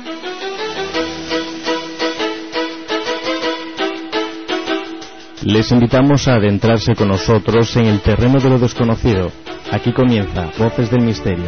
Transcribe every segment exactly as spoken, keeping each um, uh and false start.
Les invitamos a adentrarse con nosotros en el terreno de lo desconocido. Aquí comienza Voces del Misterio.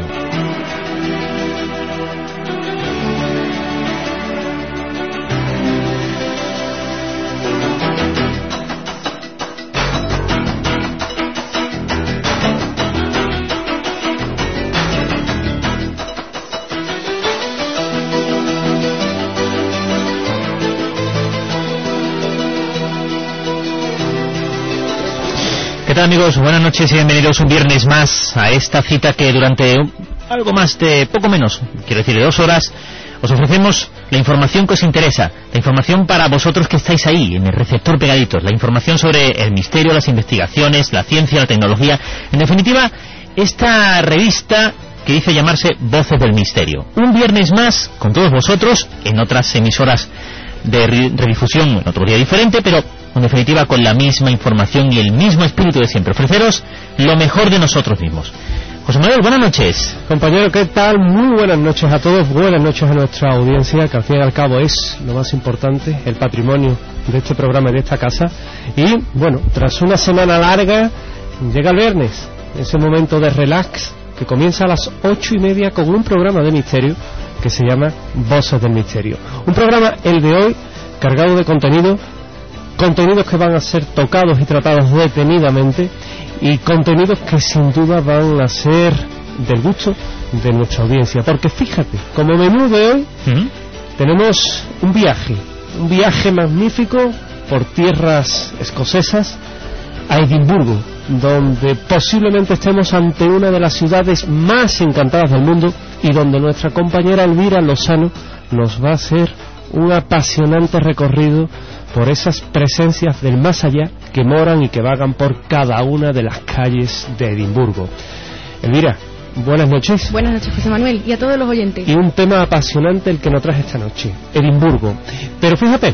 ¿Qué tal, amigos? Buenas noches y bienvenidos un viernes más a esta cita que durante un, algo más de, poco menos, quiero decir de dos horas, os ofrecemos la información que os interesa, la información para vosotros que estáis ahí, en el receptor pegaditos, la información sobre el misterio, las investigaciones, la ciencia, la tecnología, en definitiva, esta revista que dice llamarse Voces del Misterio. Un viernes más con todos vosotros, en otras emisoras de redifusión, en otro día diferente, pero en definitiva con la misma información y el mismo espíritu de siempre, ofreceros lo mejor de nosotros mismos. José Manuel, buenas noches. Compañero, ¿qué tal? Muy buenas noches a todos, buenas noches a nuestra audiencia, que al fin y al cabo es lo más importante, el patrimonio de este programa y de esta casa. Y bueno, tras una semana larga, llega el viernes, ese momento de relax que comienza a las ocho y media con un programa de misterio que se llama Voces del Misterio. Un programa, el de hoy, cargado de contenido, contenidos que van a ser tocados y tratados detenidamente, y contenidos que sin duda van a ser del gusto de nuestra audiencia, porque fíjate, como menú de hoy ¿Mm? tenemos un viaje, un viaje magnífico por tierras escocesas a Edimburgo, donde posiblemente estemos ante una de las ciudades más encantadas del mundo y donde nuestra compañera Elvira Lozano nos va a hacer un apasionante recorrido por esas presencias del más allá que moran y que vagan por cada una de las calles de Edimburgo. Elvira, buenas noches. Buenas noches, José Manuel, y a todos los oyentes. Y un tema apasionante el que nos traes esta noche, Edimburgo. Pero fíjate,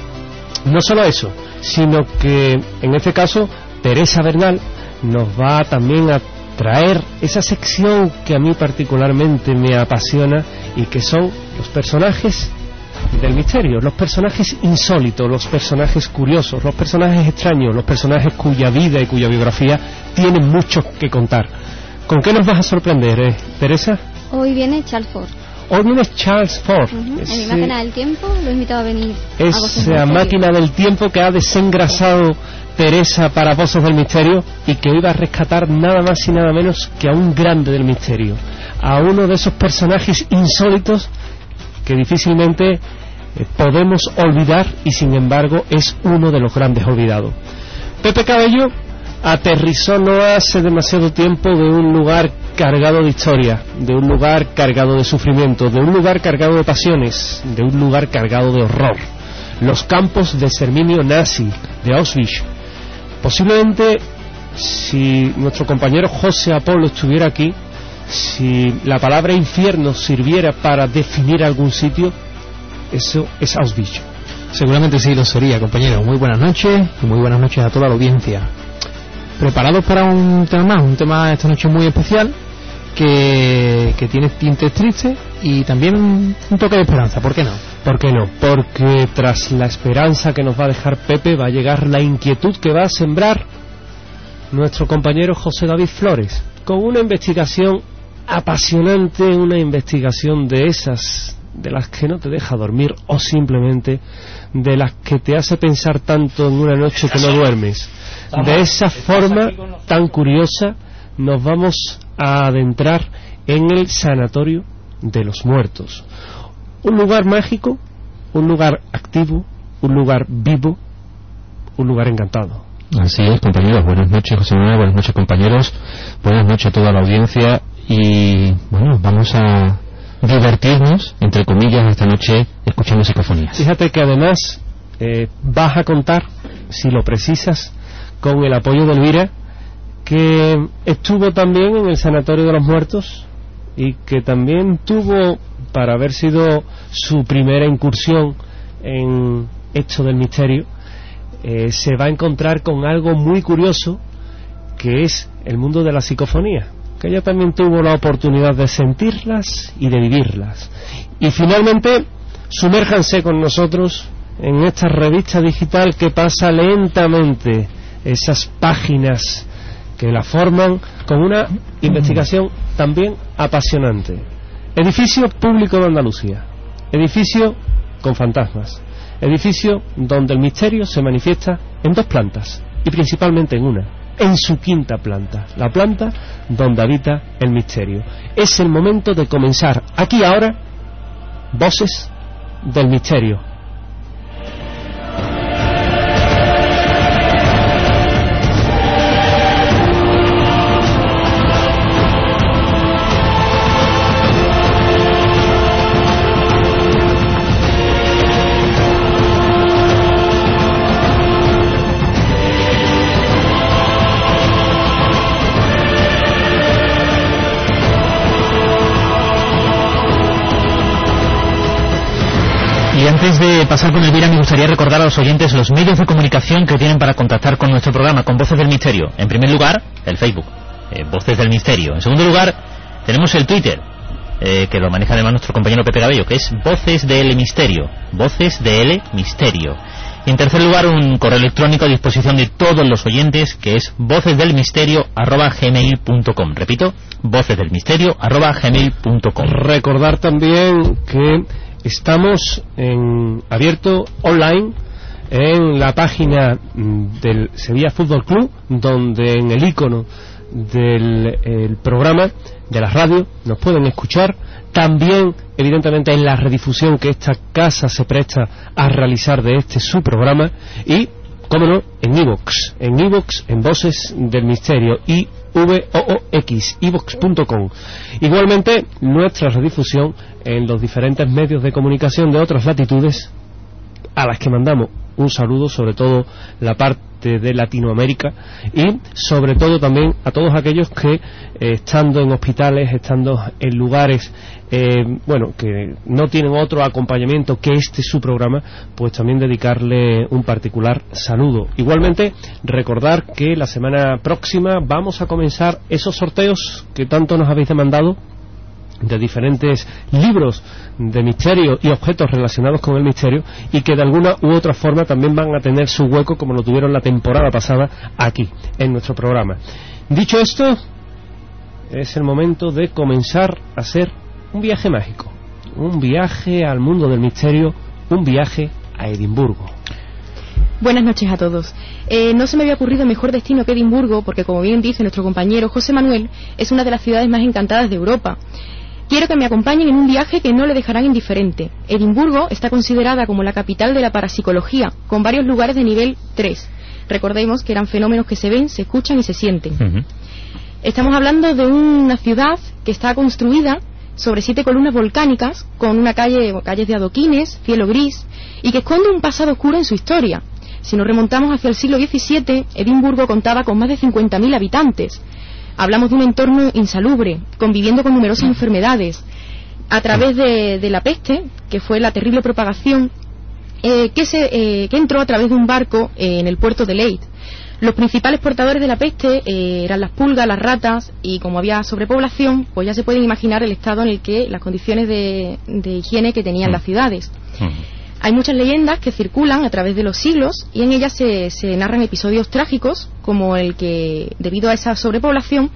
no solo eso, sino que en este caso Teresa Bernal nos va también a traer esa sección que a mí particularmente me apasiona y que son los personajes del misterio, los personajes insólitos, los personajes curiosos, los personajes extraños, los personajes cuya vida y cuya biografía tienen mucho que contar. ¿Con qué nos vas a sorprender, eh, Teresa? Hoy viene Charles Fort. Hoy viene Charles Fort. Uh-huh. Ese, en mi máquina del tiempo lo he invitado a venir. Esa máquina del tiempo que ha desengrasado Teresa para Voces del Misterio y que hoy va a rescatar nada más y nada menos que a un grande del misterio, a uno de esos personajes insólitos que difícilmente eh, podemos olvidar y sin embargo es uno de los grandes olvidados. Pepe Cabello aterrizó no hace demasiado tiempo de un lugar cargado de historia, de un lugar cargado de sufrimiento, de un lugar cargado de pasiones, de un lugar cargado de horror. Los campos de exterminio nazi de Auschwitz. Posiblemente, si nuestro compañero José Apolo estuviera aquí, si la palabra infierno sirviera para definir algún sitio, eso es Auschwitz. Seguramente sí lo sería, compañero. Muy buenas noches y muy buenas noches a toda la audiencia. Preparados para un tema más, un tema esta noche muy especial que, que tiene tintes tristes y también un, un toque de esperanza. ¿Por qué no? ¿Por qué no? Porque tras la esperanza que nos va a dejar Pepe va a llegar la inquietud que va a sembrar nuestro compañero José David Flores, con una investigación apasionante, una investigación de esas de las que no te deja dormir o simplemente de las que te hace pensar tanto en una noche que no duermes. De esa forma tan curiosa nos vamos a adentrar en el Sanatorio de los Muertos. Un lugar mágico, un lugar activo, un lugar vivo, un lugar encantado. Así es, compañeros. Buenas noches, José Manuel. Buenas noches, compañeros. Buenas noches a toda la audiencia. Y bueno, vamos a divertirnos, entre comillas, esta noche escuchando psicofonías. Fíjate que además eh, vas a contar, si lo precisas, con el apoyo de Elvira, que estuvo también en el Sanatorio de los Muertos y que también tuvo, para haber sido su primera incursión en esto del misterio, eh, se va a encontrar con algo muy curioso, que es el mundo de la psicofonía. que ella también tuvo la oportunidad de sentirlas y de vivirlas. Y finalmente, sumérjanse con nosotros en esta revista digital que pasa lentamente esas páginas que la forman con una investigación también apasionante. Edificio público de Andalucía, edificio con fantasmas, edificio donde el misterio se manifiesta en dos plantas y principalmente en una, en su quinta planta, la planta donde habita el misterio. Es el momento de comenzar aquí y ahora Voces del Misterio. Y antes de pasar con Elvira, me gustaría recordar a los oyentes los medios de comunicación que tienen para contactar con nuestro programa, con Voces del Misterio. En primer lugar, el Facebook, eh, Voces del Misterio. En segundo lugar, tenemos el Twitter, eh, que lo maneja además nuestro compañero Pepe Cabello, que es Voces del Misterio, Voces del Misterio. Y en tercer lugar, un correo electrónico a disposición de todos los oyentes, que es vocesdelmisterio arroba gmail punto com. Repito, vocesdelmisterio arroba gmail punto com. Recordar también que estamos en abierto online en la página del Sevilla Fútbol Club, donde en el icono del el programa de la radio nos pueden escuchar. También, evidentemente, en la redifusión que esta casa se presta a realizar de este su programa. Y, cómo no, en iVox, en iVox, en Voces del Misterio, I V O O X, iVox punto com. Igualmente, nuestra redifusión en los diferentes medios de comunicación de otras latitudes, a las que mandamos un saludo, sobre todo la parte de Latinoamérica, y sobre todo también a todos aquellos que, eh, estando en hospitales, estando en lugares eh, bueno, que no tienen otro acompañamiento que este su programa, pues también dedicarle un particular saludo. Igualmente, recordar que la semana próxima vamos a comenzar esos sorteos que tanto nos habéis demandado, de diferentes libros de misterio y objetos relacionados con el misterio, y que de alguna u otra forma también van a tener su hueco, como lo tuvieron la temporada pasada aquí en nuestro programa. Dicho esto, es el momento de comenzar a hacer un viaje mágico, un viaje al mundo del misterio, un viaje a Edimburgo. Buenas noches a todos. Eh, no se me había ocurrido mejor destino que Edimburgo, porque como bien dice nuestro compañero José Manuel, es una de las ciudades más encantadas de Europa. Quiero que me acompañen en un viaje que no le dejarán indiferente. Edimburgo está considerada como la capital de la parapsicología, con varios lugares de nivel tres. Recordemos que eran fenómenos que se ven, se escuchan y se sienten. Uh-huh. Estamos hablando de una ciudad que está construida sobre siete columnas volcánicas, con una calle, calles de adoquines, cielo gris, y que esconde un pasado oscuro en su historia. Si nos remontamos hacia el siglo diecisiete, Edimburgo contaba con más de cincuenta mil habitantes. Hablamos de un entorno insalubre, conviviendo con numerosas enfermedades, a través de, de la peste, que fue la terrible propagación eh, que, se, eh, que entró a través de un barco eh, en el puerto de Leyte. Los principales portadores de la peste eh, eran las pulgas, las ratas, y como había sobrepoblación, pues ya se pueden imaginar el estado en el que, las condiciones de, de higiene que tenían las ciudades. Hay muchas leyendas que circulan a través de los siglos, y en ellas se, se narran episodios trágicos, como el que, debido a esa sobrepoblación,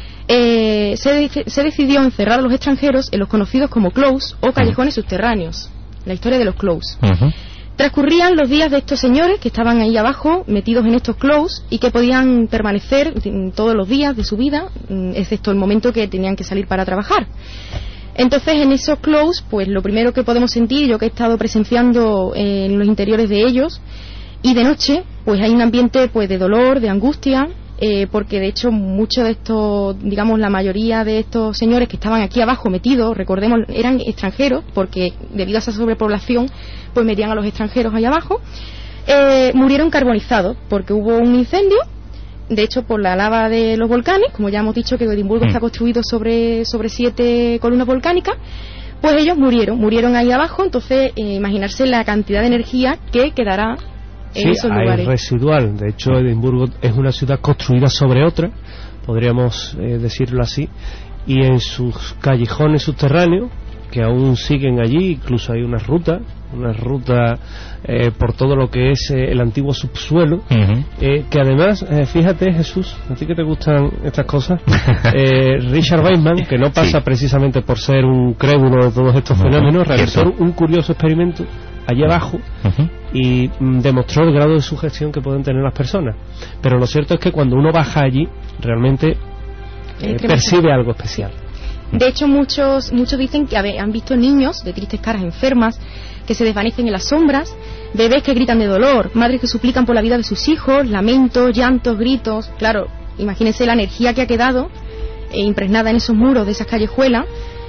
eh, se, se decidió encerrar a los extranjeros en los conocidos como clous o callejones subterráneos. La historia de los clous. Uh-huh. Transcurrían los días de estos señores que estaban ahí abajo, metidos en estos clous, y que podían permanecer todos los días de su vida, excepto el momento que tenían que salir para trabajar. Entonces, en esos clous, pues lo primero que podemos sentir, yo que he estado presenciando eh, en los interiores de ellos, y de noche, pues hay un ambiente pues de dolor, de angustia, eh, porque de hecho muchos de estos, digamos la mayoría de estos señores que estaban aquí abajo metidos, recordemos, eran extranjeros, porque debido a esa sobrepoblación, pues metían a los extranjeros ahí abajo, eh, murieron carbonizados, porque hubo un incendio, de hecho por la lava de los volcanes, como ya hemos dicho que Edimburgo mm. está construido sobre, sobre siete columnas volcánicas, pues ellos murieron, murieron ahí abajo. Entonces eh, imaginarse la cantidad de energía que quedará en sí, esos hay lugares. Residual. De hecho, Edimburgo es una ciudad construida sobre otra, podríamos eh, decirlo así, y en sus callejones subterráneos, que aún siguen allí, incluso hay una ruta, una ruta eh, por todo lo que es eh, el antiguo subsuelo, uh-huh. eh, que además, eh, fíjate, Jesús, a ti que te gustan estas cosas, eh, Richard Weissman, que no pasa sí. precisamente por ser un crédulo de todos estos uh-huh. fenómenos, realizó Cierto. un curioso experimento allí abajo uh-huh. y mm, demostró el grado de sugestión que pueden tener las personas. Pero lo cierto es que cuando uno baja allí, realmente eh, percibe algo especial. De hecho, muchos muchos dicen que han visto niños de tristes caras enfermas que se desvanecen en las sombras, bebés que gritan de dolor, madres que suplican por la vida de sus hijos, lamentos, llantos, gritos. Claro, imagínense la energía que ha quedado eh, impregnada en esos muros de esas callejuelas,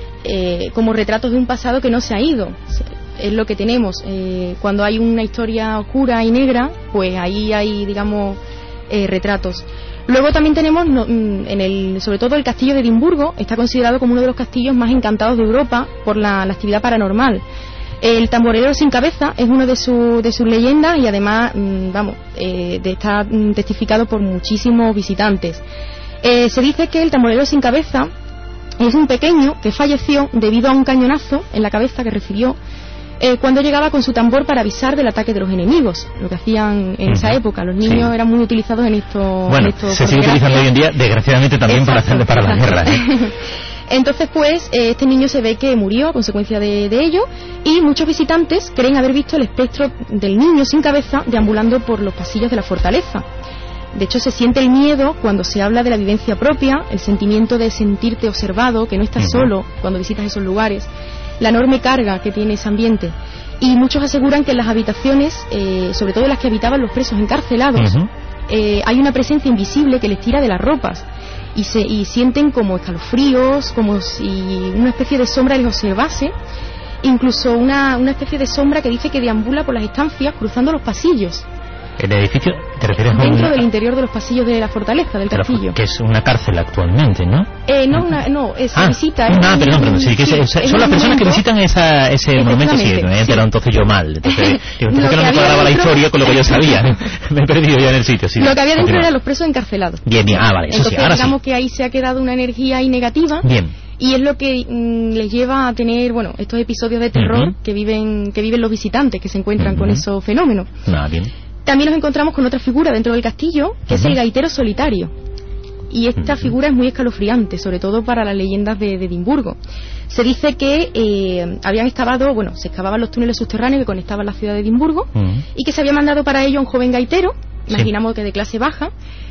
eh, como retratos de un pasado que no se ha ido. Es lo que tenemos. Eh, cuando hay una historia oscura y negra, pues ahí hay, digamos, eh, retratos. Luego también tenemos, no, en el, sobre todo el castillo de Edimburgo, está considerado como uno de los castillos más encantados de Europa por la, la actividad paranormal. El tamborero sin cabeza es uno de, su, de sus leyendas y además, vamos, eh, de, está testificado por muchísimos visitantes. Eh, se dice que el tamborero sin cabeza es un pequeño que falleció debido a un cañonazo en la cabeza que recibió Eh, cuando llegaba con su tambor para avisar del ataque de los enemigos, lo que hacían en uh-huh. esa época. Los niños sí. eran muy utilizados en esto. Bueno, en esto, se sigue utilizando hoy en día, desgraciadamente también exacto, para hacer para la guerra. ¿eh? Entonces, pues, eh, este niño se ve que murió a consecuencia de, de ello, y muchos visitantes creen haber visto el espectro del niño sin cabeza deambulando por los pasillos de la fortaleza. De hecho, se siente el miedo cuando se habla de la vivencia propia, el sentimiento de sentirte observado, que no estás uh-huh. solo cuando visitas esos lugares, la enorme carga que tiene ese ambiente. Y muchos aseguran que en las habitaciones, eh, sobre todo en las que habitaban los presos encarcelados, uh-huh. eh, hay una presencia invisible que les tira de las ropas y, se, y sienten como escalofríos, como si una especie de sombra les observase, incluso una, una especie de sombra que dice que deambula por las estancias cruzando los pasillos. ¿El edificio te refieres a dentro un... del interior de los pasillos de la fortaleza, del castillo? Que es una cárcel actualmente, ¿no? Eh, no, una, no, es ah, visita. No, es perdón, perdón, sí, que sí, es, es son las personas que visitan esa, ese monumento, sí, me he enterado sí. entonces yo mal. Entonces, digo, entonces que que no me cuadraba la historia con lo que yo sabía. Me he perdido ya en el sitio, sí. Lo que había dentro continúa. eran los presos encarcelados. Bien, bien, ah, vale, eso entonces, sí, ahora digamos sí. que ahí se ha quedado una energía ahí negativa. Bien. Y es lo que mmm, les lleva a tener, bueno, estos episodios de terror uh-huh. que viven que viven los visitantes que se encuentran uh-huh. con esos fenómenos. Ah, bien. También nos encontramos con otra figura dentro del castillo, que uh-huh. es el gaitero solitario. Y esta uh-huh. figura es muy escalofriante, sobre todo para las leyendas de, de Edimburgo. Se dice que eh, habían excavado, bueno, se excavaban los túneles subterráneos que conectaban la ciudad de Edimburgo uh-huh. y que se había mandado para ello a un joven gaitero, imaginamos sí. que de clase baja,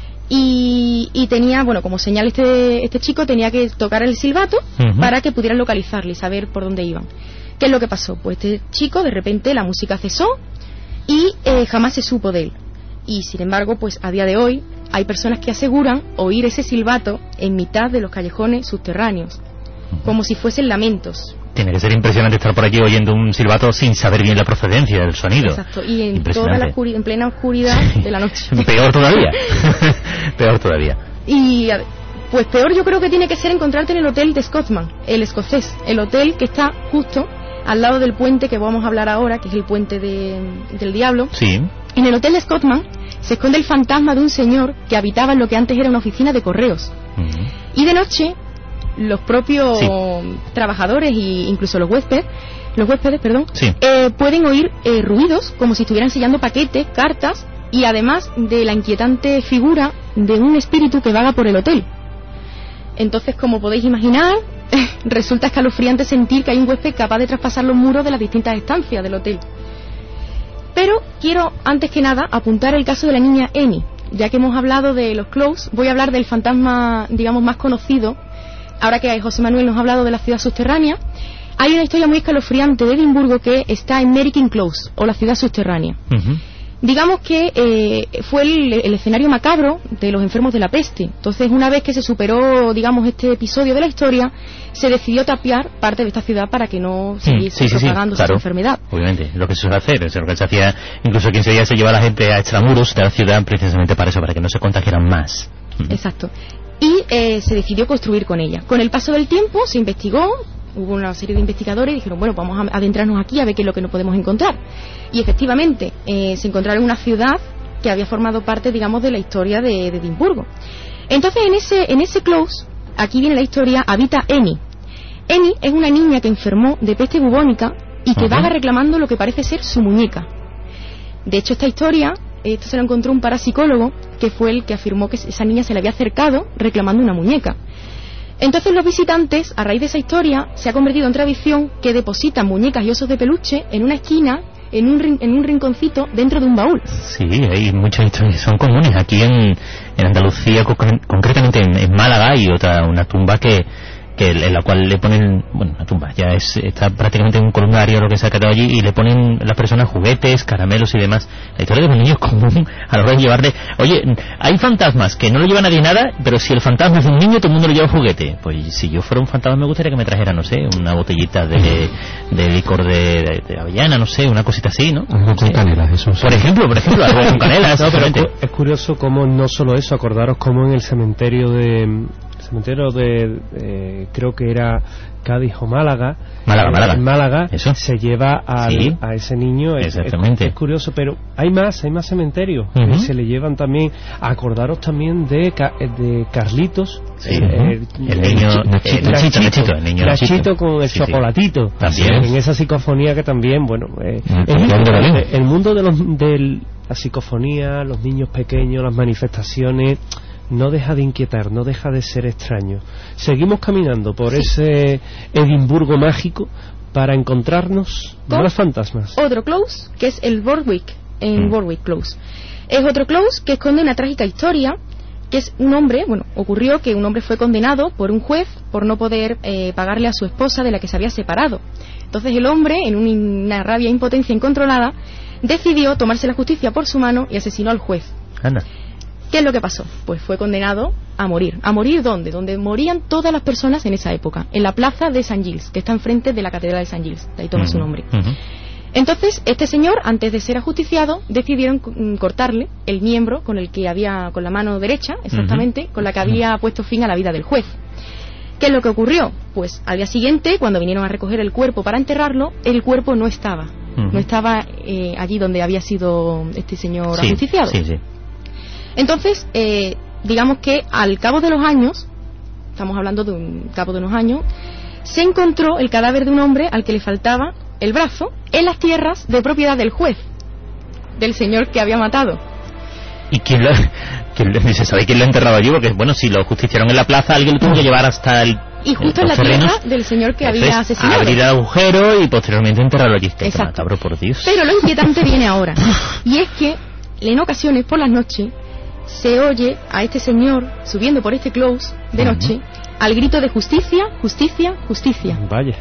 y, y tenía, bueno, como señal este, este chico tenía que tocar el silbato uh-huh. para que pudieran localizarle y saber por dónde iban. ¿Qué es lo que pasó? Pues este chico, de repente, la música cesó y eh, jamás se supo de él. Y sin embargo, pues a día de hoy hay personas que aseguran oír ese silbato en mitad de los callejones subterráneos, como si fuesen lamentos. Tiene que ser impresionante estar por aquí oyendo un silbato sin saber bien la procedencia del sonido. Exacto, y en toda la oscuridad, en plena oscuridad de la noche. Peor todavía. Peor todavía. Y pues peor yo creo que tiene que ser encontrarte en el hotel de Scotsman, el escocés, el hotel que está justo al lado del puente que vamos a hablar ahora, que es el puente de, del diablo. Sí. En el hotel de Scotsman se esconde el fantasma de un señor que habitaba en lo que antes era una oficina de correos. Uh-huh. Y de noche, los propios sí. trabajadores e incluso los huéspedes, los huéspedes, perdón, sí. eh, pueden oír eh, ruidos como si estuvieran sellando paquetes, cartas, y además de la inquietante figura de un espíritu que vaga por el hotel. Entonces, como podéis imaginar, resulta escalofriante sentir que hay un huésped capaz de traspasar los muros de las distintas estancias del hotel. Pero quiero, antes que nada, apuntar el caso de la niña Amy. Ya que hemos hablado de los Close, voy a hablar del fantasma, digamos, más conocido. Ahora que José Manuel nos ha hablado de la ciudad subterránea, hay una historia muy escalofriante de Edimburgo que está en Merkin Close, o la ciudad subterránea. Uh-huh. Digamos que eh, fue el, el escenario macabro de los enfermos de la peste. Entonces, una vez que se superó, digamos, este episodio de la historia, se decidió tapiar parte de esta ciudad para que no siguiese sí, sí, propagándose sí, claro, esta enfermedad. Obviamente, lo que se suele hacer, es lo que se hacía, incluso quien se veía se lleva a la gente a extramuros de la ciudad precisamente para eso, para que no se contagiaran más. Exacto. Y eh, se decidió construir con ella. Con el paso del tiempo se investigó, hubo una serie de investigadores y dijeron, bueno, vamos a adentrarnos aquí a ver qué es lo que nos podemos encontrar. Y efectivamente, eh, se encontraron una ciudad que había formado parte, digamos, de la historia de, de Edimburgo. Entonces, en ese, en ese close, aquí viene la historia, habita Eni. Eni es una niña que enfermó de peste bubónica y que uh-huh. vaga reclamando lo que parece ser su muñeca. De hecho, esta historia, esto se lo encontró un parapsicólogo, que fue el que afirmó que esa niña se le había acercado reclamando una muñeca. Entonces los visitantes, a raíz de esa historia, se ha convertido en tradición que depositan muñecas y osos de peluche en una esquina, en un, en un rinconcito, dentro de un baúl. Sí, hay muchas historias, son comunes. Aquí en, en Andalucía, concretamente en, en Málaga, hay otra, una tumba que... que en la cual le ponen, bueno, la tumba ya es, está prácticamente en un columnario lo que se ha quedado allí, y le ponen las personas juguetes, caramelos y demás. La historia de los niños es común a la hora de llevarle, oye, hay fantasmas que no lo lleva nadie nada, pero si el fantasma es un niño, todo el mundo lo lleva juguete. Pues si yo fuera un fantasma me gustaría que me trajera, no sé, una botellita de, de licor de, de, de avellana, no sé, una cosita así, ¿no? Algo con sí. canelas, eso sí. Por ejemplo, por ejemplo, algo con canelas. No, pero es curioso cómo no solo eso, acordaros cómo en el cementerio de... cementerio de, eh, creo que era Cádiz o Málaga, Málaga, eh, Málaga. en Málaga ¿Eso? se lleva al, sí. a ese niño. Es, exactamente. Es, es curioso, pero hay más, hay más cementerios uh-huh. que se le llevan también. Acordaros también de, de Carlitos, sí. eh, uh-huh. el niño Nachito, Nachito, Nachito, el niño Nachito, Nachito con el sí, chocolatito, sí. También en esa psicofonía que también, bueno, eh, mm, es el, el mundo de los de la psicofonía, los niños pequeños, las manifestaciones, no deja de inquietar, no deja de ser extraño. Seguimos caminando por sí. ese Edimburgo mágico para encontrarnos con más fantasmas. Otro close, que es el Borwick, en mm. Borwick Close. Es otro close que esconde una trágica historia, que es un hombre, bueno, ocurrió que un hombre fue condenado por un juez por no poder eh, pagarle a su esposa de la que se había separado. Entonces el hombre, en una rabia e impotencia incontrolada, decidió tomarse la justicia por su mano y asesinó al juez. Anda. ¿Qué es lo que pasó? Pues fue condenado a morir. ¿A morir dónde? Donde morían todas las personas en esa época, en la plaza de Saint Giles, que está enfrente de la catedral de Saint Giles, de ahí toma uh-huh. su nombre. Uh-huh. Entonces, este señor, antes de ser ajusticiado, decidieron c- cortarle el miembro con el que había, con la mano derecha, exactamente, uh-huh. con la que había puesto fin a la vida del juez. ¿Qué es lo que ocurrió? Pues al día siguiente, cuando vinieron a recoger el cuerpo para enterrarlo, el cuerpo no estaba. Uh-huh. No estaba eh, allí donde había sido este señor sí, ajusticiado. Sí, sí. Entonces, eh, digamos que al cabo de los años, estamos hablando de un cabo de unos años, se encontró el cadáver de un hombre al que le faltaba el brazo en las tierras de propiedad del juez, del señor que había matado. ¿Y quién lo, quién, se sabe quién lo enterraba allí? Porque, bueno, si lo justiciaron en la plaza, alguien lo tuvo que llevar hasta el... Y justo en la tierra del señor que había asesinado. Abrir el agujero y posteriormente enterrarlo allí. Exacto. Macabro, por Dios. Pero lo inquietante viene ahora. Y es que, en ocasiones, por las noches, se oye a este señor subiendo por este close de noche uh-huh. al grito de justicia, justicia, justicia. Vaya.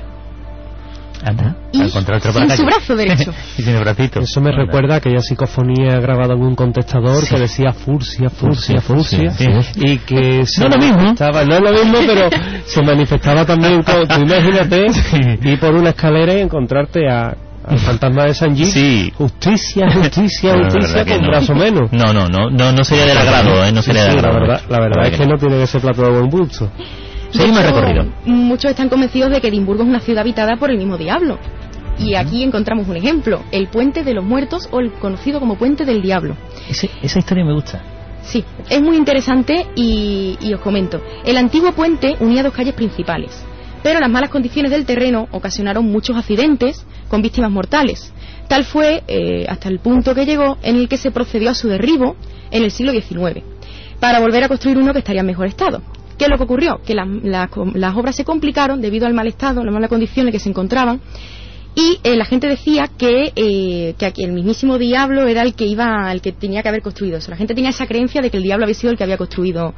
Anda, y sin su brazo derecho. Y sin el bracito. Eso me Anda. recuerda a aquella psicofonía grabada en un contestador sí. que decía furcia, furcia, furcia, furcia sí. y que se no lo mismo no es lo mismo, pero se manifestaba también con, tú imagínate sí. ir por una escalera y encontrarte a al fantasma de Saint Giles, sí. justicia, justicia, no, justicia, con no. brazo menos. No, no, no, no, no sería del agrado, ¿eh? No sería sí, del sí, agrado. La verdad, la verdad es que no tiene ese plato de buen gusto. Seguimos recorrido. Muchos están convencidos de que Edimburgo es una ciudad habitada por el mismo diablo. Y aquí encontramos un ejemplo, el Puente de los Muertos, o el conocido como Puente del Diablo. Ese, esa historia me gusta. Sí, es muy interesante y, y os comento. El antiguo puente unía dos calles principales, pero las malas condiciones del terreno ocasionaron muchos accidentes con víctimas mortales. Tal fue eh, hasta el punto que llegó en el que se procedió a su derribo en el siglo diecinueve, para volver a construir uno que estaría en mejor estado. ¿Qué es lo que ocurrió? Que la, la, las obras se complicaron debido al mal estado, las malas condiciones que se encontraban, y eh, la gente decía que, eh, que aquí el mismísimo diablo era el que iba, el que tenía que haber construido eso. La gente tenía esa creencia de que el diablo había sido el que había construido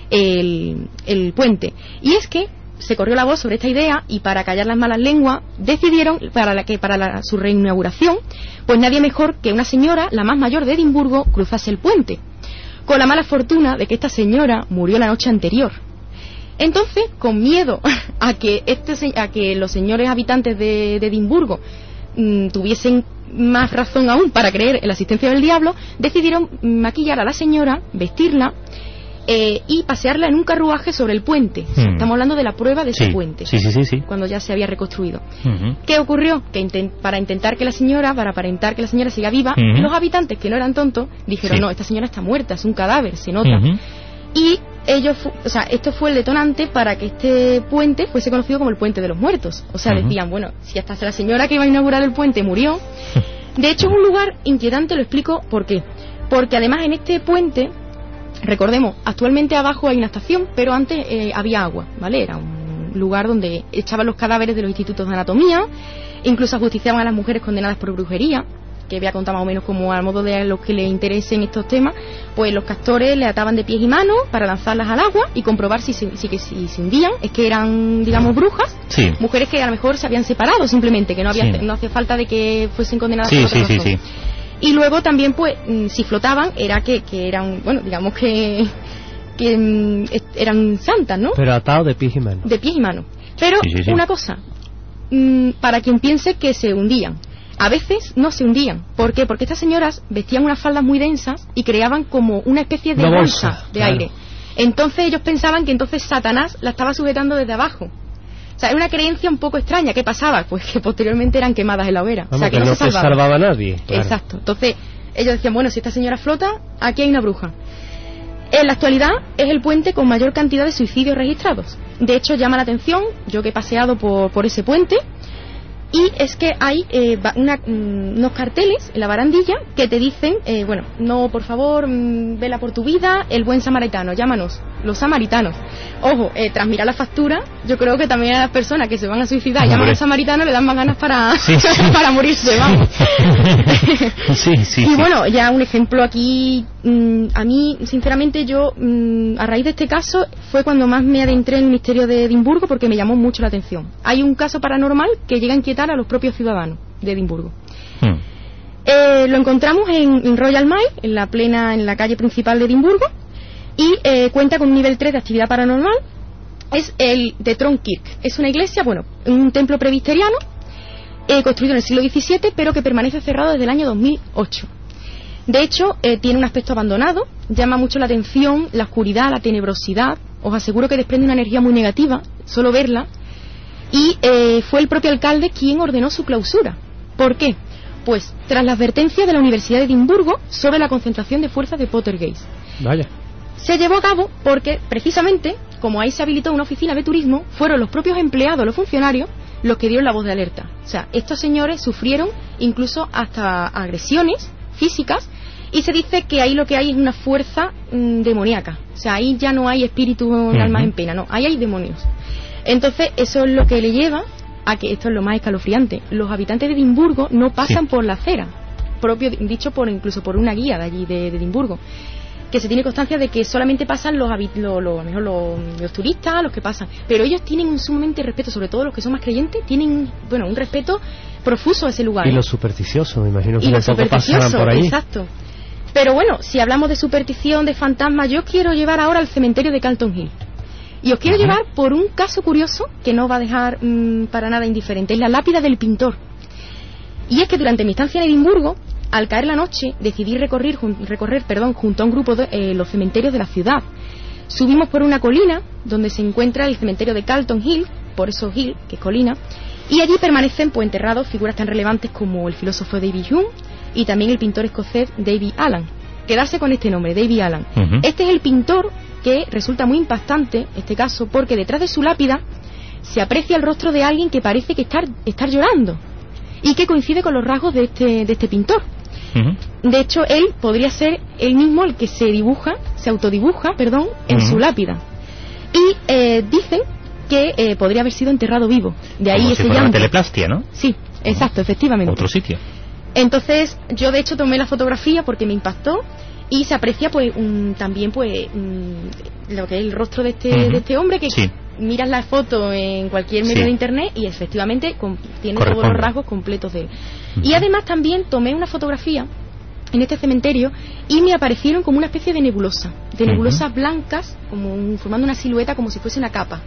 el, el puente. Y es que se corrió la voz sobre esta idea, y para callar las malas lenguas decidieron para la que para la, su reinauguración, pues nadie mejor que una señora, la más mayor de Edimburgo, cruzase el puente, con la mala fortuna de que esta señora murió la noche anterior. Entonces, con miedo a que este a que los señores habitantes de, de Edimburgo mmm, tuviesen más razón aún para creer en la existencia del diablo, decidieron maquillar a la señora, vestirla eh, y pasearla en un carruaje sobre el puente. Hmm. O sea, estamos hablando de la prueba de Sí. ese puente, Sí, sí, sí, sí. cuando ya se había reconstruido. Ujú. ¿Qué ocurrió? Que inten- para intentar que la señora, para aparentar que la señora siga viva, Ujú. los habitantes, que no eran tontos, dijeron, Sí. no, esta señora está muerta, es un cadáver, se nota. Ujú. Y ellos, fu- o sea, esto fue el detonante para que este puente fuese conocido como el Puente de los Muertos. O sea, Ujú. decían, bueno, si hasta la señora que iba a inaugurar el puente murió. De hecho, es un lugar inquietante, lo explico por qué. Porque además en este puente, recordemos, actualmente abajo hay una estación, pero antes eh, había agua, ¿vale? Era un lugar donde echaban los cadáveres de los institutos de anatomía, incluso ajusticiaban a las mujeres condenadas por brujería, que voy a contar más o menos como al modo de los que les interesen estos temas. Pues los castores le ataban de pies y manos para lanzarlas al agua y comprobar si se, si, que si se hundían, es que eran, digamos, brujas, Sí. mujeres que a lo mejor se habían separado simplemente, que no había Sí. no hacía falta de que fuesen condenadas Sí, por otra sí, sí, razón. sí. Y luego también, pues, mm, si flotaban, era que, que eran, bueno, digamos que, que mm, est- eran santas, ¿no? Pero atado de pies y manos. De pies y manos. Pero, Sí, sí, sí. una cosa, mm, para quien piense que se hundían, a veces no se hundían. ¿Por qué? Porque estas señoras vestían unas faldas muy densas y creaban como una especie de Una bolsa, bolsa, de claro. aire. Entonces ellos pensaban que entonces Satanás la estaba sujetando desde abajo. O sea, era una creencia un poco extraña. ¿Qué pasaba? Pues que posteriormente eran quemadas en la hoguera. Vamos, o sea, que, que no, no se te salvaban. salvaba nadie. Claro. Exacto. Entonces, ellos decían, bueno, si esta señora flota, aquí hay una bruja. En la actualidad es el puente con mayor cantidad de suicidios registrados. De hecho, llama la atención, yo que he paseado por, por ese puente, y es que hay eh, ba- una, mm, unos carteles en la barandilla que te dicen, eh, bueno, no, por favor, mm, vela por tu vida, el buen samaritano, llámanos, los samaritanos. Ojo, eh, tras mirar la factura, yo creo que también a las personas que se van a suicidar y llaman Hombre. al samaritano le dan más ganas para, Sí, sí. para morirse, vamos. Sí, sí, Y sí. bueno, ya un ejemplo aquí, mm, a mí, sinceramente, yo, mm, a raíz de este caso, fue cuando más me adentré en el misterio de Edimburgo porque me llamó mucho la atención. Hay un caso paranormal que llega a inquietar a los propios ciudadanos de Edimburgo. Hmm. Eh, lo encontramos en, en Royal Mile, en la plena, en la calle principal de Edimburgo, y eh, cuenta con un nivel tres de actividad paranormal. Es el de Tronkirk. Es una iglesia, bueno, un templo presbiteriano, eh, construido en el siglo diecisiete, pero que permanece cerrado desde el año dos mil ocho. De hecho, eh, tiene un aspecto abandonado, llama mucho la atención la oscuridad, la tenebrosidad. Os aseguro que desprende una energía muy negativa, solo verla. Y eh, fue el propio alcalde quien ordenó su clausura. ¿Por qué? Pues tras la advertencia de la Universidad de Edimburgo sobre la concentración de fuerzas de Poltergeist. Vaya. Se llevó a cabo porque, precisamente, como ahí se habilitó una oficina de turismo, fueron los propios empleados, los funcionarios, los que dieron la voz de alerta. O sea, estos señores sufrieron incluso hasta agresiones físicas, y se dice que ahí lo que hay es una fuerza mm, demoníaca. O sea, ahí ya no hay espíritus ni Ujú. almas en pena, no, ahí hay demonios. Entonces, eso es lo que le lleva a que, esto es lo más escalofriante, los habitantes de Edimburgo no pasan Sí. por la acera, propio dicho por incluso por una guía de allí de, de Edimburgo, que se tiene constancia de que solamente pasan los, habi- lo- lo- a lo mejor los, los turistas, los que pasan, pero ellos tienen un sumamente respeto, sobre todo los que son más creyentes, tienen, bueno, un respeto profuso a ese lugar. Y ¿eh? los supersticiosos, me imagino que Y los tampoco pasarán supersticiosos, por ahí. exacto. Pero bueno, si hablamos de superstición, de fantasmas, yo quiero llevar ahora al cementerio de Calton Hill. Y os quiero Ajá. llevar por un caso curioso que no va a dejar mm, para nada indiferente. Es la lápida del pintor. Y es que durante mi estancia en Edimburgo, al caer la noche, decidí recorrer, jun- recorrer perdón, junto a un grupo de eh, los cementerios de la ciudad. Subimos por una colina donde se encuentra el cementerio de Calton Hill, por eso Hill, que es colina, y allí permanecen pues enterrados figuras tan relevantes como el filósofo David Hume y también el pintor escocés David Allen. Quedarse con este nombre, David Allen. Ujú. Este es el pintor que resulta muy impactante, este caso, porque detrás de su lápida se aprecia el rostro de alguien que parece que estar, estar llorando y que coincide con los rasgos de este, de este pintor. Ujú. De hecho, él podría ser el mismo el que se dibuja, se autodibuja, perdón, en Ujú. su lápida. Y eh, dicen que eh, podría haber sido enterrado vivo. De ahí Como ese si fuera una llanto. teleplastia, ¿no? Sí, exacto, efectivamente. Otro sitio. Entonces, yo de hecho tomé la fotografía porque me impactó y se aprecia pues un, también pues mm, lo que es el rostro de este, Ujú. de este hombre que Sí. miras la foto en cualquier medio Sí. de internet y efectivamente con- tiene todos Corresponde. los rasgos completos de él. Ujú. Y además también tomé una fotografía en este cementerio y me aparecieron como una especie de nebulosa, de Ujú. nebulosas blancas, como un- formando una silueta como si fuese una capa.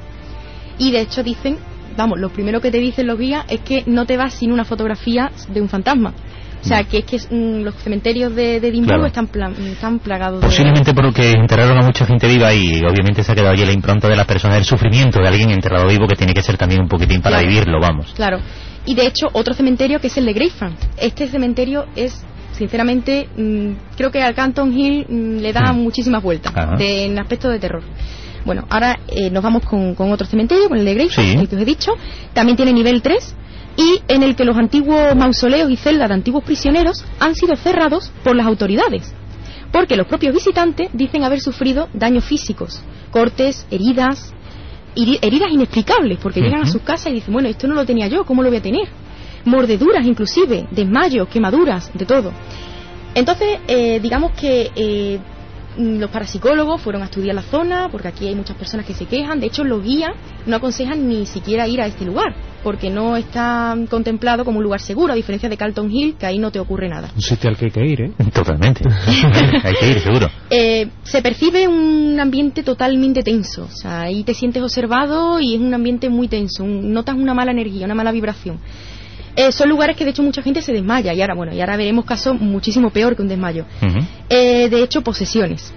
Y de hecho dicen, vamos, lo primero que te dicen los guías es que no te vas sin una fotografía de un fantasma, O sea, que es que mm, los cementerios de, de Edimburgo claro. están, pla están plagados de... Posiblemente porque enterraron a mucha gente viva y obviamente se ha quedado allí la impronta de las personas, del sufrimiento de alguien enterrado vivo, que tiene que ser también un poquitín para claro. vivirlo, vamos. Claro. Y de hecho, otro cementerio que es el de Gravesend. Este cementerio es, sinceramente, mmm, creo que al Canton Hill mmm, le da mm. muchísimas vueltas de, en aspecto de terror. Bueno, ahora eh, nos vamos con, con otro cementerio, con el de Gravesend, sí. el que os he dicho. También tiene nivel tres. Y en el que los antiguos mausoleos y celdas de antiguos prisioneros han sido cerrados por las autoridades, porque los propios visitantes dicen haber sufrido daños físicos, cortes, heridas, heridas inexplicables, porque uh-huh. llegan a sus casas y dicen, bueno, esto no lo tenía yo, ¿cómo lo voy a tener? Mordeduras inclusive, desmayos, quemaduras, de todo. Entonces, eh, digamos que eh, los parapsicólogos fueron a estudiar la zona, porque aquí hay muchas personas que se quejan. De hecho, los guías no aconsejan ni siquiera ir a este lugar, porque no está contemplado como un lugar seguro, a diferencia de Calton Hill, que ahí no te ocurre nada. Un sitio al que hay que ir, ¿eh? Totalmente. Hay que ir, seguro. Eh, se percibe un ambiente totalmente tenso. O sea, ahí te sientes observado y es un ambiente muy tenso. Un, notas una mala energía, una mala vibración. Eh, son lugares que de hecho mucha gente se desmaya, y ahora bueno y ahora veremos casos muchísimo peor que un desmayo. Uh-huh. eh, de hecho, posesiones.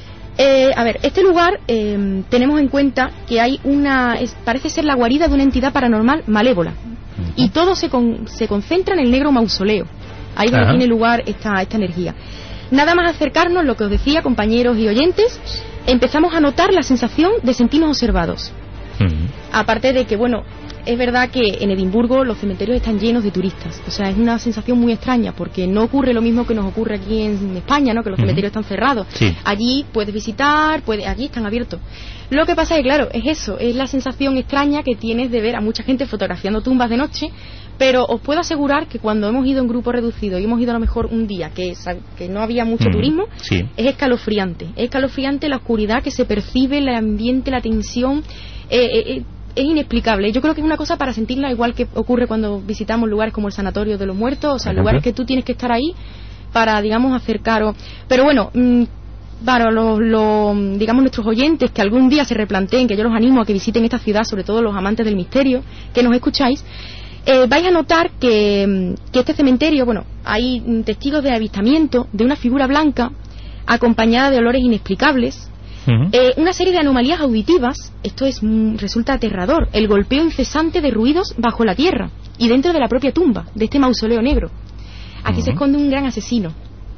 Eh, a ver, este lugar eh, tenemos en cuenta que hay una es, parece ser la guarida de una entidad paranormal malévola, uh-huh. y todo se, con, se concentra en el negro mausoleo. Ahí donde uh-huh. tiene lugar esta, esta energía. Nada más acercarnos, lo que os decía, compañeros y oyentes, empezamos a notar la sensación de sentirnos observados. Uh-huh. Aparte de que, bueno, es verdad que en Edimburgo los cementerios están llenos de turistas. O sea, es una sensación muy extraña, porque no ocurre lo mismo que nos ocurre aquí en España, ¿no? Que los uh-huh. cementerios están cerrados. Sí. Allí puedes visitar, puedes, allí están abiertos. Lo que pasa es que, claro, es eso, es la sensación extraña que tienes de ver a mucha gente fotografiando tumbas de noche, pero os puedo asegurar que cuando hemos ido en grupo reducido y hemos ido a lo mejor un día que, que no había mucho uh-huh. turismo, sí. es escalofriante. Es escalofriante la oscuridad que se percibe, el ambiente, la tensión... Eh, eh, es inexplicable. Yo creo que es una cosa para sentirla igual que ocurre cuando visitamos lugares como el Sanatorio de los Muertos, o sea, lugares que tú tienes que estar ahí para, digamos, acercaros. Pero bueno, mmm, para los, los, digamos, nuestros oyentes que algún día se replanteen, que yo los animo a que visiten esta ciudad, sobre todo los amantes del misterio, que nos escucháis, eh, vais a notar que, que este cementerio, bueno, hay testigos de avistamiento de una figura blanca acompañada de olores inexplicables. Uh-huh. Eh, una serie de anomalías auditivas. Esto es mm, resulta aterrador. El golpeo incesante de ruidos bajo la tierra y dentro de la propia tumba de este mausoleo negro. Aquí uh-huh. se esconde un gran asesino,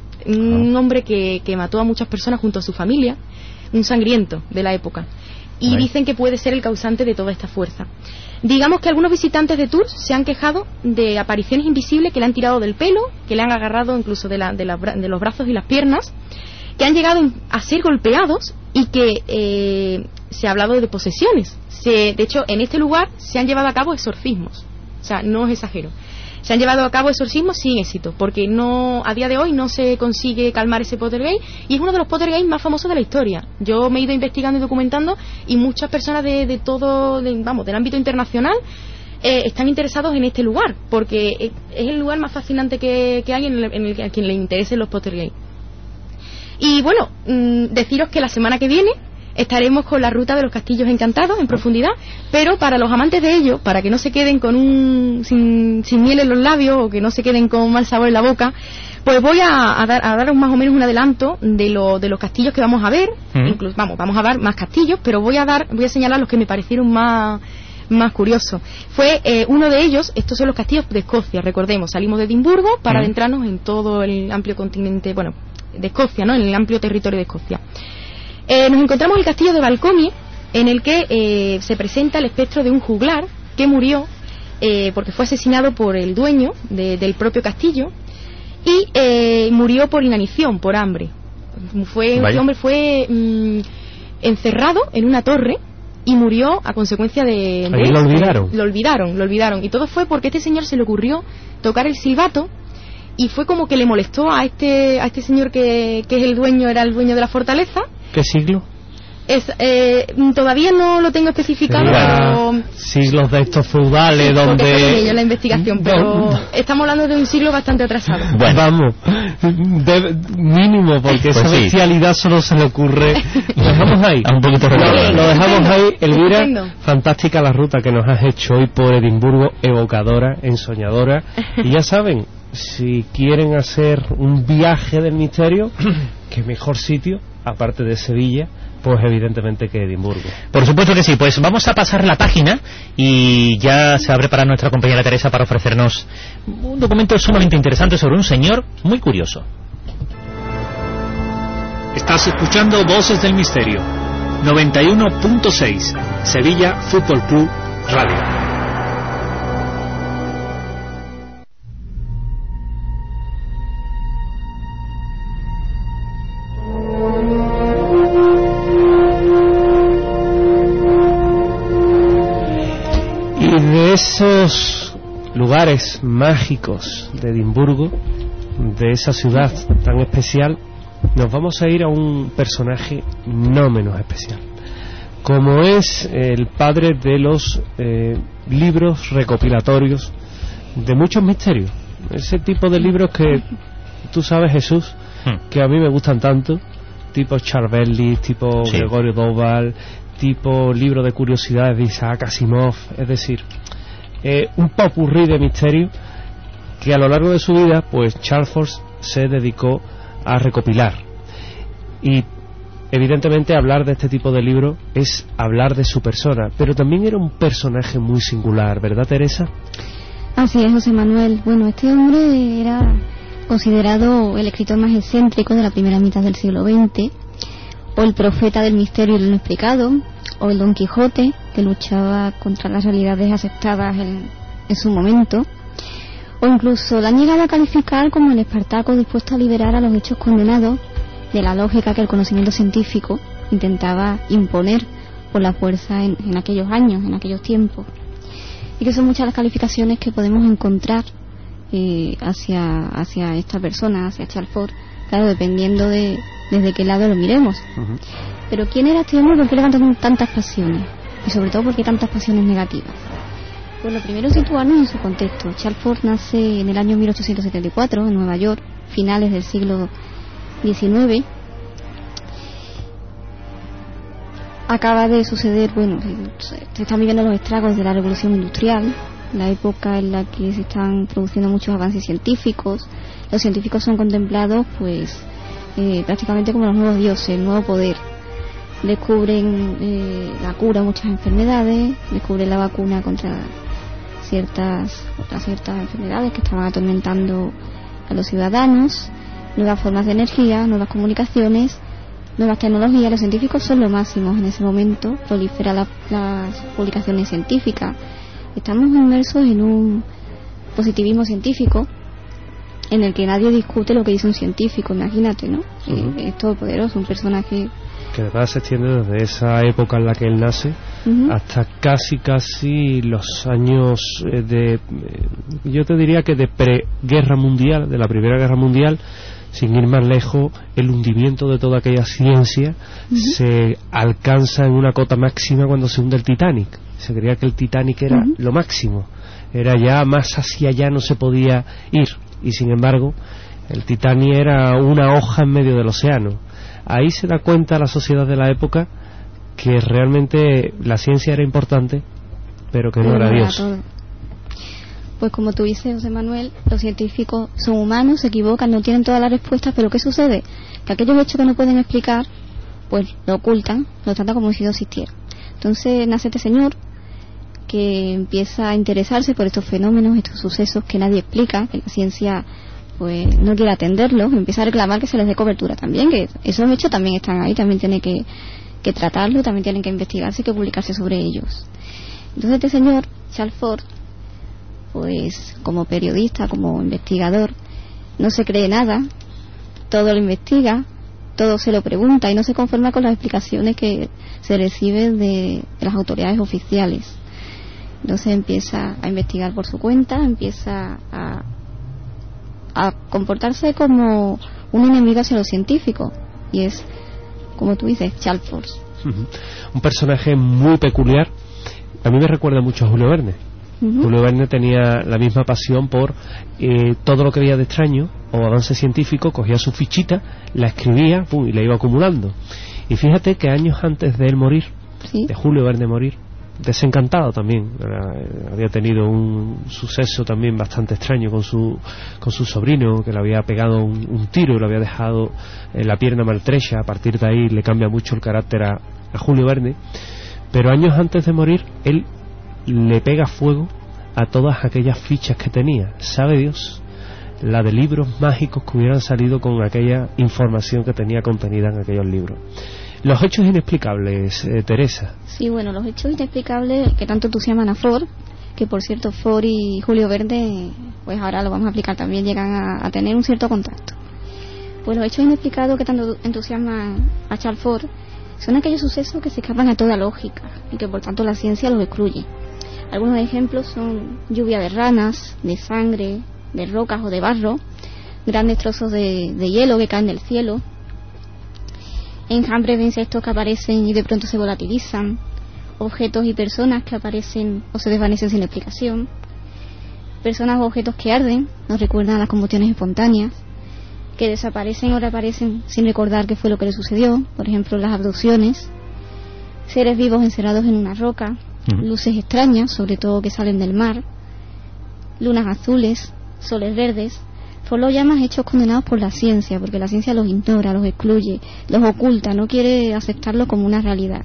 un uh-huh. hombre que, que mató a muchas personas junto a su familia, un sangriento de la época, y uh-huh. dicen que puede ser el causante de toda esta fuerza. Digamos que algunos visitantes de Tours se han quejado de apariciones invisibles que le han tirado del pelo, que le han agarrado incluso de, la, de, la, de los brazos y las piernas, que han llegado a ser golpeados, y que eh, se ha hablado de posesiones. Se, de hecho, en este lugar se han llevado a cabo exorcismos. O sea, no os exagero. Se han llevado a cabo exorcismos sin éxito, porque no a día de hoy no se consigue calmar ese poltergeist, y es uno de los poltergeist más famosos de la historia. Yo me he ido investigando y documentando, y muchas personas de, de todo, de, vamos, del ámbito internacional eh, están interesados en este lugar, porque es, es el lugar más fascinante que, que hay en el, en el, a quien le interesen los poltergeist. Y bueno, mmm, deciros que la semana que viene estaremos con la ruta de los castillos encantados en profundidad, pero para los amantes de ello, para que no se queden con un sin, sin miel en los labios o que no se queden con mal sabor en la boca, pues voy a, a, dar, a daros más o menos un adelanto de, lo, de los castillos que vamos a ver. Uh-huh. Incluso, vamos, vamos a ver más castillos, pero voy a dar, voy a señalar los que me parecieron más más curiosos. Fue eh, uno de ellos, estos son los castillos de Escocia, recordemos, salimos de Edimburgo para uh-huh. adentrarnos en todo el amplio continente, bueno, de Escocia, ¿no? En el amplio territorio de Escocia. Eh, nos encontramos el castillo de Balcomie, en el que eh, se presenta el espectro de un juglar que murió eh, porque fue asesinado por el dueño de, del propio castillo, y eh, murió por inanición, por hambre. Fue, este hombre fue mmm, encerrado en una torre y murió a consecuencia de... de Ahí lo olvidaron. Lo olvidaron, lo olvidaron. Y todo fue porque a este señor se le ocurrió tocar el silbato, y fue como que le molestó a este a este señor que, que es el dueño, era el dueño de la fortaleza. ¿Qué siglo? Es, eh, todavía no lo tengo especificado, pero siglos de estos feudales donde yo la investigación, pero no. Estamos hablando de un siglo bastante atrasado. Bueno, vamos, de, mínimo, porque pues esa sí. bestialidad solo se le ocurre. Lo dejamos ahí. Un poquito lo, lo dejamos ahí, Elvira. Entiendo. Fantástica la ruta que nos has hecho hoy por Edimburgo, evocadora, ensoñadora. Y ya saben, si quieren hacer un viaje del misterio, qué mejor sitio, aparte de Sevilla, pues evidentemente que Edimburgo. Por supuesto que sí, pues vamos a pasar la página y ya se va a preparar nuestra compañera Teresa para ofrecernos un documento sumamente interesante sobre un señor muy curioso. Estás escuchando Voces del Misterio, noventa y uno punto seis, Sevilla Fútbol Club Radio. Esos lugares mágicos de Edimburgo, de esa ciudad tan especial, nos vamos a ir a un personaje no menos especial, como es el padre de los eh, libros recopilatorios de muchos misterios, ese tipo de libros que tú sabes, Jesús, que a mí me gustan tanto, tipo Charles Berlitz, tipo sí. Gregorio Doval, tipo libro de curiosidades de Isaac Asimov, es decir, eh, un popurrí de misterio que a lo largo de su vida pues Charles Fort se dedicó a recopilar. Y evidentemente hablar de este tipo de libro es hablar de su persona, pero también era un personaje muy singular, ¿verdad, Teresa? Así es, José Manuel. Bueno, este hombre era considerado el escritor más excéntrico de la primera mitad del siglo veinte, o el profeta del misterio y lo inexplicado, o el Don Quijote, que luchaba contra las realidades aceptadas en, en su momento, o incluso la han llegado a calificar como el Espartaco dispuesto a liberar a los hechos condenados de la lógica que el conocimiento científico intentaba imponer por la fuerza en, en aquellos años, en aquellos tiempos. Y que son muchas las calificaciones que podemos encontrar eh, hacia, hacia esta persona, hacia Charles Fort, claro, dependiendo de desde qué lado lo miremos. Uh-huh. Pero ¿quién era este hombre? ¿Por qué levantó tantas pasiones? Y sobre todo, ¿por qué tantas pasiones negativas? Pues lo primero es situarnos en su contexto. Charles Fort nace en el año mil ochocientos setenta y cuatro en Nueva York, finales del siglo diecinueve. Acaba de suceder, bueno, se están viviendo los estragos de la revolución industrial, la época en la que se están produciendo muchos avances científicos. Los científicos son contemplados, pues, Eh, prácticamente como los nuevos dioses, el nuevo poder. Descubren eh, la cura a muchas enfermedades, descubren la vacuna contra ciertas, contra ciertas enfermedades que estaban atormentando a los ciudadanos, nuevas formas de energía, nuevas comunicaciones, nuevas tecnologías. Los científicos son lo máximo en ese momento, proliferan la, las publicaciones científicas. Estamos inmersos en un positivismo científico en el que nadie discute lo que dice un científico, imagínate, ¿no? Uh-huh. Eh, es todopoderoso, un personaje que además se extiende desde esa época en la que él nace uh-huh. hasta casi casi los años eh, de eh, yo te diría que de preguerra mundial, de la Primera Guerra Mundial, sin ir más lejos. El hundimiento de toda aquella ciencia uh-huh. se alcanza en una cota máxima cuando se hunde el Titanic. Se creía que el Titanic era uh-huh. lo máximo, era ya más hacia allá no se podía ir. Y sin embargo el Titanic era una hoja en medio del océano. Ahí se da cuenta la sociedad de la época que realmente la ciencia era importante, pero que no, no era Dios. Todo. Pues como tú dices, José Manuel, los científicos son humanos, se equivocan, no tienen todas las respuestas, pero ¿qué sucede? Que aquellos hechos que no pueden explicar, pues lo ocultan, lo tratan como si no existiera. Entonces nace este señor que empieza a interesarse por estos fenómenos, estos sucesos que nadie explica, que la ciencia pues no quiere atenderlos, empieza a reclamar que se les dé cobertura también, que esos hechos también están ahí, también tiene que, que tratarlo, también tienen que investigarse y que publicarse sobre ellos. Entonces este señor, Charles Fort, pues como periodista, como investigador, no se cree nada, todo lo investiga, todo se lo pregunta y no se conforma con las explicaciones que se reciben de, de las autoridades oficiales. Entonces empieza a investigar por su cuenta, empieza a, a comportarse como un enemigo hacia los científicos, y es, como tú dices, Charles Fort. Uh-huh. Un personaje muy peculiar. A mí me recuerda mucho a Julio Verne. Uh-huh. Julio Verne tenía la misma pasión por eh, todo lo que veía de extraño o avance científico, cogía su fichita, la escribía, pum, y la iba acumulando. Y fíjate que años antes de él morir, ¿sí? de Julio Verne morir, desencantado también. Era, había tenido un suceso también bastante extraño con su con su sobrino, que le había pegado un, un tiro y lo había dejado en la pierna maltrecha. A partir de ahí le cambia mucho el carácter a, a Julio Verne, pero años antes de morir él le pega fuego a todas aquellas fichas que tenía, sabe Dios, la de libros mágicos que hubieran salido con aquella información que tenía contenida en aquellos libros. Los hechos inexplicables, eh, Teresa. Sí, bueno, los hechos inexplicables que tanto entusiasman a Ford, que por cierto Ford y Julio Verne, pues ahora lo vamos a aplicar también, llegan a, a tener un cierto contacto. Pues los hechos inexplicados que tanto entusiasman a Charles Ford son aquellos sucesos que se escapan a toda lógica y que por tanto la ciencia los excluye. Algunos ejemplos son lluvia de ranas, de sangre, de rocas o de barro, grandes trozos de, de hielo que caen del cielo, enjambres de insectos que aparecen y de pronto se volatilizan, objetos y personas que aparecen o se desvanecen sin explicación, personas o objetos que arden, nos recuerdan a las combustiones espontáneas, que desaparecen o reaparecen sin recordar qué fue lo que les sucedió, por ejemplo las abducciones, seres vivos encerrados en una roca, mm. luces extrañas, sobre todo que salen del mar, lunas azules, soles verdes. Ford los llama hechos condenados por la ciencia, porque la ciencia los ignora, los excluye, los oculta, no quiere aceptarlo como una realidad.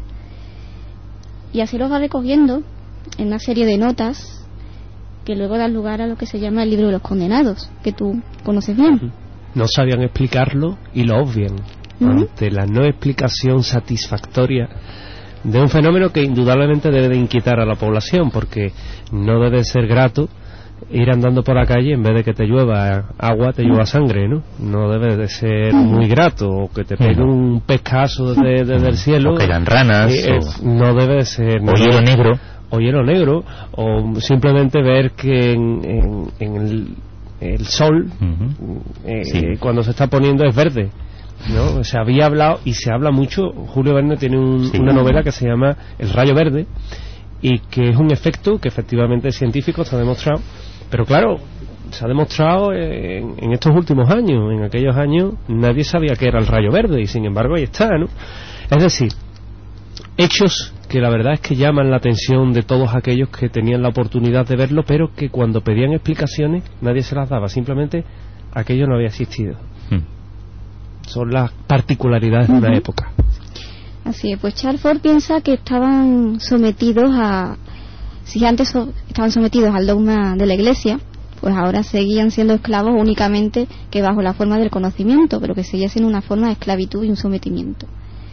Y así los va recogiendo en una serie de notas que luego dan lugar a lo que se llama el libro de los condenados, que tú conoces bien. No sabían explicarlo y lo obvian. Uh-huh. Ante la no explicación satisfactoria de un fenómeno que indudablemente debe de inquietar a la población, porque no debe ser grato ir andando por la calle, en vez de que te llueva agua, te llueva sangre, ¿no? No debe de ser muy grato, o que te pegue un pescazo desde, desde el cielo, o que eran ranas, eh, o... no debe de ser, o hielo negro, o hielo negro, o simplemente ver que en, en, en el, el sol, uh-huh. eh, sí. cuando se está poniendo es verde, ¿no? Se había hablado, y se habla mucho, Julio Verne tiene un, sí. una novela que se llama El rayo verde, y que es un efecto que efectivamente es científico, está demostrado. Pero claro, se ha demostrado en, en estos últimos años. En aquellos años nadie sabía qué era el rayo verde y sin embargo ahí está, ¿no? Es decir, hechos que la verdad es que llaman la atención de todos aquellos que tenían la oportunidad de verlo, pero que cuando pedían explicaciones nadie se las daba, simplemente aquello no había existido. Hmm. Son las particularidades uh-huh. de una época. Así es, pues Charles Ford piensa que estaban sometidos a... Si antes so, estaban sometidos al dogma de la Iglesia, pues ahora seguían siendo esclavos únicamente que bajo la forma del conocimiento, pero que seguía siendo una forma de esclavitud y un sometimiento.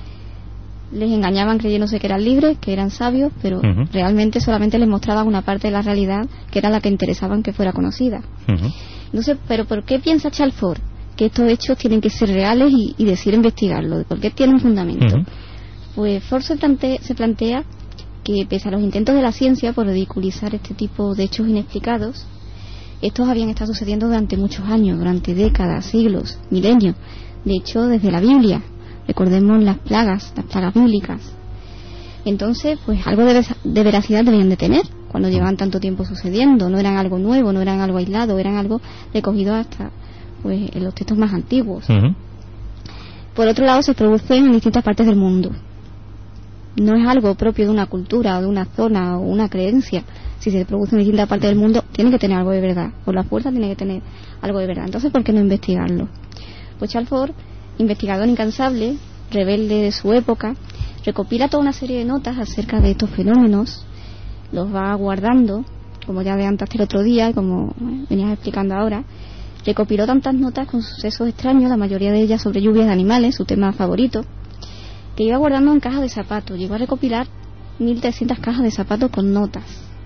Les engañaban creyéndose que eran libres, que eran sabios, pero uh-huh. realmente solamente les mostraban una parte de la realidad que era la que interesaban que fuera conocida. Uh-huh. Entonces, ¿pero por qué piensa Charles Ford que estos hechos tienen que ser reales y, y decide investigarlo? ¿Por qué tienen fundamento? Uh-huh. Pues Ford se plantea, se plantea que pese a los intentos de la ciencia por ridiculizar este tipo de hechos inexplicados, estos habían estado sucediendo durante muchos años, durante décadas, siglos, milenios. De hecho, desde la Biblia, recordemos las plagas, las plagas bíblicas. Entonces, pues algo de, de veracidad debían de tener cuando llevaban tanto tiempo sucediendo. No eran algo nuevo, no eran algo aislado, eran algo recogido hasta pues en los textos más antiguos. Uh-huh. Por otro lado, se producen en distintas partes del mundo. No es algo propio de una cultura o de una zona o una creencia. Si se produce en distintas partes del mundo, tiene que tener algo de verdad. Por la fuerza tiene que tener algo de verdad. Entonces, ¿por qué no investigarlo? Pues Charles Ford, investigador incansable, rebelde de su época, recopila toda una serie de notas acerca de estos fenómenos, los va guardando, como ya adelantaste el otro día, como venías explicando ahora. Recopiló tantas notas con sucesos extraños, la mayoría de ellas sobre lluvias de animales, su tema favorito, que iba guardando en cajas de zapatos. Llegó a recopilar mil trescientas cajas de zapatos con notas.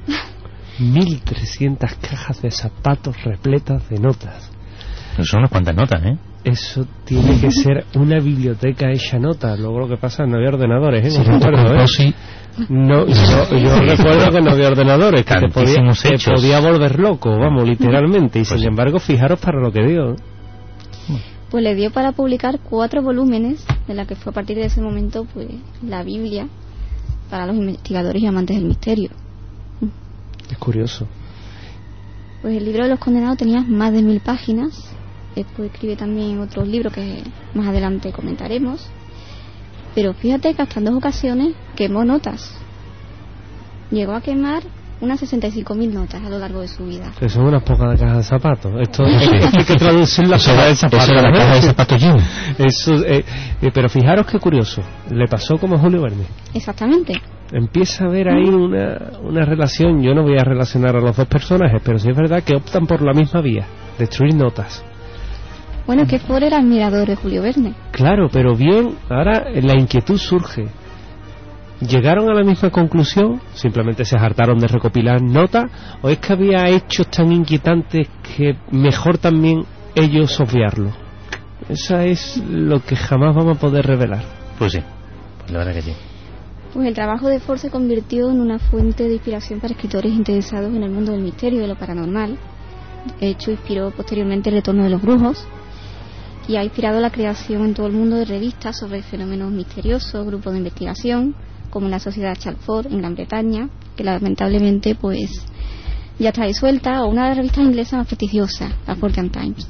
mil trescientas cajas de zapatos repletas de notas. Son unas cuantas notas, ¿eh? Eso tiene que ser una biblioteca hecha notas. Luego lo que pasa, no había ordenadores, ¿eh? Sí, no recuerdo, ¿eh? Sí. No, yo, yo recuerdo que no había ordenadores, que te podía, te podía volver loco, vamos, literalmente. Y pues sin sí. embargo, fijaros para lo que dio. Pues le dio para publicar cuatro volúmenes, de la que fue a partir de ese momento pues la Biblia para los investigadores y amantes del misterio. Es curioso. Pues el libro de los condenados tenía más de mil páginas. Después escribe también otros libros que más adelante comentaremos. Pero fíjate que hasta en dos ocasiones quemó notas. llegó a quemar unas sesenta y cinco mil notas a lo largo de su vida. Que son unas pocas cajas de zapatos. Esto sí. Hay que traducir la caja de zapatos. Eso era la caja de zapatos Jim. Eso, eh, eh, pero fijaros qué curioso. Le pasó como a Julio Verne. Exactamente. Empieza a haber ahí una, una relación. Yo no voy a relacionar a los dos personajes, pero sí es verdad que optan por la misma vía, destruir notas. Bueno, que Ford era admirador de Julio Verne. Claro, pero bien, ahora la inquietud surge. ¿Llegaron a la misma conclusión? ¿Simplemente se hartaron de recopilar notas? ¿O es que había hechos tan inquietantes que mejor también ellos obviarlo? Eso es lo que jamás vamos a poder revelar. Pues sí, pues la verdad que sí. Pues el trabajo de Ford se convirtió en una fuente de inspiración para escritores interesados en el mundo del misterio y de lo paranormal. De hecho, inspiró posteriormente El retorno de los brujos y ha inspirado la creación en todo el mundo de revistas sobre fenómenos misteriosos, grupos de investigación, como la Sociedad Chalford en Gran Bretaña, que lamentablemente pues ya está disuelta, o una de las revistas inglesas más prestigiosas, la Fortean Times.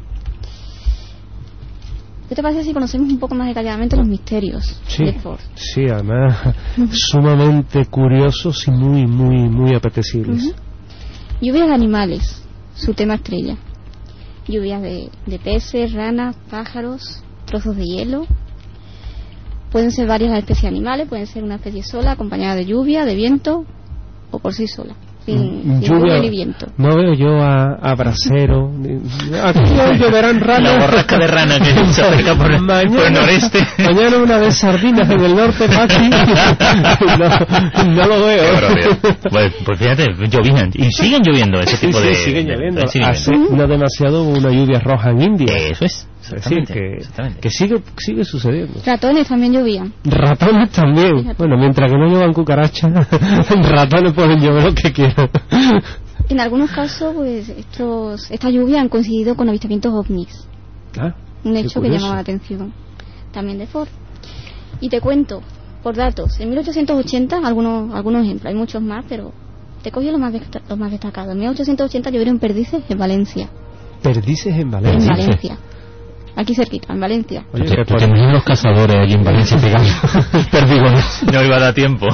¿Qué te parece si conocemos un poco más detalladamente los misterios sí, de Ford? Sí, además sumamente curiosos y muy, muy, muy apetecibles. Uh-huh. Lluvias de animales, su tema estrella. Lluvias de, de peces, ranas, pájaros, trozos de hielo. Pueden ser varias especies animales, pueden ser una especie sola, acompañada de lluvia, de viento, o por sí sola, sin, sin lluvia ni viento. No veo yo a, a brasero. Aquí hoy lloverán ranas. La borrasca de rana que se acerca por, mañana, por el noreste. Mañana una de sardinas en el norte, Paqui. No, no lo veo. Pues, pues fíjate, llovían. Y siguen lloviendo ese tipo sí, de... Sí, siguen lloviendo. De, siguen Hace lloviendo. no demasiado una lluvia roja en India. Eso es. Es decir, que, que sigue, sigue sucediendo. Ratones también llovían. Ratones también. Fíjate. Bueno, mientras que no llevan cucarachas, ratones pueden llover lo que quieran. En algunos casos, pues estos estas lluvias han coincidido con avistamientos ovnis. Ah, un hecho que llamaba la atención. También de Ford. Y te cuento, por datos, en mil ochocientos ochenta, algunos algunos ejemplos, hay muchos más, pero te cogí los más, los más destacados. En mil ochocientos ochenta llovieron perdices en Valencia. ¿Perdices en Valencia? En Valencia. Aquí cerquita, en Valencia. Oye, te, te imaginas los cazadores allí en Valencia pegando perdigones. No iba a dar tiempo.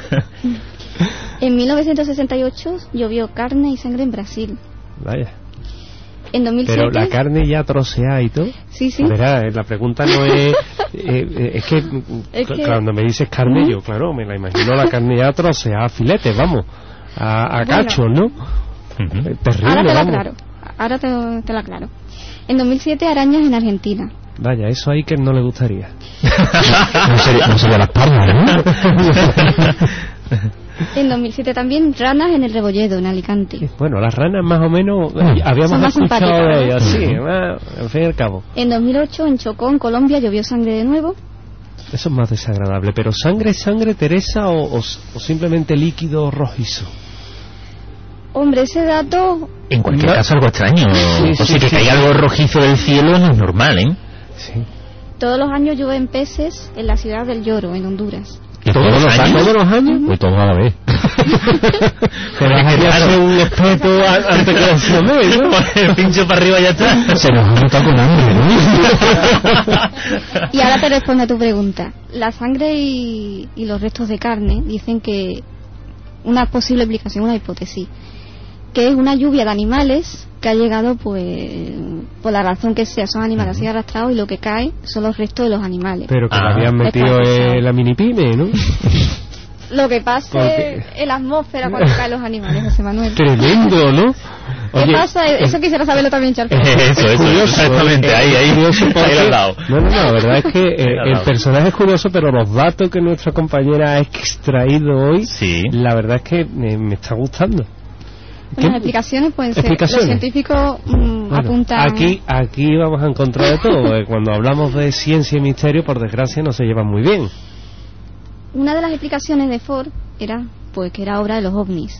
En mil novecientos sesenta y ocho llovió carne y sangre en Brasil. Vaya. En dos mil siete... Pero la carne ya troceada y todo. Sí, sí. Verá, la pregunta no es... Eh, es que es que cuando me dices carne, uh-huh. yo, claro, me la imagino la carne ya troceada a filetes, vamos. A, a bueno, cachos, ¿no? Uh-huh. Terrible, ahora te la vamos. aclaro. Ahora te, te la aclaro. En dos mil siete, arañas en Argentina. Vaya, eso ahí que no le gustaría. no, sería, no sería las palmas, ¿no? En dos mil siete también, ranas en el Rebolledo, en Alicante. Bueno, las ranas más o menos eh, habíamos escuchado de ellas, sí, más, al fin y al cabo. En dos mil ocho, en Chocó, en Colombia, llovió sangre de nuevo. Eso es más desagradable, pero ¿sangre es sangre, Teresa, o, o, o simplemente líquido rojizo? Hombre, ese dato... En cualquier no. caso algo extraño. Sí, o sea, sí, que sí, caiga sí. algo rojizo del cielo no es normal, ¿eh? Sí. Todos los años llueven peces en la ciudad del Lloro, en Honduras. ¿Y todos, ¿Todos los años? ¿Todos los años? Pues todos a la vez. Pero hay que hacer un espeto antes que asome, ¿no? El pincho para arriba ya está. Se nos ha notado con hambre, ¿no? Y ahora te respondo a tu pregunta. La sangre y, y los restos de carne dicen que una posible explicación, una hipótesis, que es una lluvia de animales que ha llegado pues por la razón que sea, son animales así arrastrados y lo que cae son los restos de los animales. Pero que ah, lo habían metido en la mini pyme, ¿no? Lo que pasa Porque... en la atmósfera cuando caen los animales, José Manuel. Tremendo, ¿no? ¿Qué Oye, pasa? Eso es... quisiera saberlo también, Charles. Eso, eso, curioso, exactamente, ¿eh? ahí, ahí, curioso porque... ahí lo he dado. No, no, no, la verdad es que eh, el personaje es curioso, pero los datos que nuestra compañera ha extraído hoy, sí. la verdad es que me, me está gustando. Bueno, las explicaciones pueden ser, ¿Explicaciones? Los científicos mmm, bueno, apuntan... Aquí, aquí vamos a encontrar de todo, porque cuando hablamos de ciencia y misterio, por desgracia, no se llevan muy bien. Una de las explicaciones de Ford era pues que era obra de los ovnis.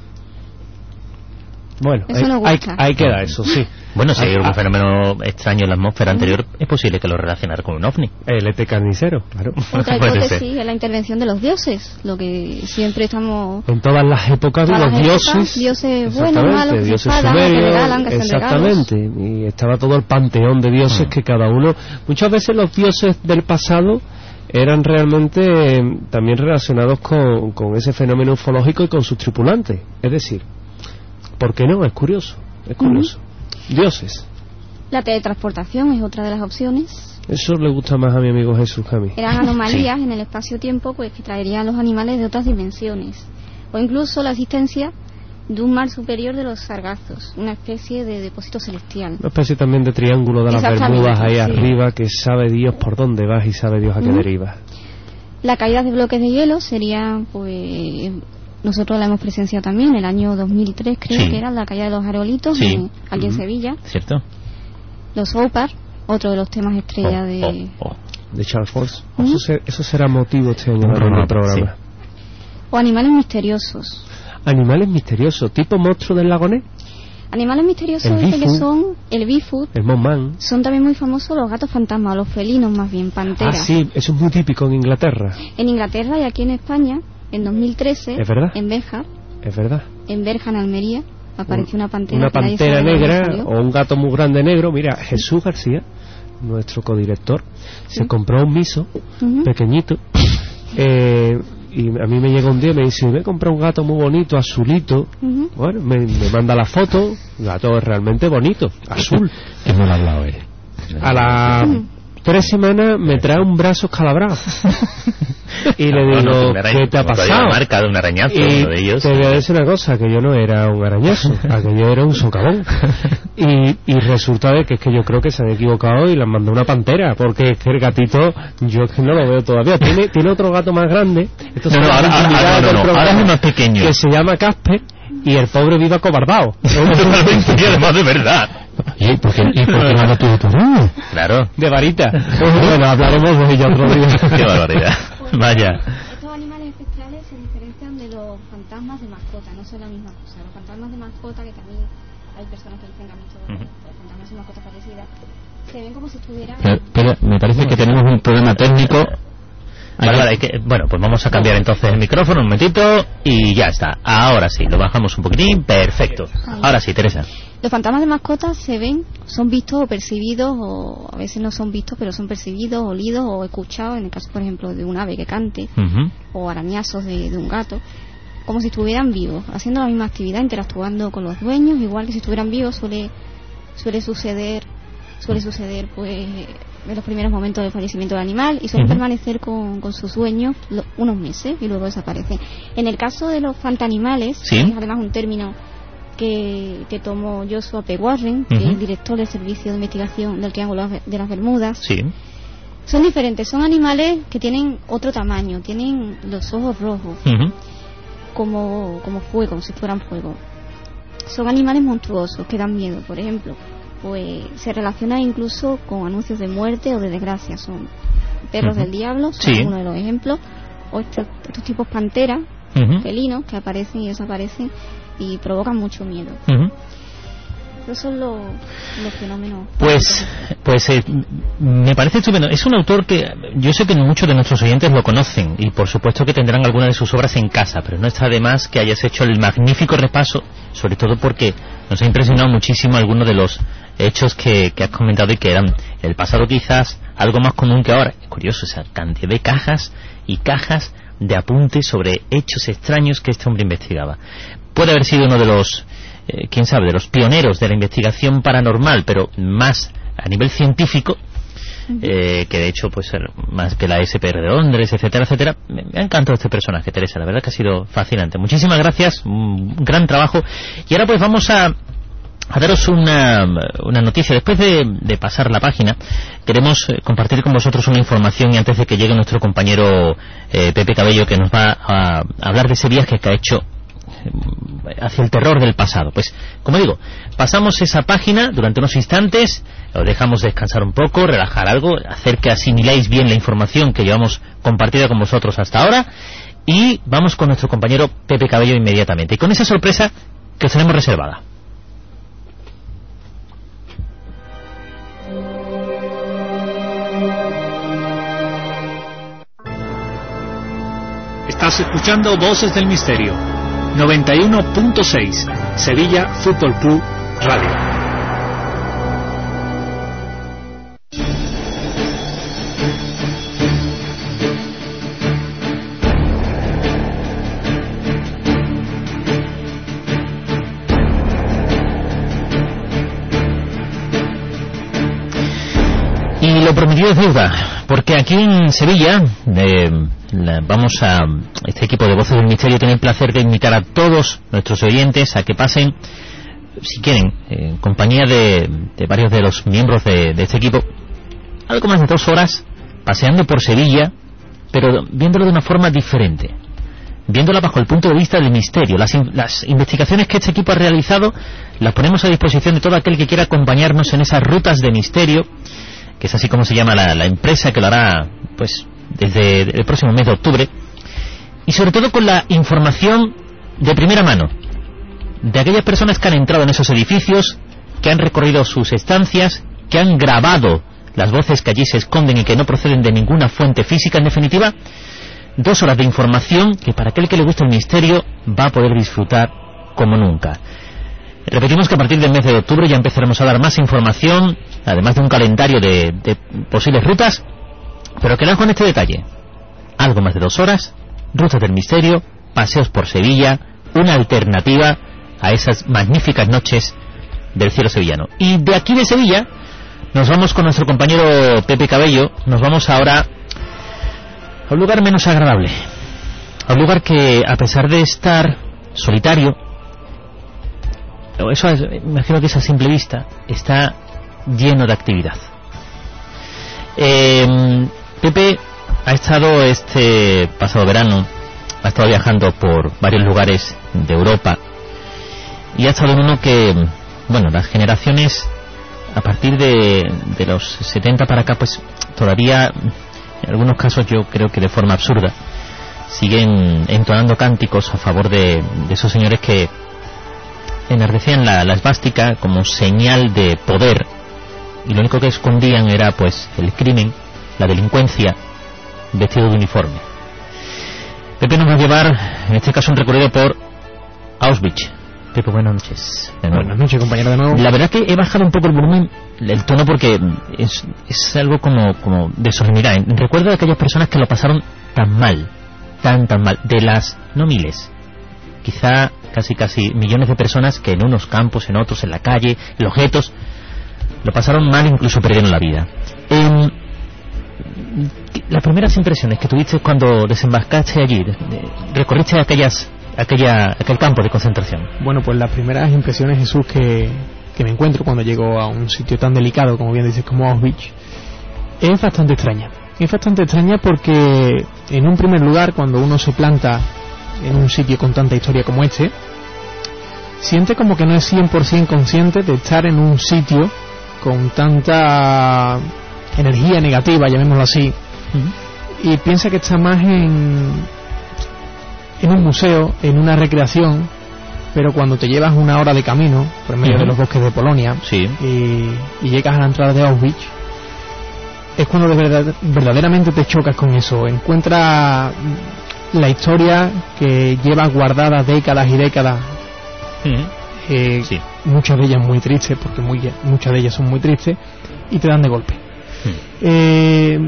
Bueno, eso hay, nos gusta. hay, hay que dar eso, sí. Bueno, si hay Ah, algún ah. fenómeno extraño en la atmósfera anterior, es posible que lo relacionara con un ovni. El ete carnicero, claro. Otra Puede hipótesis ser. es la intervención de los dioses, lo que siempre estamos... En todas las épocas de Todas los las épocas, dioses, dioses buenos, exactamente, malos, que se dioses enfadan, que sumerios, regalan, que hacen exactamente, y estaba todo el panteón de dioses Mm. que cada uno, muchas veces los dioses del pasado eran realmente eh, también relacionados con, con ese fenómeno ufológico y con sus tripulantes. Es decir, ¿por qué no? Es curioso, es curioso. Uh-huh. Dioses. La teletransportación es otra de las opciones. Eso le gusta más a mi amigo Jesús que a mí. Eran anomalías sí. en el espacio-tiempo, pues que traerían a los animales de otras dimensiones. O incluso la existencia de un mar superior de los sargazos, una especie de depósito celestial. Una especie también de triángulo de las Bermudas ahí sí. arriba, que sabe Dios por dónde vas y sabe Dios a qué uh-huh. derivas. La caída de bloques de hielo sería, pues, nosotros la hemos presenciado también, en el año dos mil tres creo sí. que era la caída de los aerolitos sí. en, aquí uh-huh. en Sevilla. ¿Cierto? Los OPAR, otro de los temas estrella oh, de... Oh, oh. De Charles Force. ¿Mm? Eso, ser, eso será motivo este año en el programa. Sí. O animales misteriosos. Animales misteriosos, tipo monstruo del lago Ness. Animales misteriosos dicen que son el Bigfoot. El Mothman. Son también muy famosos los gatos fantasmas, los felinos más bien, panteras. Ah, sí, eso es muy típico en Inglaterra. En Inglaterra y aquí en España, en dos mil trece, ¿es verdad? En Béjar. Es verdad. En Berja, en Almería, apareció una pantera. Una pantera negra o un gato muy grande negro. Mira, Jesús García, nuestro codirector, ¿sí? se compró un miso uh-huh. pequeñito. Eh, y a mí me llega un día y me dice, me he comprado un gato muy bonito, azulito. Uh-huh. Bueno, me, me manda la foto. El gato es realmente bonito, azul. Que no lo ha hablado él. A las uh-huh. tres semanas me trae un brazo escalabrado. Y le digo, no, no, ¿qué te ha pasado? Marca de un arañazo, y uno de ellos. Te voy a decir una cosa, que yo no era un arañazo, aquello era un socavón. Y, y resulta de que es que yo creo que se han equivocado y le han mandado una pantera, porque es que el gatito, yo es que no lo veo todavía. Tiene, tiene otro gato más grande. Esto no, no, ahora, ahora, no, no, ahora es uno pequeño. Que se llama Casper, y el pobre vive acobardado. Además de verdad. ¿Y por qué, y por qué no lo tuvo tu niño? Claro. De varita. Bueno, hablaremos de ello otro día. Qué barbaridad. Vaya. Estos animales espectrales se diferencian de los fantasmas de mascota, no son la misma cosa. Los fantasmas de mascota, que también hay personas que dicen que han visto uh-huh. los fantasmas de mascota parecidas, se ven como si estuvieran... Pero, pero me parece que tenemos un problema técnico. Vale, vale, hay que, bueno, pues vamos a cambiar entonces el micrófono un momentito y ya está. Ahora sí, lo bajamos un poquitín, perfecto. Ahora sí, Teresa. Los fantasmas de mascotas se ven, son vistos o percibidos, o a veces no son vistos, pero son percibidos, olidos o escuchados, en el caso, por ejemplo, de un ave que cante, uh-huh. o arañazos de, de un gato, como si estuvieran vivos, haciendo la misma actividad, interactuando con los dueños, igual que si estuvieran vivos. Suele suele suceder, suele suceder, pues, en los primeros momentos del fallecimiento del animal, y suelen uh-huh. permanecer con, con sus dueños lo, unos meses y luego desaparecen. En el caso de los fantanimales, ¿sí? que es además un término que, que tomó Joshua P. Warren, uh-huh. que es el director del Servicio de Investigación del Triángulo de las Bermudas, ¿sí? Son diferentes, son animales que tienen otro tamaño, tienen los ojos rojos, uh-huh. como, como fuego, como si fueran fuego. Son animales monstruosos que dan miedo, por ejemplo. Pues se relaciona incluso con anuncios de muerte o de desgracia. Son perros uh-huh. del diablo, son sí. uno de los ejemplos, o estos, estos tipos panteras, uh-huh. felinos, que aparecen y desaparecen y provocan mucho miedo. Uh-huh. Esos son los, los fenómenos. Pues, pues eh, me parece estupendo. Es un autor que yo sé que muchos de nuestros oyentes lo conocen y por supuesto que tendrán alguna de sus obras en casa, pero no está de más que hayas hecho el magnífico repaso, sobre todo porque nos ha impresionado muchísimo algunos de los hechos que, que has comentado y que eran en el pasado quizás algo más común que ahora. Es curioso esa cantidad de cajas y cajas de apuntes sobre hechos extraños que este hombre investigaba. Puede haber sido uno de los Eh, quién sabe, de los pioneros de la investigación paranormal, pero más a nivel científico, eh, que de hecho pues más que la S P R de Londres, etcétera, etcétera. Me, me ha encantado este personaje, Teresa, la verdad que ha sido fascinante. Muchísimas gracias, un gran trabajo. Y ahora pues vamos a a daros una, una noticia. Después de, de pasar la página, queremos eh, compartir con vosotros una información, y antes de que llegue nuestro compañero eh, Pepe Cabello, que nos va a, a hablar de ese viaje que ha hecho hacia el terror del pasado. Pues, como digo, pasamos esa página durante unos instantes, os dejamos descansar un poco, relajar algo, hacer que asimiléis bien la información que llevamos compartida con vosotros hasta ahora, y vamos con nuestro compañero Pepe Cabello inmediatamente, y con esa sorpresa que os tenemos reservada. Estás escuchando Voces del Misterio, noventa y uno punto seis, Sevilla Fútbol Club Radio. Y lo prometido es deuda, porque aquí en Sevilla eh, la, vamos a este equipo de Voces del Misterio tiene el placer de invitar a todos nuestros oyentes a que pasen, si quieren, en compañía de, de varios de los miembros de, de este equipo, algo más de dos horas paseando por Sevilla, pero viéndolo de una forma diferente, viéndola bajo el punto de vista del misterio. Las, in, las investigaciones que este equipo ha realizado las ponemos a disposición de todo aquel que quiera acompañarnos en esas rutas de misterio, que es así como se llama la, la empresa, que lo hará pues desde el próximo mes de octubre, y sobre todo con la información de primera mano de aquellas personas que han entrado en esos edificios, que han recorrido sus estancias, que han grabado las voces que allí se esconden y que no proceden de ninguna fuente física. En definitiva, dos horas de información que para aquel que le gusta el misterio va a poder disfrutar como nunca. Repetimos que a partir del mes de octubre ya empezaremos a dar más información, además de un calendario de, de posibles rutas, pero quedad con este detalle: algo más de dos horas, rutas del misterio, paseos por Sevilla, una alternativa a esas magníficas noches del cielo sevillano. Y de aquí de Sevilla nos vamos con nuestro compañero Pepe Cabello. Nos vamos ahora a un lugar menos agradable, a un lugar que, a pesar de estar solitario, eso es, imagino que es a simple vista, está lleno de actividad. Eh, Pepe ha estado este pasado verano, ha estado viajando por varios lugares de Europa y ha estado en uno que, bueno, las generaciones a partir de, de los setenta para acá, pues todavía, en algunos casos yo creo que de forma absurda, siguen entonando cánticos a favor de, de esos señores que enardecían la, la esvástica como señal de poder, y lo único que escondían era pues el crimen, la delincuencia, vestido de uniforme. Pepe nos va a llevar, en este caso, un recorrido por Auschwitz. Pepe, buenas noches. Buenas noches, compañero, de nuevo. La verdad que he bajado un poco el volumen, el tono, porque es, es algo como, como de solemnidad. Recuerdo de aquellas personas que lo pasaron tan mal, tan, tan mal, de las, no miles, quizá casi casi millones de personas que en unos campos, en otros, en la calle, en los guetos, lo pasaron mal, incluso perdieron la vida. Eh, las primeras impresiones que tuviste cuando desembarcaste allí, recorriste aquellas, aquella, aquel campo de concentración. Bueno, pues las primeras impresiones, Jesús, que, que me encuentro cuando llego a un sitio tan delicado, como bien dices, como Auschwitz, es bastante extraña. Es bastante extraña porque, en un primer lugar, cuando uno se planta en un sitio con tanta historia como este, siente como que no es cien por ciento consciente de estar en un sitio con tanta energía negativa, llamémoslo así, uh-huh. y piensa que está más en en un museo, en una recreación, pero cuando te llevas una hora de camino por medio uh-huh. de los bosques de Polonia, sí. y, y llegas a la entrada de Auschwitz, es cuando de verdad, verdaderamente te chocas con eso. Encuentras la historia que lleva guardada décadas y décadas, uh-huh. eh, sí. muchas de ellas muy tristes, porque muy, muchas de ellas son muy tristes, y te dan de golpe. Uh-huh. eh,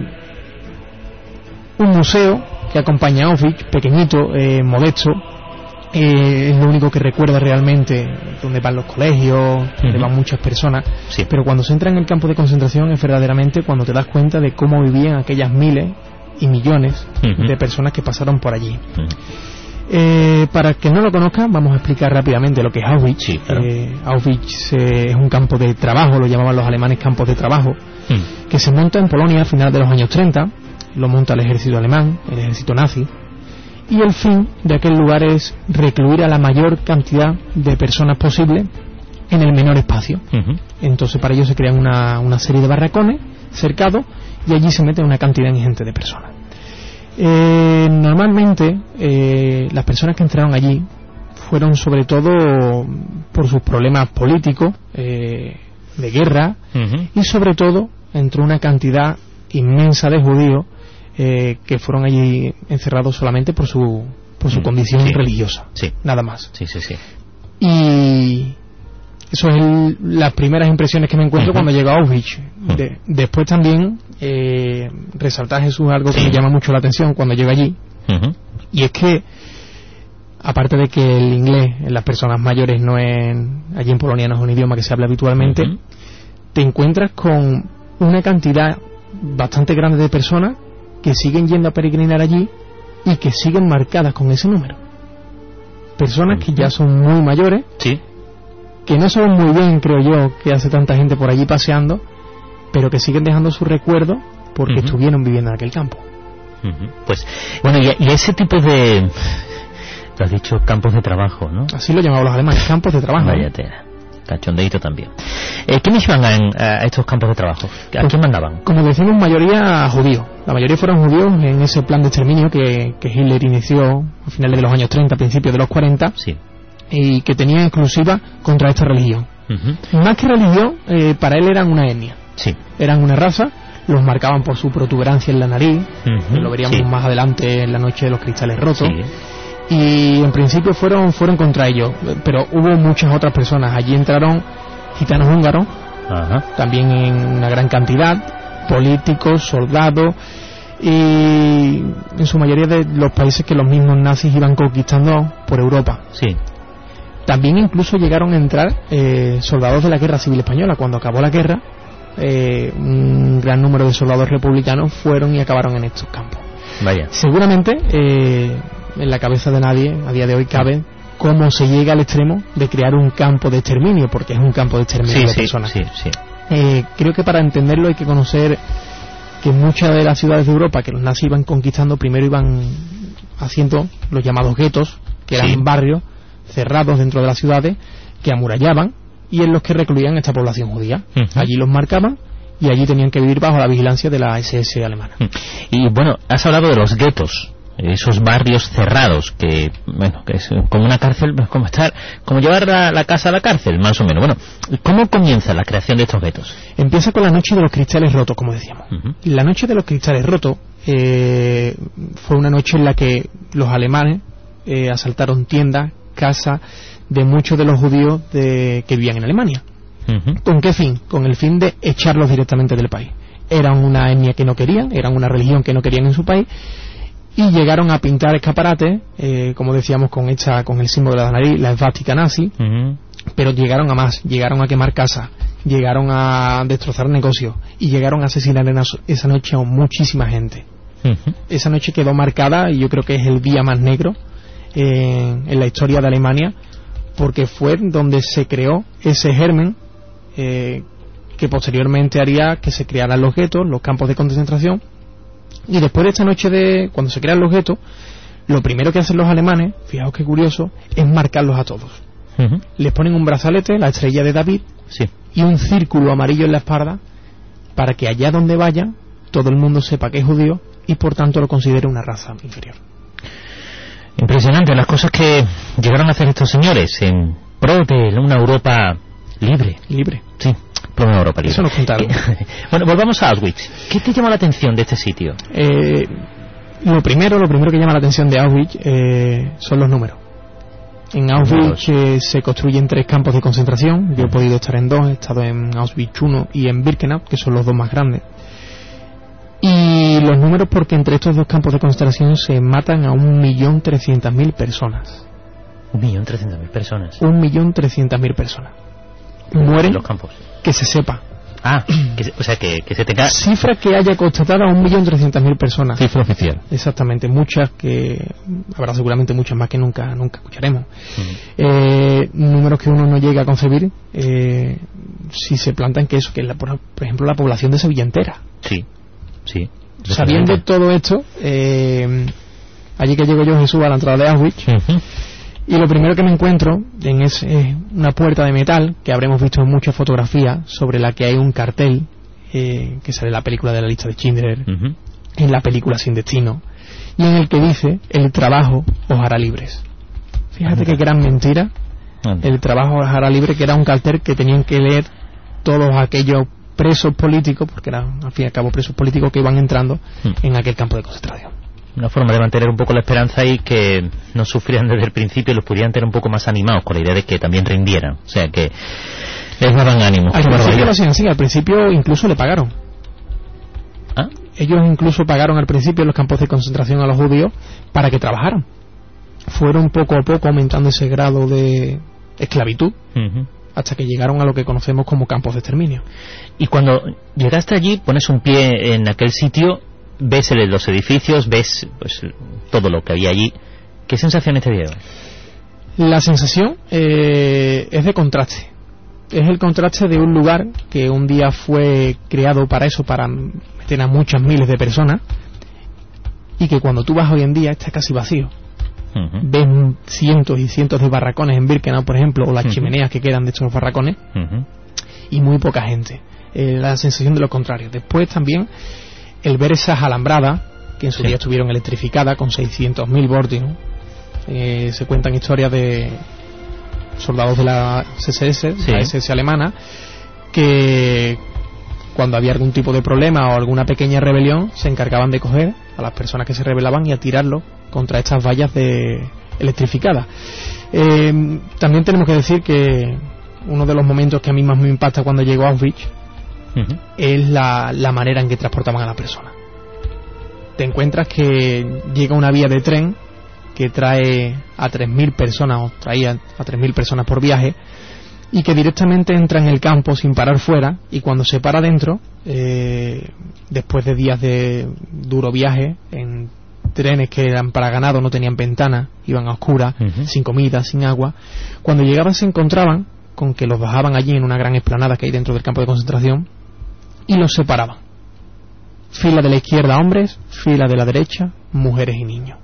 un museo que acompaña a Auschwitz, pequeñito, eh, modesto, eh, es lo único que recuerda realmente, donde van los colegios, donde uh-huh. van muchas personas, sí. pero cuando se entra en el campo de concentración es verdaderamente cuando te das cuenta de cómo vivían aquellas miles y millones uh-huh. de personas que pasaron por allí. Uh-huh. Eh, para que no lo conozca, vamos a explicar rápidamente lo que es Auschwitz. Sí, claro. eh, Auschwitz eh, es un campo de trabajo, lo llamaban los alemanes campos de trabajo, uh-huh. que se monta en Polonia a finales de los años treinta, lo monta el ejército alemán, el ejército nazi, y el fin de aquel lugar es recluir a la mayor cantidad de personas posible en el menor espacio. Uh-huh. Entonces para ello se crean una, una serie de barracones cercados y allí se mete una cantidad ingente de personas. Eh, normalmente eh, las personas que entraron allí fueron sobre todo por sus problemas políticos, eh, de guerra, uh-huh. y sobre todo entró una cantidad inmensa de judíos eh, que fueron allí encerrados solamente por su por su mm, condición sí. religiosa, sí. nada más. Sí, sí, sí. Y eso es el, las primeras impresiones que me encuentro uh-huh. cuando llego a Auschwitz. Uh-huh. De, después también eh, resaltar, Jesús, algo que sí. me llama mucho la atención cuando llego allí, uh-huh. y es que aparte de que el inglés en las personas mayores no es, allí en Polonia no es un idioma que se habla habitualmente, uh-huh. te encuentras con una cantidad bastante grande de personas que siguen yendo a peregrinar allí y que siguen marcadas con ese número. Personas que ya son muy mayores, sí, que no saben muy bien, creo yo, que hace tanta gente por allí paseando, pero que siguen dejando su recuerdo porque uh-huh. estuvieron viviendo en aquel campo. Uh-huh. Pues, bueno, y, y ese tipo de... Te has dicho campos de trabajo, ¿no? Así lo llamaban los alemanes, campos de trabajo. Vaya tela. Cachondeito también. Eh, ¿Qué misiones mandan a estos campos de trabajo? ¿A pues, quién mandaban? Como decimos, mayoría judíos. La mayoría fueron judíos en ese plan de exterminio que, que Hitler inició a finales de los años treinta, a principios de los cuarenta, sí, y que tenía exclusiva contra esta religión. Uh-huh. Más que religión, eh, para él eran una etnia. Sí. Eran una raza, los marcaban por su protuberancia en la nariz, uh-huh. que lo veríamos sí. más adelante en la noche de los cristales rotos. Sí. Y en principio fueron fueron contra ellos, pero hubo muchas otras personas. Allí entraron gitanos húngaros, ajá, también en una gran cantidad, políticos, soldados, y en su mayoría de los países que los mismos nazis iban conquistando por Europa. Sí. También incluso llegaron a entrar eh, soldados de la Guerra Civil Española. Cuando acabó la guerra, eh, un gran número de soldados republicanos fueron y acabaron en estos campos. Vaya. Seguramente eh, en la cabeza de nadie a día de hoy cabe cómo se llega al extremo de crear un campo de exterminio, porque es un campo de exterminio sí, de sí, personas. Sí, sí. Eh, creo que para entenderlo hay que conocer que en muchas de las ciudades de Europa que los nazis iban conquistando, primero iban haciendo los llamados guetos, que eran sí. barrios cerrados dentro de las ciudades que amurallaban y en los que recluían esta población judía. Uh-huh. Allí los marcaban y allí tenían que vivir bajo la vigilancia de la ese ese alemana. Y bueno, has hablado de los guetos, esos barrios cerrados que, bueno, que es como una cárcel, como estar, como llevar la, la casa a la cárcel, más o menos. Bueno, ¿cómo comienza la creación de estos guetos? Empieza con la noche de los cristales rotos, como decíamos. Uh-huh. La noche de los cristales rotos eh, fue una noche en la que los alemanes eh, asaltaron tiendas, casas de muchos de los judíos de, que vivían en Alemania. Uh-huh. ¿Con qué fin? Con el fin de echarlos directamente del país. Eran una etnia que no querían, eran una religión que no querían en su país, y llegaron a pintar escaparates, eh, como decíamos, con esta, con el símbolo de la nariz, la esvástica nazi, uh-huh. pero llegaron a más, llegaron a quemar casas, llegaron a destrozar negocios y llegaron a asesinar en esa noche a muchísima gente. Uh-huh. Esa noche quedó marcada y yo creo que es el día más negro eh, en la historia de Alemania, porque fue donde se creó ese germen eh, que posteriormente haría que se crearan los guetos, los campos de concentración. Y después de esta noche de cuando se crean los guetos, lo primero que hacen los alemanes, fijaos qué curioso, es marcarlos a todos. Uh-huh. Les ponen un brazalete, la estrella de David, sí. y un círculo amarillo en la espalda, para que allá donde vayan todo el mundo sepa que es judío y por tanto lo considere una raza inferior. Impresionante las cosas que llegaron a hacer estos señores en pro de una Europa libre. Libre. Sí. Una Europa libre. Eso nos contaron. Bueno, volvamos a Auschwitz. ¿Qué te llama la atención de este sitio? Eh, lo primero, lo primero que llama la atención de Auschwitz eh, son los números. En Auschwitz eh, se construyen tres campos de concentración. Yo he podido estar en dos, he estado en Auschwitz uno y en Birkenau, que son los dos más grandes. Y los números, porque entre estos dos campos de concentración se matan a un millón trescientas mil personas. Un millón trescientas mil personas. Un millón trescientas mil personas. Mueren en los campos. Que se sepa. Ah, que se, o sea, que, que se tenga... Cifra que haya constatada a un millón trescientas mil personas. Cifra oficial. Exactamente, muchas que... Habrá seguramente muchas más que nunca nunca escucharemos. Uh-huh. Eh, números que uno no llega a concebir eh, si se plantan que eso, que la, por, por ejemplo la población de Sevilla entera. Sí, sí. Sabiendo todo esto, eh, allí que llego yo, Jesús, a la entrada de Auschwitz, uh-huh. y lo primero que me encuentro en es eh, una puerta de metal que habremos visto en muchas fotografías, sobre la que hay un cartel eh, que sale en la película de la lista de Schindler, uh-huh. en la película Sin Destino, y en el que dice: el trabajo os hará libres. Fíjate uh-huh. qué gran mentira. Uh-huh. El trabajo os hará libre, que era un cartel que tenían que leer todos aquellos presos políticos, porque eran al fin y al cabo presos políticos que iban entrando uh-huh. en aquel campo de concentración. Una forma de mantener un poco la esperanza y que no sufrieran desde el principio y los pudieran tener un poco más animados con la idea de que también rindieran. O sea, que les daban ánimo. Al principio lo hacían así, al principio incluso le pagaron. ¿Ah? Ellos incluso pagaron al principio en los campos de concentración a los judíos para que trabajaran. Fueron poco a poco aumentando ese grado de esclavitud, uh-huh. hasta que llegaron a lo que conocemos como campos de exterminio. Y cuando llegaste allí, pones un pie en aquel sitio, ves el, los edificios, ves pues, todo lo que había allí. ¿Qué sensaciones te dieron? La sensación eh, es de contraste. Es el contraste de un lugar que un día fue creado para eso, para meter a muchas miles de personas, y que cuando tú vas hoy en día está casi vacío. Uh-huh. Ves cientos y cientos de barracones en Birkenau, por ejemplo, o las uh-huh. chimeneas que quedan de estos barracones, uh-huh. y muy poca gente. Eh, la sensación de lo contrario. Después también el ver esas alambradas que en su sí. día estuvieron electrificadas con seiscientos mil voltios. Eh, se cuentan historias de soldados de la C S S, sí. la S S alemana, que cuando había algún tipo de problema o alguna pequeña rebelión se encargaban de coger a las personas que se rebelaban y a tirarlos contra estas vallas de electrificadas. Eh, también tenemos que decir que uno de los momentos que a mí más me impacta cuando llego a Auschwitz uh-huh. es la, la manera en que transportaban a la persona. Te encuentras que llega una vía de tren que trae a tres mil personas, o traía a tres mil personas por viaje, y que directamente entra en el campo sin parar fuera, y cuando se para dentro, eh, después de días de duro viaje, en trenes que eran para ganado, no tenían ventanas, iban a oscuras, uh-huh. sin comida, sin agua, cuando llegaban se encontraban con que los bajaban allí en una gran explanada que hay dentro del campo de concentración, y los separaban. Fila de la izquierda hombres, fila de la derecha mujeres y niños.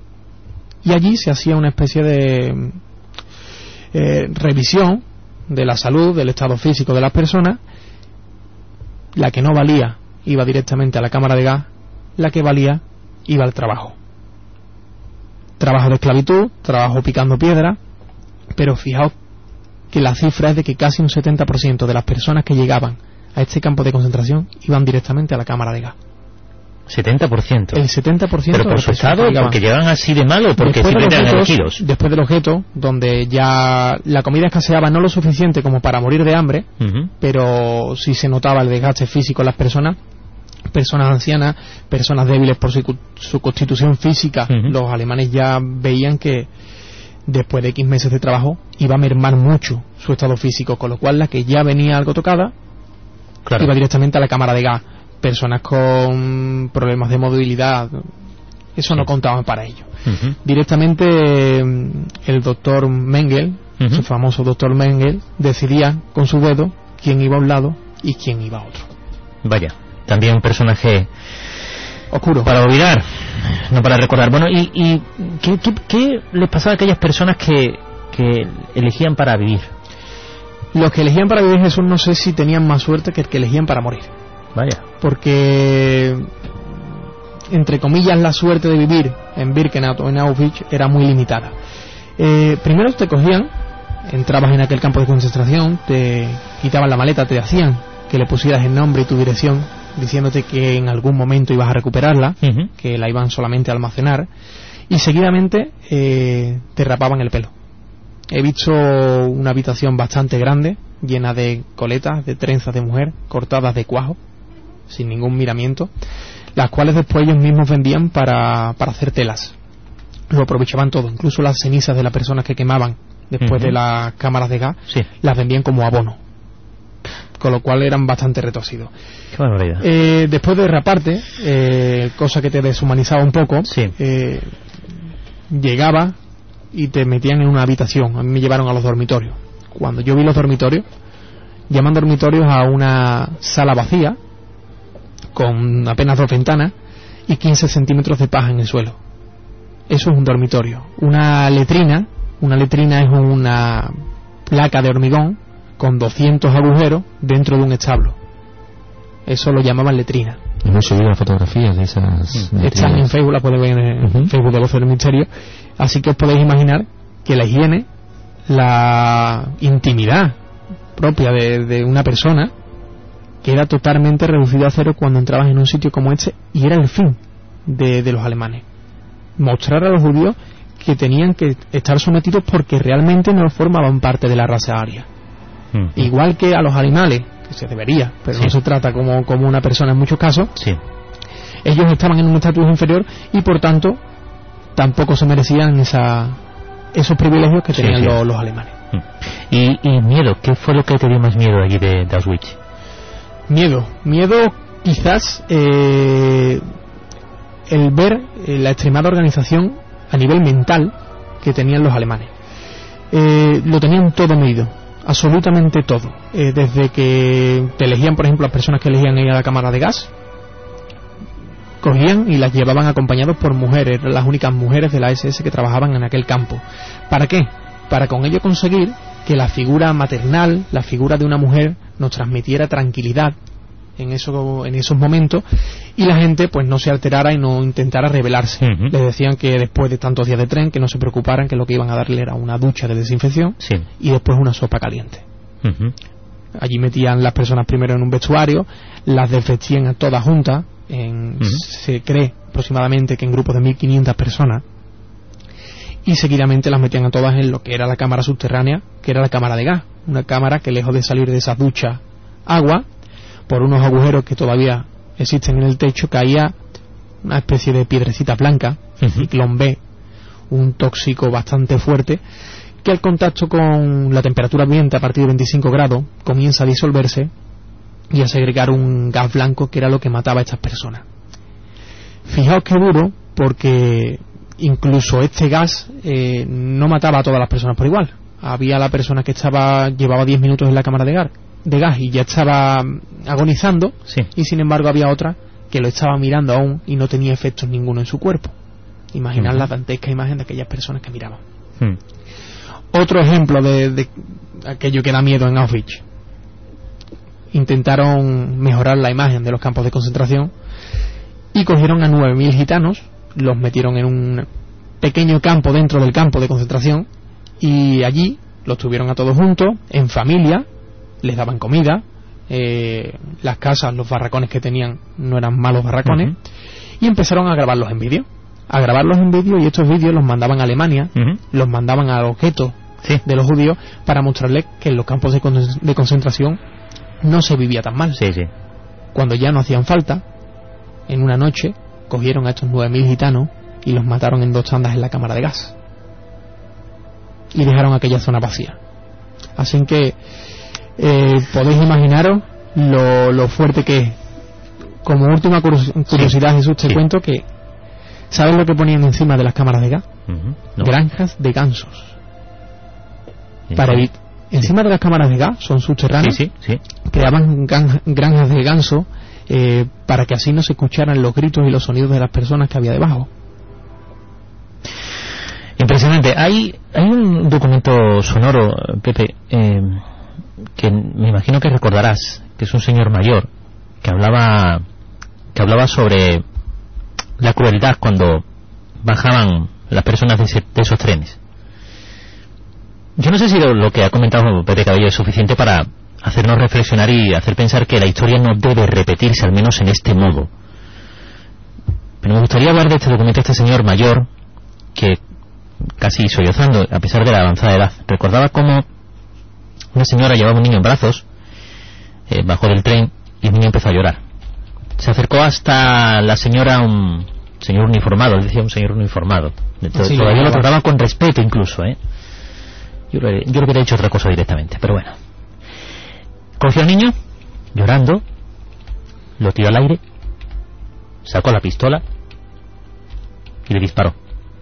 Y allí se hacía una especie de eh, revisión de la salud, del estado físico de las personas. La que no valía iba directamente a la cámara de gas, la que valía iba al trabajo. Trabajo de esclavitud, trabajo picando piedra, pero fijaos que la cifra es de que casi un setenta por ciento de las personas que llegaban a este campo de concentración iban directamente a la cámara de gas. setenta por ciento. El setenta por ciento. ¿Pero por su estado? ¿Porque llevan así de mal o porque simplemente eran elegidos? Después del objeto, donde ya la comida escaseaba no lo suficiente como para morir de hambre, uh-huh. pero sí se notaba el desgaste físico en las personas, personas ancianas, personas débiles por su, su constitución física. Uh-huh. Los alemanes ya veían que después de X meses de trabajo iba a mermar mucho su estado físico, con lo cual la que ya venía algo tocada, claro. iba directamente a la cámara de gas. Personas con problemas de movilidad, eso sí. no contaban para ello. Uh-huh. Directamente el doctor Mengele, uh-huh. su famoso doctor Mengele, decidía con su dedo quién iba a un lado y quién iba a otro. Vaya, también un personaje oscuro para olvidar, no para recordar. Bueno, ¿y, y ¿qué, qué, qué les pasaba a aquellas personas que, que elegían para vivir? Los que elegían para vivir, Jesús, no sé si tenían más suerte que el que elegían para morir. Vaya. Porque, entre comillas, la suerte de vivir en Birkenau o en Auschwitz era muy limitada. Eh, primero te cogían, entrabas en aquel campo de concentración, te quitaban la maleta, te hacían que le pusieras el nombre y tu dirección, diciéndote que en algún momento ibas a recuperarla, uh-huh. que la iban solamente a almacenar, y seguidamente eh, te rapaban el pelo. He visto una habitación bastante grande, llena de coletas, de trenzas de mujer, cortadas de cuajo, sin ningún miramiento, las cuales después ellos mismos vendían para, para hacer telas. Lo aprovechaban todo, incluso las cenizas de las personas que quemaban después uh-huh. de las cámaras de gas, sí. las vendían como abono, con lo cual eran bastante retorcidos. Qué barbaridad. Eh, después de raparte, eh, cosa que te deshumanizaba un poco, sí. eh, llegaba y te metían en una habitación. A mí me llevaron a los dormitorios. Cuando yo vi los dormitorios, llaman dormitorios a una sala vacía con apenas dos ventanas y quince centímetros de paja en el suelo. Eso es un dormitorio. Una letrina, una letrina es una placa de hormigón con doscientos agujeros dentro de un establo. Eso lo llamaban letrina. Hemos subido las fotografías de esas. Están en Facebook, las pueden ver en uh-huh. Facebook de Voces del Misterio. Así que os podéis imaginar que la higiene, la intimidad propia de, de una persona queda totalmente reducida a cero cuando entrabas en un sitio como este, y era el fin de, de los alemanes. Mostrar a los judíos que tenían que estar sometidos porque realmente no formaban parte de la raza aria. Uh-huh. Igual que a los animales, que se debería, pero sí. no se trata como, como una persona en muchos casos, sí. ellos estaban en un estatus inferior y por tanto tampoco se merecían esa, esos privilegios que tenían sí, sí. Los, los alemanes. Y, y miedo, ¿qué fue lo que te dio más miedo allí de, de Auschwitz? Miedo, miedo quizás eh, el ver eh, la extremada organización a nivel mental que tenían los alemanes. Eh, lo tenían todo medido, absolutamente todo. Eh, desde que te elegían, por ejemplo, las personas que elegían ir a la cámara de gas, cogían y las llevaban acompañados por mujeres, eran las únicas mujeres de la ese ese que trabajaban en aquel campo. ¿Para qué? Para con ello conseguir que la figura maternal, la figura de una mujer, nos transmitiera tranquilidad en eso, en esos momentos, y la gente pues no se alterara y no intentara rebelarse. Uh-huh. Les decían que después de tantos días de tren que no se preocuparan, que lo que iban a darle era una ducha de desinfección, sí, y después una sopa caliente. Uh-huh. Allí metían las personas primero en un vestuario, las desvestían a todas juntas, en, uh-huh. se cree aproximadamente que en grupos de mil quinientas personas, y seguidamente las metían a todas en lo que era la cámara subterránea, que era la cámara de gas, una cámara que lejos de salir de esas duchas agua, por unos agujeros que todavía existen en el techo, caía una especie de piedrecita blanca, uh-huh. ciclón B, un tóxico bastante fuerte, que al contacto con la temperatura ambiente a partir de veinticinco grados comienza a disolverse y a segregar un gas blanco que era lo que mataba a estas personas. Fijaos qué duro, porque incluso este gas eh, no mataba a todas las personas por igual. Había la persona que estaba llevaba diez minutos en la cámara de gas, de gas y ya estaba agonizando, sí. y sin embargo había otra que lo estaba mirando aún y no tenía efectos ninguno en su cuerpo. Imaginad uh-huh. la dantesca imagen de aquellas personas que miraban. Uh-huh. Otro ejemplo de, de aquello que da miedo en Auschwitz. Intentaron mejorar la imagen de los campos de concentración y cogieron a nueve mil gitanos, los metieron en un pequeño campo dentro del campo de concentración y allí los tuvieron a todos juntos, en familia, les daban comida, eh, las casas, los barracones que tenían no eran malos barracones, uh-huh. y empezaron a grabarlos en vídeo, a grabarlos en vídeo y estos vídeos los mandaban a Alemania, uh-huh. los mandaban a los guetos sí. de los judíos para mostrarles que en los campos de, con- de concentración no se vivía tan mal. Sí, sí. Cuando ya no hacían falta, en una noche cogieron a estos nueve mil gitanos y los mataron en dos tandas en la cámara de gas y dejaron aquella zona vacía. Así que eh, podéis imaginaros lo, lo fuerte que es. Como última curiosidad, sí. Jesús, te sí. cuento que ¿sabes lo que ponían encima de las cámaras de gas? Uh-huh. No. Granjas de gansos. Sí. Para evitar encima sí. de las cámaras de gas, son subterráneas, sí, sí, sí. creaban granjas de ganso eh, para que así no se escucharan los gritos y los sonidos de las personas que había debajo. Impresionante. Hay hay un documento sonoro, Pepe, eh, que me imagino que recordarás, que es un señor mayor que hablaba que hablaba sobre la crueldad cuando bajaban las personas de, ese, de esos trenes. Yo no sé si lo, lo que ha comentado Pepe Cabello es suficiente para hacernos reflexionar y hacer pensar que la historia no debe repetirse, al menos en este modo. Pero me gustaría hablar de este documento, este señor mayor, que casi sollozando, a pesar de la avanzada edad, recordaba cómo una señora llevaba un niño en brazos, eh, bajó del tren y el niño empezó a llorar. Se acercó hasta la señora un señor uniformado, él decía un señor uniformado. Sí, todavía lo trataba con respeto incluso, ¿eh? Yo, yo creo que le he dicho otra cosa directamente, pero bueno. Cogió al niño, llorando, lo tiró al aire, sacó la pistola y le disparó.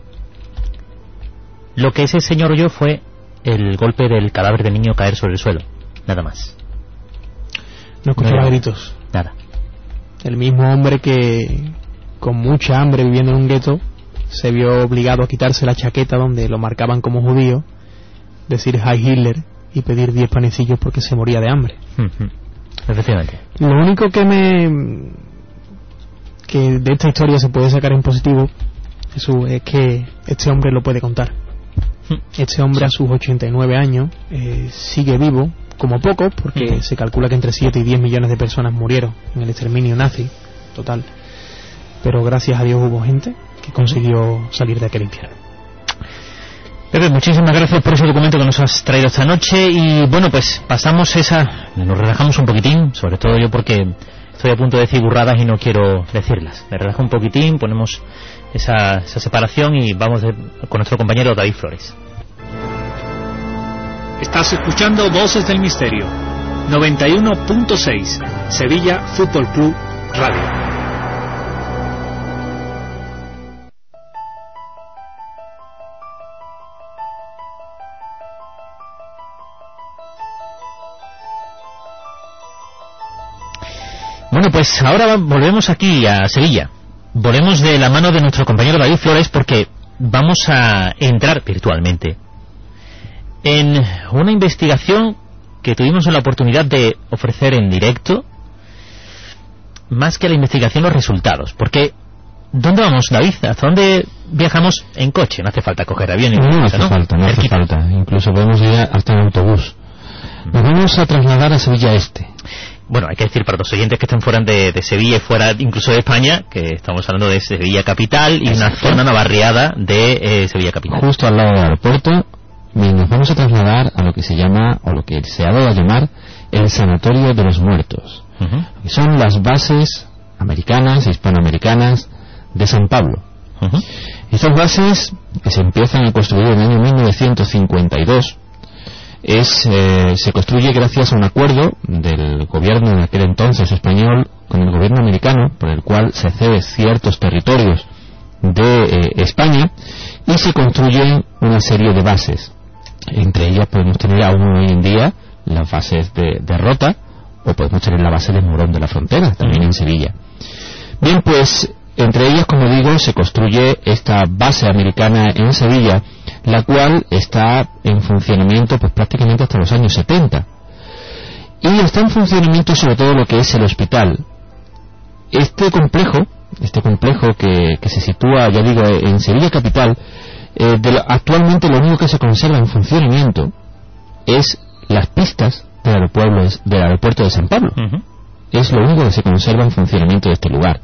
Lo que ese señor oyó fue el golpe del cadáver del niño caer sobre el suelo, nada más. No escuchaba no gritos. Nada. El mismo hombre que, con mucha hambre viviendo en un gueto, se vio obligado a quitarse la chaqueta donde lo marcaban como judío, decir Heil Hitler y pedir diez panecillos porque se moría de hambre. Uh-huh. Efectivamente. Lo único que me que de esta historia se puede sacar en positivo, Jesús, es que este hombre lo puede contar. Uh-huh. Este hombre, sí. a sus ochenta y nueve años, eh, sigue vivo, como poco, porque uh-huh. se calcula que entre siete y diez millones de personas murieron en el exterminio nazi total, pero gracias a Dios hubo gente que consiguió salir de aquel infierno. Pepe, muchísimas gracias por ese documento que nos has traído esta noche y bueno, pues pasamos esa, nos relajamos un poquitín, sobre todo yo porque estoy a punto de decir burradas y no quiero decirlas. Me relajo un poquitín, ponemos esa, esa separación y vamos de, con nuestro compañero David Flores. Estás escuchando Voces del Misterio. noventa y uno punto seis, Sevilla Fútbol Club Radio. Bueno, pues ahora volvemos aquí a Sevilla. Volvemos de la mano de nuestro compañero David Flores porque vamos a entrar virtualmente en una investigación que tuvimos la oportunidad de ofrecer en directo, más que la investigación, los resultados. Porque, ¿dónde vamos, David? ¿Hasta dónde viajamos en coche? No hace falta coger avión. No, no cosa, hace ¿no? falta, no hace falta. Incluso podemos ir hasta en autobús. Nos vamos a trasladar a Sevilla Este. Bueno, hay que decir para los oyentes que estén fuera de, de Sevilla y fuera incluso de España, que estamos hablando de Sevilla Capital y una zona, una barriada de eh, Sevilla Capital. Justo al lado del aeropuerto. Bien, nos vamos a trasladar a lo que se llama, o lo que se ha dado a llamar, el Sanatorio de los Muertos. Uh-huh. Que son las bases americanas e hispanoamericanas de San Pablo. Uh-huh. Estas bases, que se empiezan a construir en el año mil novecientos cincuenta y dos, es, eh, se construye gracias a un acuerdo del gobierno en aquel entonces español con el gobierno americano, por el cual se cede ciertos territorios de eh, España y se construyen una serie de bases. Entre ellas podemos tener aún hoy en día las bases de, de Rota, o podemos tener la base de Morón de la Frontera, también en Sevilla. Bien, pues entre ellas, como digo, se construye esta base americana en Sevilla, la cual está en funcionamiento pues prácticamente hasta los años setenta. Y está en funcionamiento sobre todo lo que es el hospital. Este complejo, este complejo que, que se sitúa, ya digo, en Sevilla Capital, eh, de lo, actualmente lo único que se conserva en funcionamiento es las pistas del aeropuerto, del aeropuerto de San Pablo. Uh-huh. Es lo único que se conserva en funcionamiento de este lugar.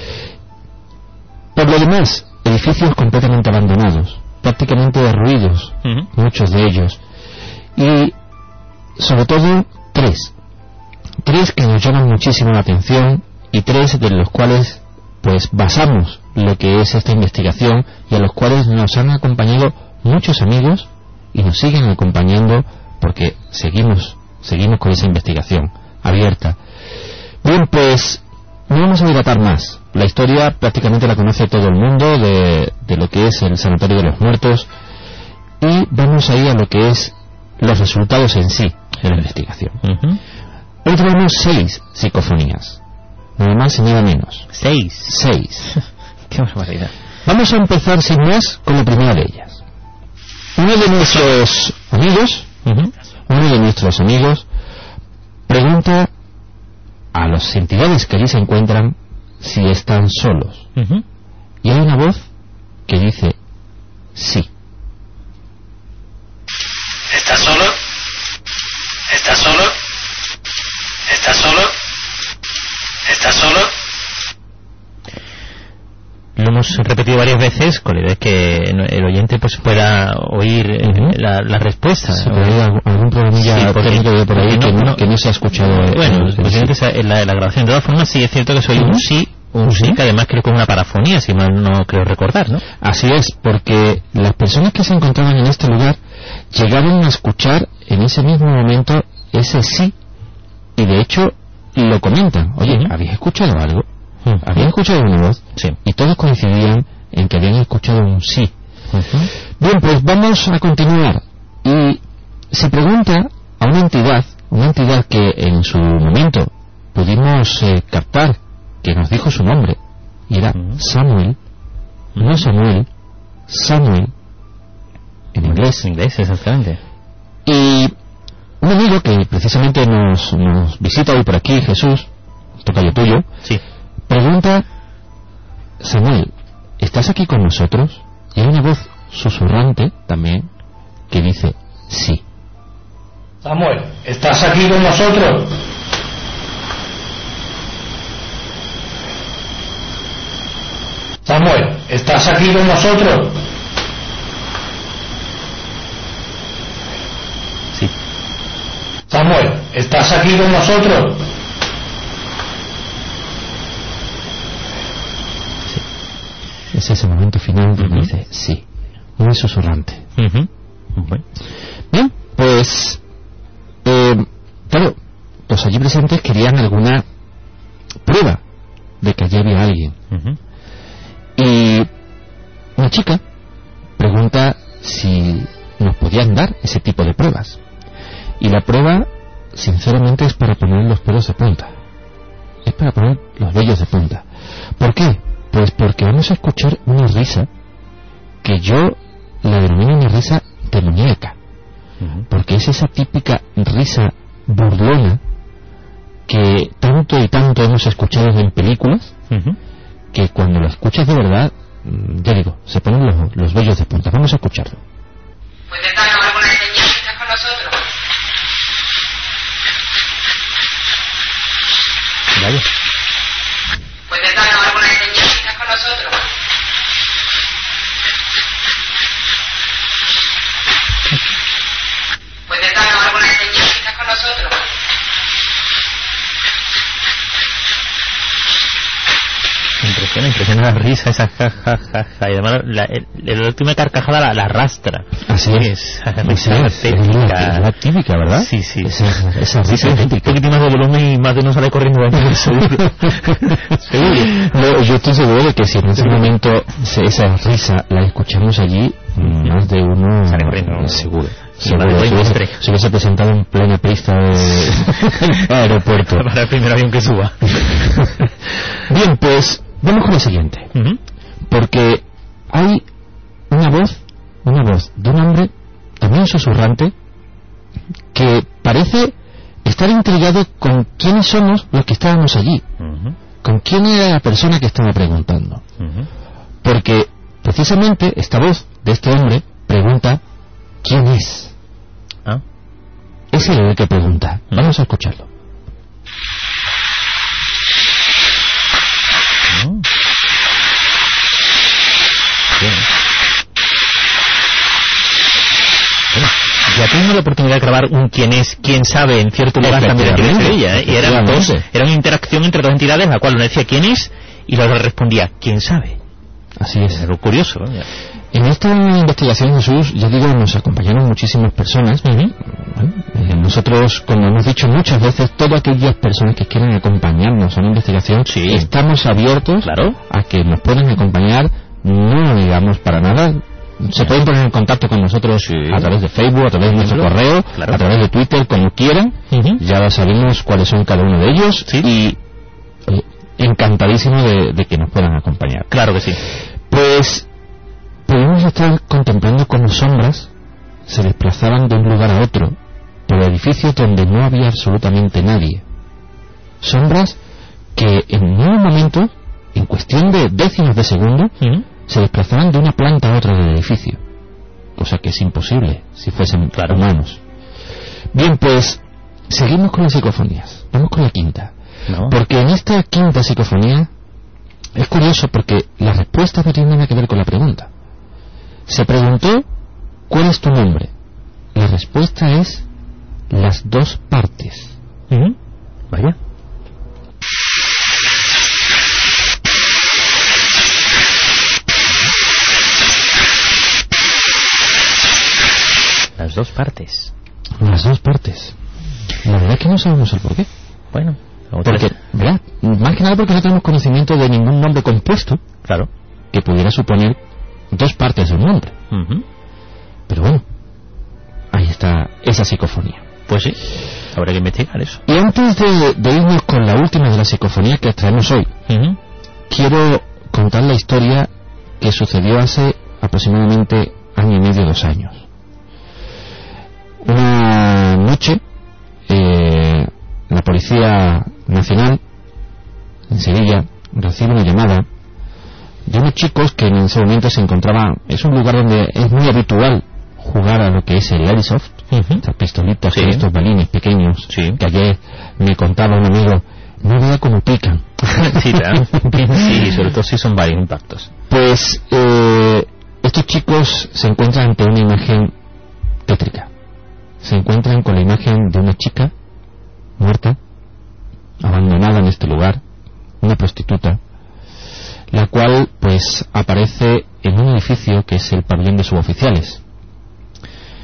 Por lo demás, edificios completamente abandonados, prácticamente derruidos, uh-huh. muchos de ellos, y sobre todo tres tres que nos llaman muchísimo la atención, y tres de los cuales pues basamos lo que es esta investigación, y a los cuales nos han acompañado muchos amigos y nos siguen acompañando porque seguimos seguimos con esa investigación abierta. Bien, pues no vamos a dilatar más. La historia prácticamente la conoce todo el mundo de, de lo que es el Sanatorio de los Muertos, y vamos a ir a lo que es los resultados en sí de la investigación. Uh-huh. Hoy tenemos seis psicofonías, nada más y nada menos. Seis. Seis. Qué barbaridad. Vamos a empezar sin más con la primera de ellas. Uno de nuestros amigos, Uh-huh. uno de nuestros amigos pregunta a las entidades que allí se encuentran si están solos. Uh-huh. Y hay una voz que dice sí. ¿Estás solo? ¿Estás solo? ¿Estás solo? ¿Estás solo? Lo hemos repetido varias veces con la idea de que el oyente pues pueda oír eh, Uh-huh. la, la respuesta. Sí, pero hay algún, algún problemilla Sí, porque- técnico de por ahí porque que no- no, no- que no se ha escuchado. eh, Bueno, eh, posiblemente sí. sea en la, en la grabación. De todas formas, sí es cierto que soy un Ujú. sí, un Ujú. sí, que además creo que es una parafonía, si mal no creo recordar, ¿no? Así es, porque las personas que se encontraban en este lugar llegaron a escuchar en ese mismo momento ese sí, y de hecho lo comentan. Oye, Ujú. ¿habéis escuchado algo? Ujú. ¿Habían escuchado una voz? Sí. Y todos coincidían en que habían escuchado un sí. Ujú. Bien, pues vamos a continuar. Y se pregunta a una entidad, una entidad que en su momento pudimos eh, captar, que nos dijo su nombre, y era Ujú. Samuel, no Samuel, Samuel, en inglés. En inglés, exactamente. Y un amigo que precisamente nos, nos visita hoy por aquí, Jesús, tocayo tuyo, Sí. pregunta: Samuel, ¿estás aquí con nosotros? Y hay una voz susurrante también que dice sí. Samuel, ¿estás aquí con nosotros? Samuel, ¿estás aquí con nosotros? Sí. Samuel, ¿estás aquí con nosotros? Es ese momento final donde Ujú. dice sí, muy susurrante. Ujú. Bueno. Bien, pues pues, eh, claro, los allí presentes querían alguna prueba de que allí había alguien. Uh-huh. Y una chica pregunta si nos podían dar ese tipo de pruebas. Y la prueba, sinceramente, es para poner los pelos de punta. Es para poner los vellos de punta. ¿Por qué? Pues porque vamos a escuchar una risa que yo la denomino una risa demoníaca. Uh-huh. Porque es esa típica risa burlona que tanto y tanto hemos escuchado en películas, uh-huh, que cuando lo escuchas de verdad, ya digo, se ponen los, los vellos de punta. Vamos a escucharlo. ¿Puedes darnos alguna señal que estás con nosotros? Vaya. ¿Puedes darnos alguna señal que estás con nosotros? ¿Puedes darnos alguna señal que estás con nosotros? Impresiona, impresiona la risa, esa ja, ja, ja, ja. Y además la, el, la última carcajada la, la arrastra. Así es. Esa Así risa es. tétrica. Es la típica, ¿verdad? Sí, sí. Esa, esa Sí, risa sí, tétrica. un poquito más de volumen y más de uno sale corriendo dentro, seguro. Seguro. No, yo estoy seguro de que si en ese momento se, esa risa la escuchamos allí, más de uno sale corriendo. Seguro. Sí, Seguro, vale, se, hubiese, se hubiese presentado en plena pista de aeropuerto. Para el primer avión que suba. Bien, pues vamos con lo siguiente. Uh-huh. Porque hay una voz, una voz de un hombre también susurrante que parece estar intrigado con quiénes somos los que estábamos allí. Uh-huh. Con quién era la persona que estaba preguntando. Uh-huh. Porque precisamente esta voz de este hombre pregunta ¿quién es? ¿Ah? Es él el que pregunta. Uh-huh. Vamos a escucharlo. Uh-huh. Bien. Bueno, ya tuvimos la oportunidad de grabar un quién es, quién sabe en cierto lugar también aquí en Sevilla, ¿eh? Y eran dos, era una interacción entre dos entidades, la cual uno decía quién es y la otra respondía quién sabe. Así es. Es lo curioso, ¿no? En esta investigación, Jesús, ya digo, nos acompañaron muchísimas personas. Uh-huh. Bueno, eh, nosotros, como hemos dicho muchas veces, todas aquellas personas que quieran acompañarnos a una investigación, sí, estamos abiertos, claro, a que nos puedan acompañar. No digamos para nada. Se pueden poner en contacto con nosotros, sí, a través de Facebook, a través de nuestro correo, claro, a través de Twitter, como quieran. Uh-huh. Ya sabemos cuáles son cada uno de ellos, sí, y eh, encantadísimo de, de que nos puedan acompañar. Claro que sí. Pues pudimos estar contemplando cómo sombras se desplazaban de un lugar a otro por edificios donde no había absolutamente nadie. Sombras que en un momento, en cuestión de décimos de segundo, ¿Mm? se desplazaban de una planta a otra del edificio, cosa que es imposible si fuesen, claro, humanos. Bien, pues seguimos con las psicofonías. Vamos con la quinta, no, porque en esta quinta psicofonía es curioso porque las respuestas no tienen nada que ver con la pregunta. Se preguntó ¿cuál es tu nombre? La respuesta es las dos partes. ¿Mm? Vaya. Las dos partes. Las dos partes. La verdad es que no sabemos el porqué. Bueno, porque, ¿verdad? Más que nada porque no tenemos conocimiento de ningún nombre compuesto, claro, que pudiera suponer dos partes de un nombre. Uh-huh. Pero bueno, ahí está esa psicofonía. Pues sí, habrá que investigar eso. Y antes de, de irnos con la última de las psicofonías que traemos hoy, uh-huh, quiero contar la historia que sucedió hace aproximadamente año y medio, dos años. Una noche, eh, la Policía Nacional en Sevilla recibe una llamada de unos chicos que en ese momento se encontraban. Es un lugar donde es muy habitual jugar a lo que es el Airsoft, uh-huh, estas pistolitas, sí, con estos balines pequeños, sí, que ayer me contaba un amigo, no vea cómo pican. Sí, claro. Sí, sobre todo si son varios impactos. Pues eh, estos chicos se encuentran ante una imagen tétrica. Se encuentran con la imagen de una chica muerta, abandonada en este lugar, una prostituta, la cual pues aparece en un edificio que es el pabellón de suboficiales.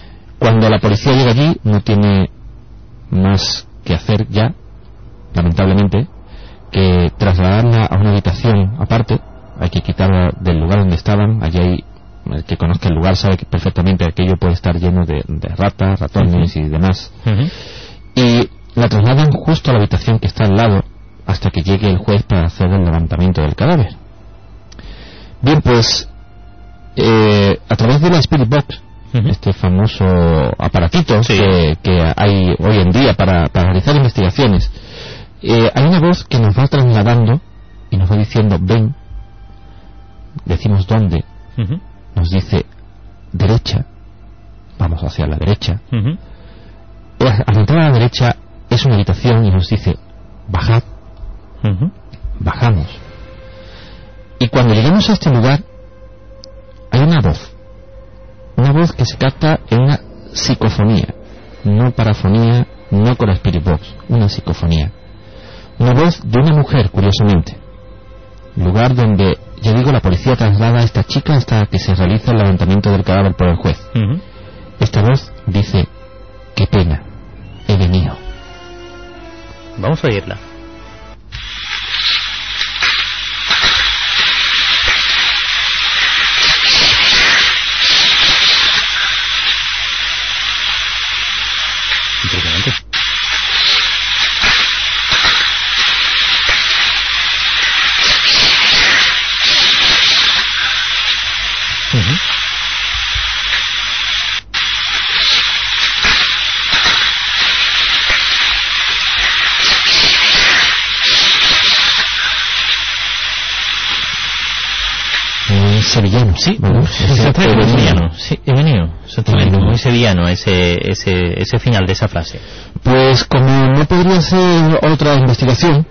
Cuando la policía llega allí, no tiene más que hacer ya, lamentablemente, que trasladarla a una habitación aparte. Hay que quitarla del lugar donde estaban. Allí hay, el que conozca el lugar sabe que perfectamente aquello puede estar lleno de, de ratas, ratones uh-huh. y demás. Uh-huh. Y la trasladan justo a la habitación que está al lado hasta que llegue el juez para hacer el levantamiento del cadáver. Bien, pues eh, a través de la Spirit Box, uh-huh. este famoso aparatito sí. que, que hay hoy en día para, para realizar investigaciones, eh, hay una voz que nos va trasladando y nos va diciendo ven, decimos dónde, uh-huh. nos dice derecha, vamos hacia la derecha, uh-huh. al entrar a la derecha es una habitación y nos dice bajad, uh-huh. bajamos, y cuando llegamos a este lugar hay una voz, una voz que se capta en una psicofonía, no parafonía, no con la Spirit Box, una psicofonía, una voz de una mujer, curiosamente, lugar donde, ya digo, la policía traslada a esta chica hasta que se realiza el levantamiento del cadáver por el juez. Uh-huh. Esta voz dice: qué pena, he venido. Vamos a oírla. Impresionante. Uh-huh. Muy sevillano, sí, bueno, exactamente, sevillano, sí, he venido, exactamente, muy sevillano ese, ese, ese final de esa frase. Pues como no podría ser otra investigación,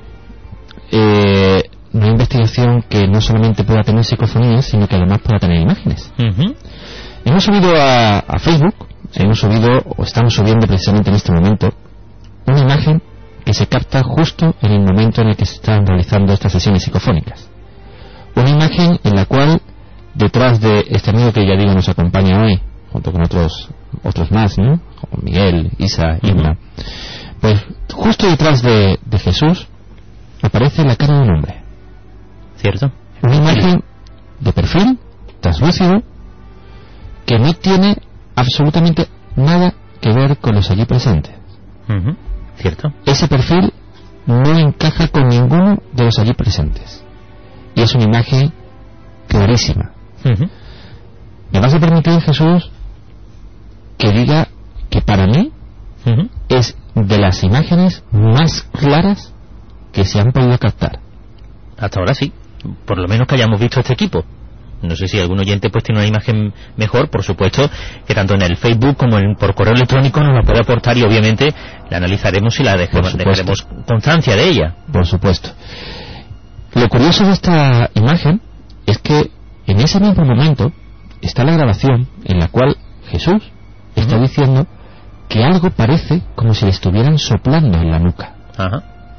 eh, una investigación que no solamente pueda tener psicofonías, sino que además pueda tener imágenes. Uh-huh. Hemos subido a, a Facebook, hemos subido, o estamos subiendo precisamente en este momento, una imagen que se capta justo en el momento en el que se están realizando estas sesiones psicofónicas. Una imagen en la cual, detrás de este amigo que ya digo nos acompaña hoy, junto con otros otros más, ¿no? Como Miguel, Isa, Inma, uh-huh. pues justo detrás de, de Jesús aparece la cara de un hombre. ¿Cierto? Una imagen de perfil, translúcido, que no tiene absolutamente nada que ver con los allí presentes. Uh-huh. ¿Cierto? Ese perfil no encaja con ninguno de los allí presentes. Y es una imagen clarísima. Uh-huh. ¿Me vas a permitir, Jesús, que diga que para mí uh-huh. es de las imágenes más claras que se han podido captar? Hasta ahora sí. Por lo menos que hayamos visto este equipo. No sé si algún oyente pues tiene una imagen mejor, por supuesto, que tanto en el Facebook como en, por correo electrónico nos la puede aportar y obviamente la analizaremos y la dejemos, dejaremos constancia de ella. Por supuesto. Lo curioso de esta imagen es que en ese mismo momento está la grabación en la cual Jesús está uh-huh. diciendo que algo parece como si le estuvieran soplando en la nuca. Uh-huh.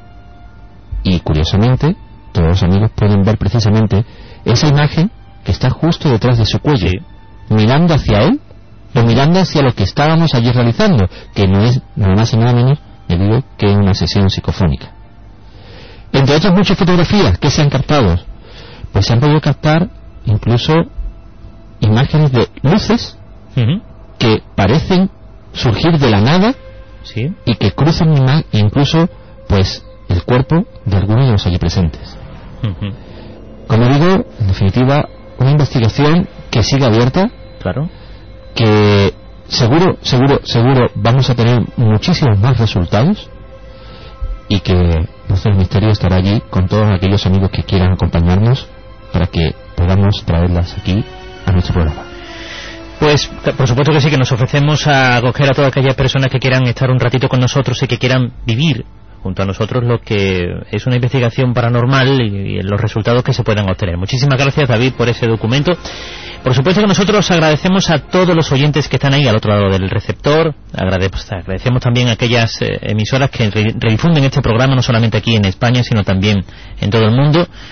Y curiosamente todos los amigos pueden ver precisamente esa imagen que está justo detrás de su cuello, sí. mirando hacia él o mirando hacia lo que estábamos allí realizando, que no es nada más y nada menos, le digo, que una sesión psicofónica. Entre otras muchas fotografías que se han captado, pues se han podido captar incluso imágenes de luces uh-huh. que parecen surgir de la nada ¿sí? y que cruzan incluso pues el cuerpo de algunos de los allí presentes. Uh-huh. Como digo, en definitiva, una investigación que sigue abierta, claro, que seguro, seguro, seguro vamos a tener muchísimos más resultados y que Voces del Misterio estará allí con todos aquellos amigos que quieran acompañarnos para que podamos traerlas aquí a nuestro programa. Pues por supuesto que sí, que nos ofrecemos a acoger a todas aquellas personas que quieran estar un ratito con nosotros y que quieran vivir junto a nosotros lo que es una investigación paranormal y, y los resultados que se puedan obtener. Muchísimas gracias, David, por ese documento. Por supuesto que nosotros agradecemos a todos los oyentes que están ahí al otro lado del receptor. Agradecemos, agradecemos también a aquellas eh, emisoras que re, redifunden este programa no solamente aquí en España, sino también en todo el mundo.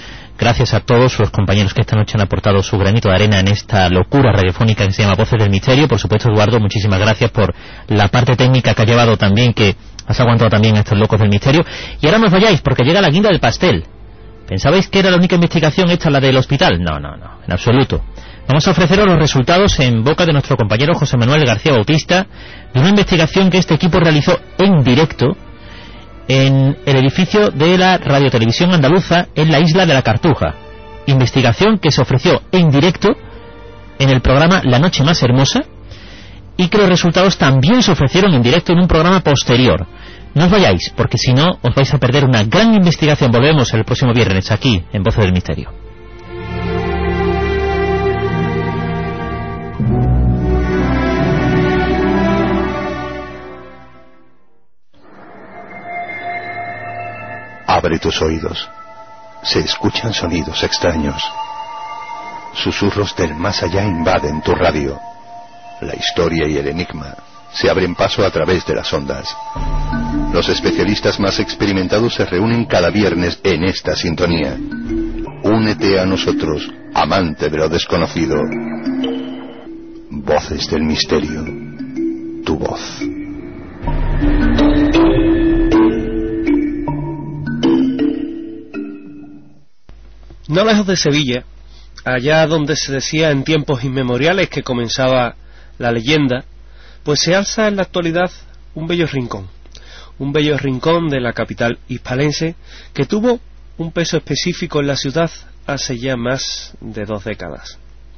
gracias a todos los compañeros que esta noche han aportado su granito de arena en esta locura radiofónica que se llama Voces del Misterio. Por supuesto, Eduardo, muchísimas gracias por la parte técnica que ha llevado también, que has aguantado también a estos locos del misterio. Y ahora no os vayáis, porque llega la guinda del pastel. ¿Pensabais que era la única investigación esta, la del hospital? No, no, no, en absoluto. Vamos a ofreceros los resultados en boca de nuestro compañero José Manuel García Bautista, de una investigación que este equipo realizó en directo en el edificio de la Radiotelevisión Andaluza en la isla de la Cartuja. Investigación que se ofreció en directo en el programa La Noche Más Hermosa, y que los resultados también se ofrecieron en directo en un programa posterior. No os vayáis, porque si no os vais a perder una gran investigación. Volvemos el próximo viernes aquí en Voces del Misterio. Abre tus oídos. Se escuchan sonidos extraños. Susurros del más allá invaden tu radio. La historia y el enigma se abren paso a través de las ondas. Los especialistas más experimentados se reúnen cada viernes en esta sintonía. Únete a nosotros, amante de lo desconocido. Voces del Misterio. Tu voz. No lejos de Sevilla, allá donde se decía en tiempos inmemoriales que comenzaba la leyenda, pues se alza en la actualidad un bello rincón, un bello rincón de la capital hispalense que tuvo un peso específico en la ciudad hace ya más de dos décadas.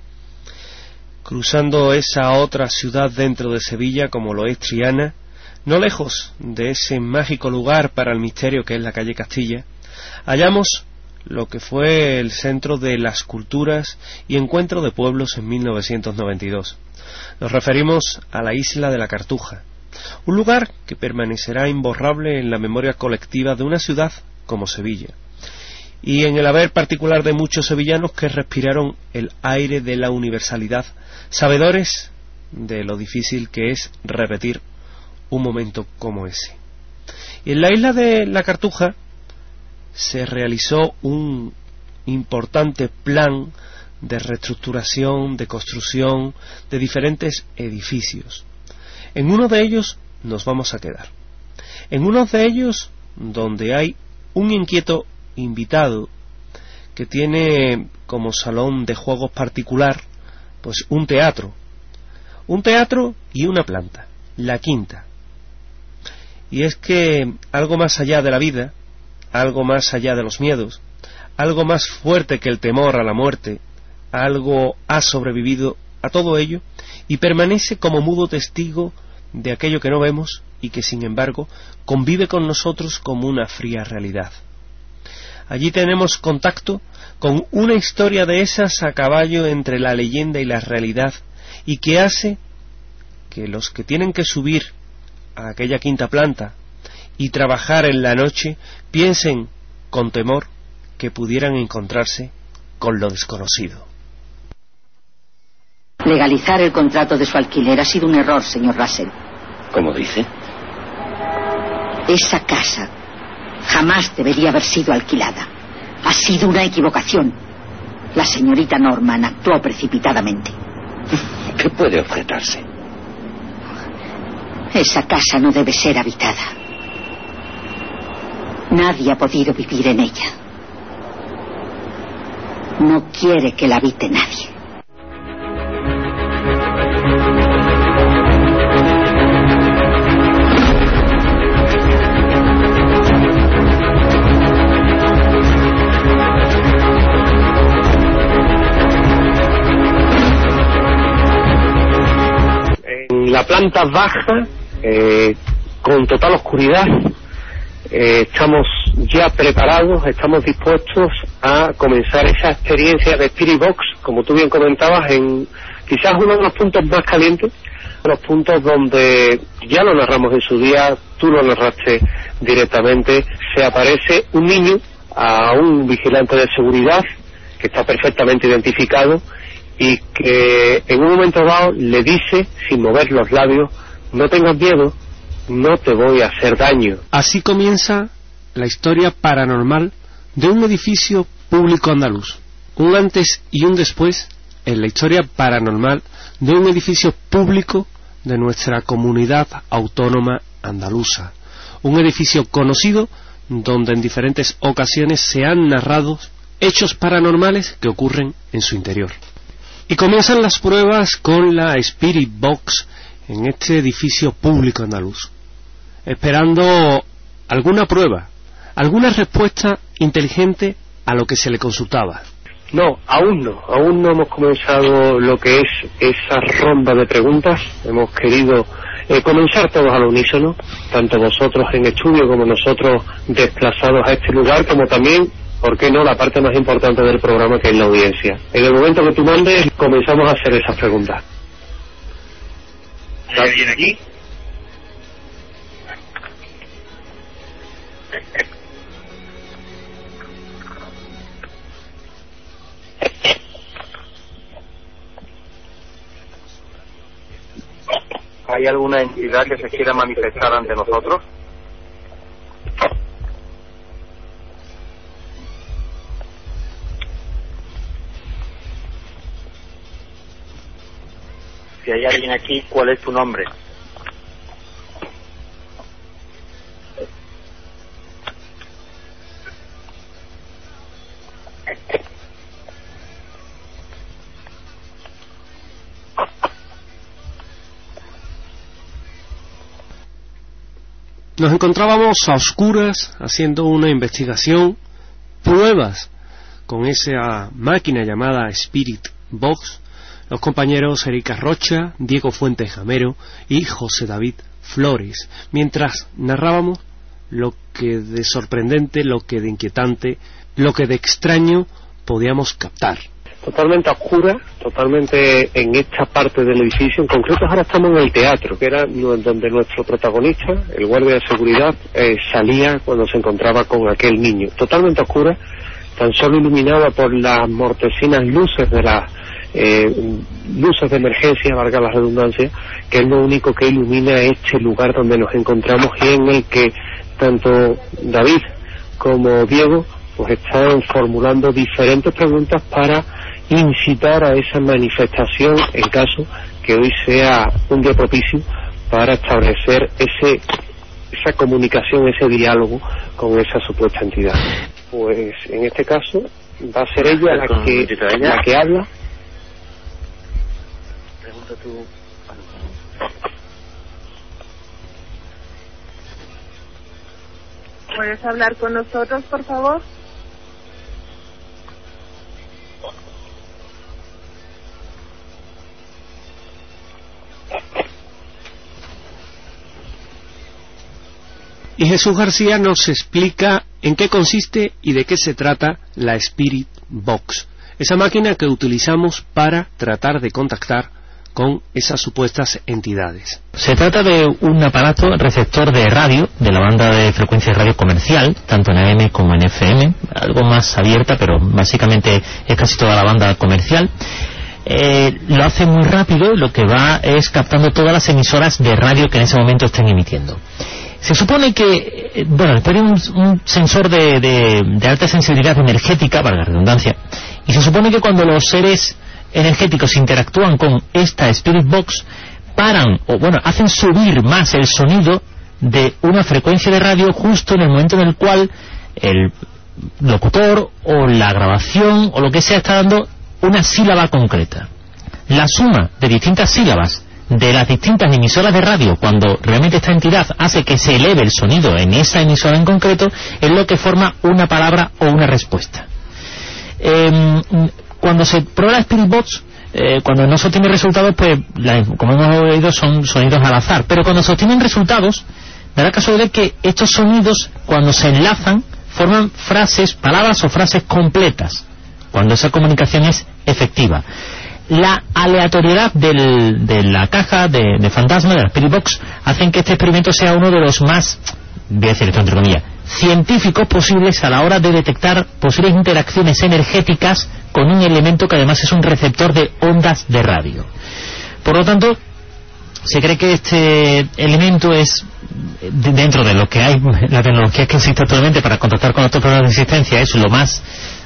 Cruzando esa otra ciudad dentro de Sevilla, como lo es Triana, no lejos de ese mágico lugar para el misterio que es la calle Castilla, hallamos lo que fue el centro de las culturas y encuentro de pueblos en mil novecientos noventa y dos. Nos referimos a la isla de la Cartuja, un lugar que permanecerá imborrable en la memoria colectiva de una ciudad como Sevilla, y en el haber particular de muchos sevillanos que respiraron el aire de la universalidad, sabedores de lo difícil que es repetir un momento como ese. Y en la isla de la Cartuja se realizó un importante plan de reestructuración, de construcción de diferentes edificios. En uno de ellos nos vamos a quedar. En uno de ellos donde hay un inquieto invitado que tiene como salón de juegos particular pues un teatro. Un teatro y una planta, la quinta. Y es que algo más allá de la vida, algo más allá de los miedos, algo más fuerte que el temor a la muerte, algo ha sobrevivido a todo ello y permanece como mudo testigo de aquello que no vemos y que sin embargo convive con nosotros como una fría realidad. Allí tenemos contacto con una historia de esas a caballo entre la leyenda y la realidad, y que hace que los que tienen que subir a aquella quinta planta y trabajar en la noche piensen con temor que pudieran encontrarse con lo desconocido. Legalizar el contrato de su alquiler ha sido un error, señor Russell. ¿Cómo dice? Esa casa jamás debería haber sido alquilada. Ha sido una equivocación. La señorita Norman actuó precipitadamente. ¿Qué puede objetarse? Esa casa no debe ser habitada. Nadie ha podido vivir en ella. No quiere que la habite nadie. En la planta baja, eh, con total oscuridad, eh, estamos ya preparados, estamos dispuestos a comenzar esa experiencia de Spirit Box, como tú bien comentabas, en quizás uno de los puntos más calientes, los puntos donde ya lo narramos en su día, tú lo narraste directamente, se aparece un niño a un vigilante de seguridad que está perfectamente identificado y que en un momento dado le dice, sin mover los labios, no tengas miedo, no te voy a hacer daño. Así comienza la historia paranormal de un edificio público andaluz. Un antes y un después en la historia paranormal de un edificio público de nuestra comunidad autónoma andaluza. Un edificio conocido donde en diferentes ocasiones se han narrado hechos paranormales que ocurren en su interior. Y comienzan las pruebas con la Spirit Box en este edificio público andaluz, esperando alguna prueba, alguna respuesta inteligente a lo que se le consultaba. No, aún no, aún no hemos comenzado lo que es esa ronda de preguntas. Hemos querido eh, comenzar todos al unísono, tanto vosotros en estudio como nosotros desplazados a este lugar, como también, ¿por qué no?, la parte más importante del programa, que es la audiencia. En el momento que tú mandes, comenzamos a hacer esas preguntas. ¿Hay alguien aquí? ¿Hay alguna entidad que se quiera manifestar ante nosotros? Si hay alguien aquí, ¿cuál es tu nombre? Nos encontrábamos a oscuras haciendo una investigación, pruebas con esa máquina llamada Spirit Box, los compañeros Erika Rocha, Diego Fuentes Jamero y José David Flores, mientras narrábamos lo que de sorprendente, lo que de inquietante, lo que de extraño podíamos captar. Totalmente oscura, totalmente en esta parte del edificio. En concreto ahora estamos en el teatro, que era donde nuestro protagonista, el guardia de seguridad, eh, salía cuando se encontraba con aquel niño. Totalmente oscura, tan solo iluminada por las mortecinas luces de las eh, luces de emergencia, valga la redundancia, que es lo único que ilumina este lugar donde nos encontramos, y en el que tanto David como Diego pues están formulando diferentes preguntas para incitar a esa manifestación, en caso que hoy sea un día propicio para establecer ese esa comunicación, ese diálogo con esa supuesta entidad. Pues en este caso va a ser ella la que la que habla. Pregunta tú. ¿Puedes hablar con nosotros, por favor? Y Jesús García nos explica en qué consiste y de qué se trata la Spirit Box, esa máquina que utilizamos para tratar de contactar con esas supuestas entidades. Se trata de un aparato receptor de radio, de la banda de frecuencia de radio comercial, tanto en A M como en F M, algo más abierta, pero básicamente es casi toda la banda comercial. Eh, lo hace muy rápido y lo que va es captando todas las emisoras de radio que en ese momento estén emitiendo. Se supone que, bueno, tiene un, un sensor de, de, de alta sensibilidad energética, para la redundancia, y se supone que cuando los seres energéticos interactúan con esta Spirit Box, paran, o bueno, hacen subir más el sonido de una frecuencia de radio justo en el momento en el cual el locutor o la grabación o lo que sea está dando una sílaba concreta. La suma de distintas sílabas de las distintas emisoras de radio, cuando realmente esta entidad hace que se eleve el sonido en esa emisora en concreto, es lo que forma una palabra o una respuesta. Eh, cuando se prueba la Spirit Box, eh, cuando no se obtienen resultados, pues la, como hemos oído, son sonidos al azar, pero cuando se obtienen resultados, da la casualidad que estos sonidos, cuando se enlazan, forman frases, palabras o frases completas, cuando esa comunicación es efectiva. La aleatoriedad del, de la caja de, de fantasma, de la Spirit Box, hacen que este experimento sea uno de los más, voy a decir esto entre comillas, científicos posibles a la hora de detectar posibles interacciones energéticas con un elemento que además es un receptor de ondas de radio. Por lo tanto, se cree que este elemento es, dentro de lo que hay, la tecnología que existe actualmente para contactar con otros programas de existencia, es lo más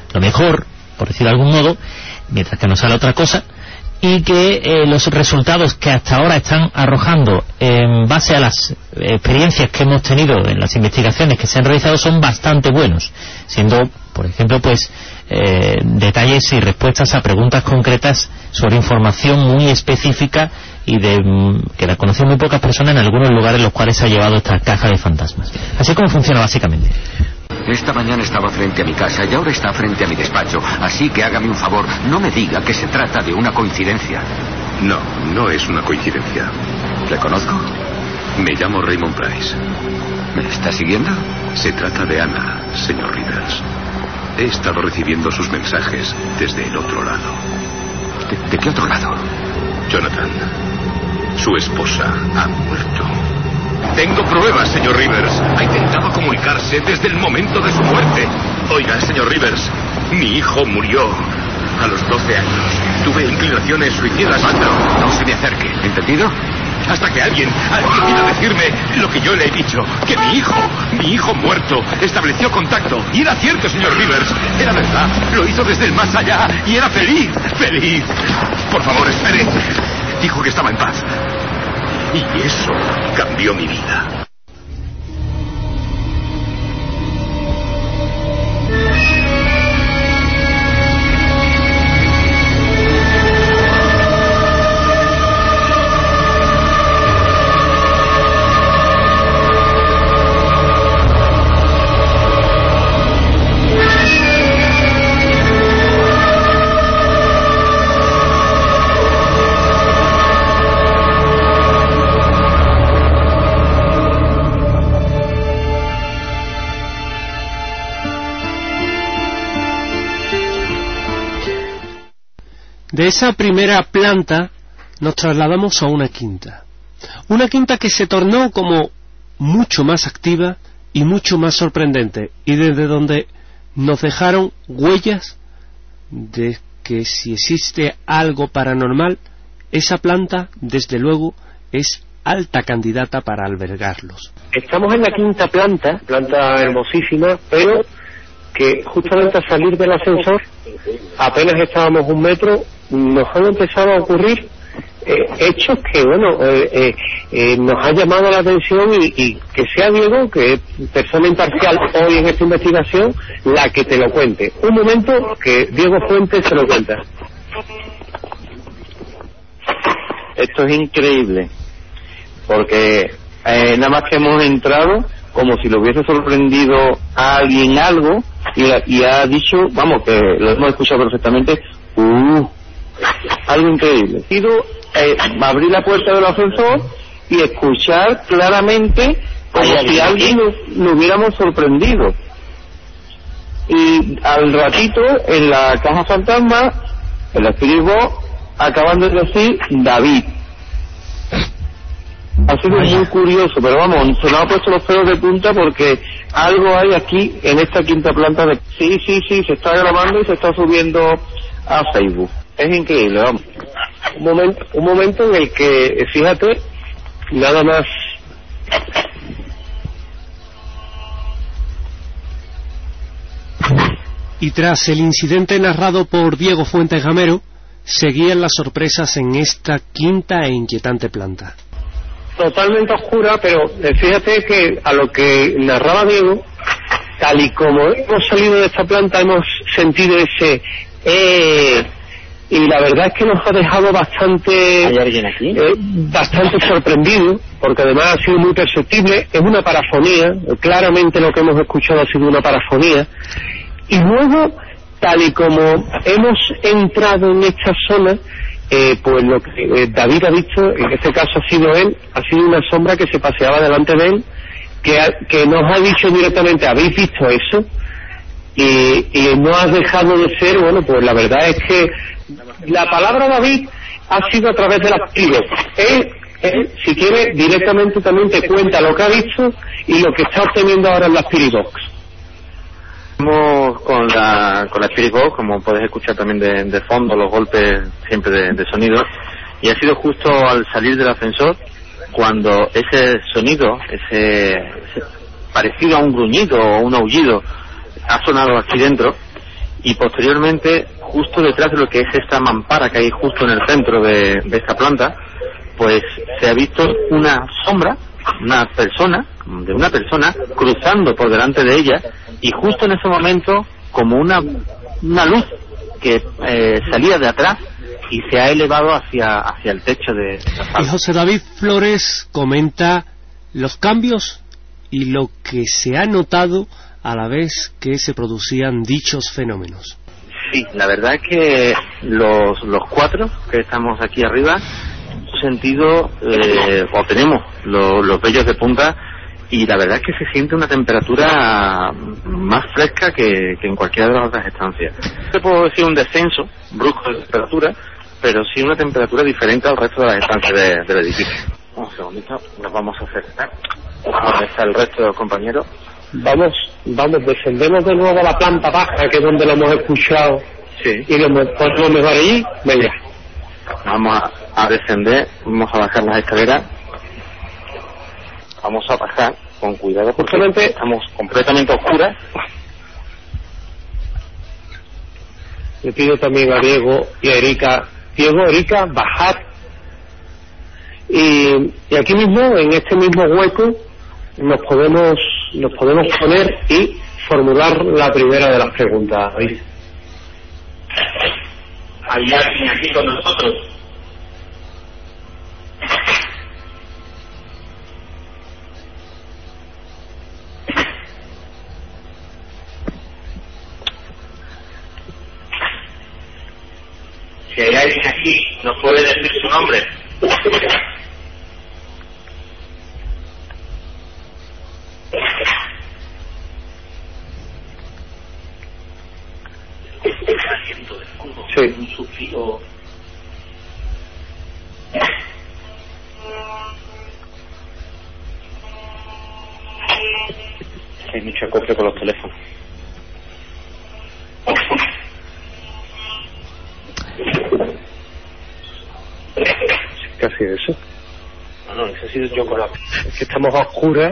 lo mejor, por decirlo de algún modo, mientras que no sale otra cosa, y que eh, los resultados que hasta ahora están arrojando en base a las experiencias que hemos tenido en las investigaciones que se han realizado son bastante buenos, siendo, por ejemplo, pues eh, detalles y respuestas a preguntas concretas sobre información muy específica y de que la conocen muy pocas personas en algunos lugares en los cuales se ha llevado esta caja de fantasmas. Así como funciona básicamente. Esta mañana estaba frente a mi casa y ahora está frente a mi despacho. Así que hágame un favor, no me diga que se trata de una coincidencia. No, no es una coincidencia. ¿Le conozco? Me llamo Raymond Price. ¿Me está siguiendo? Se trata de Ana, señor Rivers. He estado recibiendo sus mensajes desde el otro lado. ¿De, de qué otro lado? Jonathan, su esposa ha muerto. Tengo pruebas, señor Rivers. Ha intentado comunicarse desde el momento de su muerte. Oiga, señor Rivers, mi hijo murió a los doce años. Tuve inclinaciones suicidas. Anda, no se me acerque, ¿entendido? Hasta que alguien, alguien quiera decirme lo que yo le he dicho. Que mi hijo, mi hijo muerto, estableció contacto. Y era cierto, señor Rivers. Era verdad. Lo hizo desde el más allá. Y era feliz, feliz. Por favor, espere. Dijo que estaba en paz. Y eso cambió mi vida. De esa primera planta nos trasladamos a una quinta. Una quinta que se tornó como mucho más activa y mucho más sorprendente, y desde donde nos dejaron huellas de que si existe algo paranormal, esa planta, desde luego, es alta candidata para albergarlos. Estamos en la quinta planta, planta hermosísima, pero que justamente al salir del ascensor, apenas estábamos un metro, nos han empezado a ocurrir eh, hechos que, bueno, eh, eh, eh, nos ha llamado la atención y, y que sea Diego, que es persona imparcial hoy en esta investigación, la que te lo cuente. Un momento que Diego Fuentes se lo cuenta. Esto es increíble, porque eh, nada más que hemos entrado, como si lo hubiese sorprendido a alguien algo, y, y ha dicho, vamos, que lo hemos escuchado perfectamente, uh, algo increíble. He ido eh, abrir la puerta del ascensor y escuchar claramente como si alguien nos, nos hubiéramos sorprendido. Y al ratito, en la caja fantasma, en la Spirit Box, acaban de decir David. Ha sido muy curioso, pero vamos, se nos ha puesto los pelos de punta porque algo hay aquí en esta quinta planta de... Sí, sí, sí, se está grabando y se está subiendo a Facebook. Es increíble, vamos. Un momento, un momento en el que, fíjate, nada más... Y tras el incidente narrado por Diego Fuentes Gamero, seguían las sorpresas en esta quinta e inquietante planta. Totalmente oscura, pero fíjate que a lo que narraba Diego, tal y como hemos salido de esta planta, hemos sentido ese eh, y la verdad es que nos ha dejado bastante ¿Hay alguien aquí? Eh, bastante sorprendido, porque además ha sido muy perceptible. Es una parafonía, claramente lo que hemos escuchado ha sido una parafonía, y luego, tal y como hemos entrado en esta zona, Eh, pues lo que eh, David ha visto, en este caso ha sido él, ha sido una sombra que se paseaba delante de él, que, ha, que nos ha dicho directamente, ¿habéis visto eso? Y, y no ha dejado de ser, bueno, pues la verdad es que la palabra David ha sido a través de las pibes. Él, él, si quiere, directamente también te cuenta lo que ha visto y lo que está obteniendo ahora en la Spirit Box. Estamos con la, con la Spirit Box, como podéis escuchar también de, de fondo, los golpes siempre de, de sonido, y ha sido justo al salir del ascensor cuando ese sonido, ese, ese parecido a un gruñido o un aullido, ha sonado aquí dentro, y posteriormente, justo detrás de lo que es esta mampara que hay justo en el centro de, de esta planta, pues se ha visto una sombra, una persona, de una persona cruzando por delante de ella, y justo en ese momento, como una, una luz que eh, salía de atrás y se ha elevado hacia, hacia el techo de la sala. Y José David Flores comenta los cambios y lo que se ha notado a la vez que se producían dichos fenómenos. Sí, la verdad es que los, los cuatro que estamos aquí arriba, en su sentido, eh, o tenemos los, los vellos de punta, y la verdad es que se siente una temperatura más fresca que, que en cualquiera de las otras estancias. No te puedo decir un descenso brusco de temperatura, pero sí una temperatura diferente al resto de las estancias de, del edificio. Un segundito, nos vamos a acercar. ¿Dónde está el resto de los compañeros? Vamos, vamos, descendemos de nuevo a la planta baja, que es donde lo hemos escuchado, sí, y lo ponemos mejor allí. Venga, vamos a, a descender, vamos a bajar las escaleras. Vamos a bajar con cuidado porque Justamente, estamos completamente oscuras. le pido también a Diego y a Erika, Diego, Erika, bajad. Y, y aquí mismo, en este mismo hueco, nos podemos nos podemos poner y formular la primera de las preguntas. ¿Veis? ¿Hay alguien aquí con nosotros? Si hay alguien aquí, ¿nos puede decir su nombre? Sí. Un suspiro. Hay mucho acopio con los teléfonos. Casi eso. No, no, ese ha sido yo con la... Es que estamos a oscuras.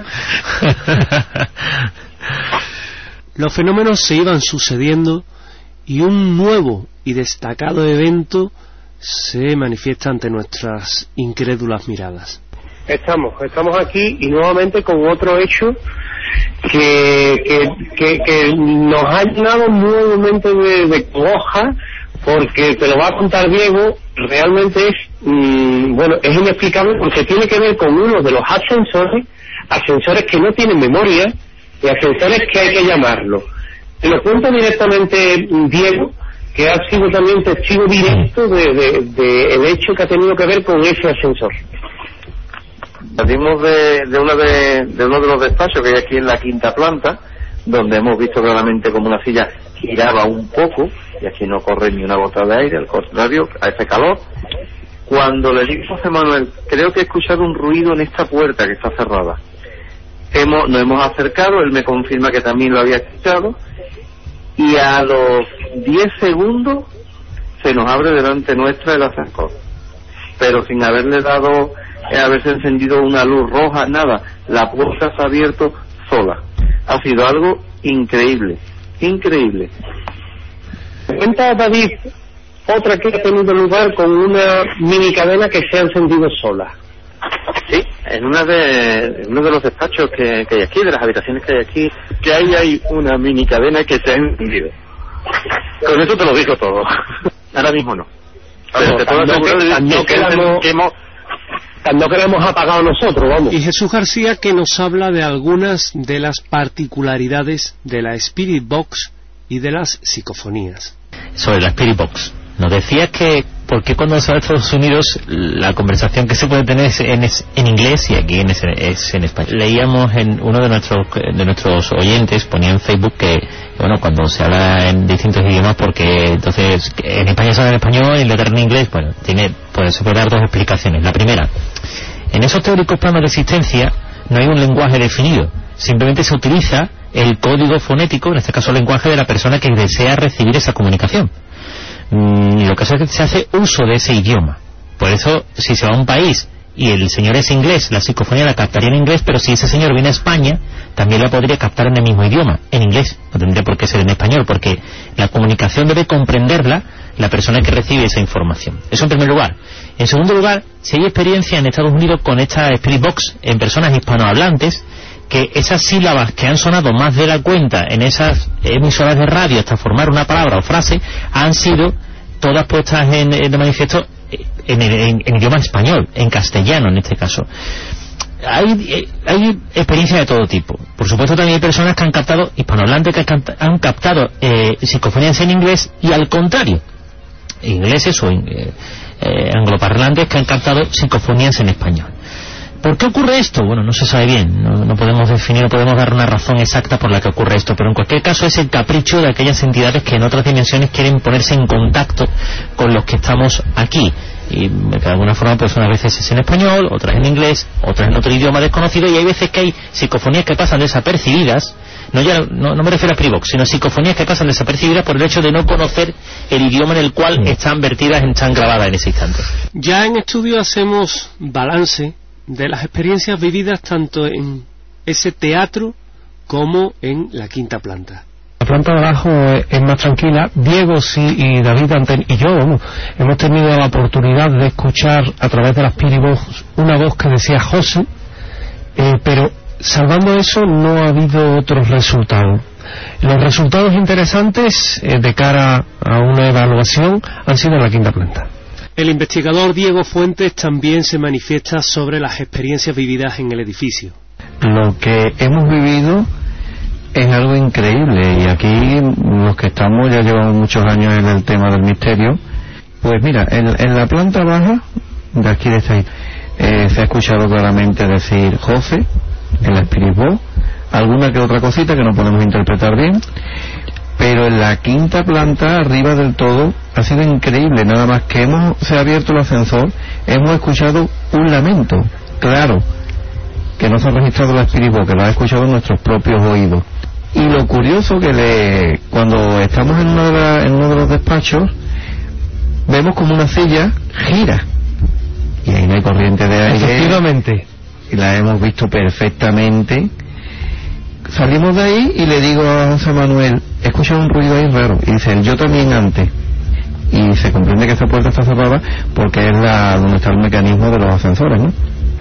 Los fenómenos se iban sucediendo y un nuevo y destacado evento se manifiesta ante nuestras incrédulas miradas. Estamos, estamos aquí y nuevamente con otro hecho que, que, que, que nos ha llenado nuevamente de, de congoja, porque te lo va a contar Diego. Realmente es, mmm, bueno, es inexplicable porque tiene que ver con uno de los ascensores, ascensores que no tienen memoria y ascensores que hay que llamarlo. Te lo cuento directamente Diego, que ha sido también testigo directo de, de, de el hecho que ha tenido que ver con ese ascensor. Salimos de, de, uno de, de uno de los despachos que hay aquí en la quinta planta, donde hemos visto claramente como una silla giraba un poco, y aquí no corre ni una gota de aire, al contrario, a ese calor. Cuando le digo a José Manuel, creo que he escuchado un ruido en esta puerta que está cerrada. Hemos, nos hemos acercado, él me confirma que también lo había escuchado, y a los diez segundos se nos abre delante nuestra el ascensor, pero sin haberle dado, eh, haberse encendido una luz roja, nada, la puerta se ha abierto sola. Ha sido algo increíble, increíble. Cuenta David otra que ha tenido lugar con una mini cadena que se ha encendido sola. Sí, en una de en uno de los despachos que, que hay aquí, de las habitaciones que hay aquí, que ahí hay una mini cadena que se ha encendido. Con eso te lo digo todo. Ahora mismo no. Pero te puedo asegurar no que, quedamos, que hemos... no que la hemos apagado nosotros, vamos. Y Jesús García, que nos habla de algunas de las particularidades de la Spirit Box y de las psicofonías. Sobre la Spirit Box, nos decías que ¿por qué cuando se va a Estados Unidos la conversación que se puede tener es en, es en inglés y aquí en es, es en español? Leíamos en uno de nuestros de nuestros oyentes, ponía en Facebook que bueno, cuando se habla en distintos idiomas, porque entonces en España se habla en español y en Inglaterra en inglés, bueno, tiene, pues se puede dar dos explicaciones. La primera, en esos teóricos planos de existencia no hay un lenguaje definido, simplemente se utiliza el código fonético, en este caso el lenguaje de la persona que desea recibir esa comunicación. Y lo que hace es que se hace uso de ese idioma. Por eso, si se va a un país y el señor es inglés, la psicofonía la captaría en inglés, pero si ese señor viene a España, también la podría captar en el mismo idioma, en inglés, no tendría por qué ser en español, porque la comunicación debe comprenderla la persona que recibe esa información. Eso en primer lugar. En segundo lugar, si hay experiencia en Estados Unidos con esta Spirit Box en personas hispanohablantes, que esas sílabas que han sonado más de la cuenta en esas emisoras de radio hasta formar una palabra o frase, han sido todas puestas en, en de manifiesto en, en, en idioma español, en castellano en este caso. Hay, hay experiencias de todo tipo. Por supuesto también hay personas que han captado, hispanohablantes que han captado eh, psicofonías en inglés y al contrario, ingleses o eh, eh, angloparlantes que han captado psicofonías en español. ¿Por qué ocurre esto? Bueno, no se sabe bien, no, no podemos definir, no podemos dar una razón exacta por la que ocurre esto, pero en cualquier caso es el capricho de aquellas entidades que en otras dimensiones quieren ponerse en contacto con los que estamos aquí. Y de alguna forma, pues unas veces es en español, otras en inglés, otras en otro idioma desconocido, y hay veces que hay psicofonías que pasan desapercibidas. No, ya, no, no me refiero a Spirit Box, sino psicofonías que pasan desapercibidas por el hecho de no conocer el idioma en el cual están vertidas, están grabadas en ese instante. Ya en estudio hacemos balance de las experiencias vividas tanto en ese teatro como en la quinta planta. La planta de abajo es más tranquila. Diego sí, y David Anten y yo bueno, hemos tenido la oportunidad de escuchar a través de las Spirit Box una voz que decía José, eh, pero salvando eso no ha habido otros resultados. Los resultados interesantes eh, de cara a una evaluación han sido en la quinta planta. El investigador Diego Fuentes también se manifiesta sobre las experiencias vividas en el edificio. Lo que hemos vivido es algo increíble, y aquí los que estamos ya llevamos muchos años en el tema del misterio. Pues mira, en, en la planta baja de aquí de esta eh, se ha escuchado claramente decir José en la Spirit Box, alguna que otra cosita que no podemos interpretar bien, pero en la quinta planta arriba del todo ha sido increíble. Nada más que hemos se ha abierto el ascensor, hemos escuchado un lamento claro que no se ha registrado en la Spirit Box, que lo ha escuchado en nuestros propios oídos. Y lo curioso que le cuando estamos en uno de, la, en uno de los despachos vemos como una silla gira y ahí no hay corriente de aire. Efectivamente. Y la hemos visto perfectamente. Salimos de ahí y le digo a José Manuel, he escuchado un ruido ahí raro, y dice, yo también antes. Y se comprende que esta puerta está cerrada porque es la donde está el mecanismo de los ascensores, ¿no?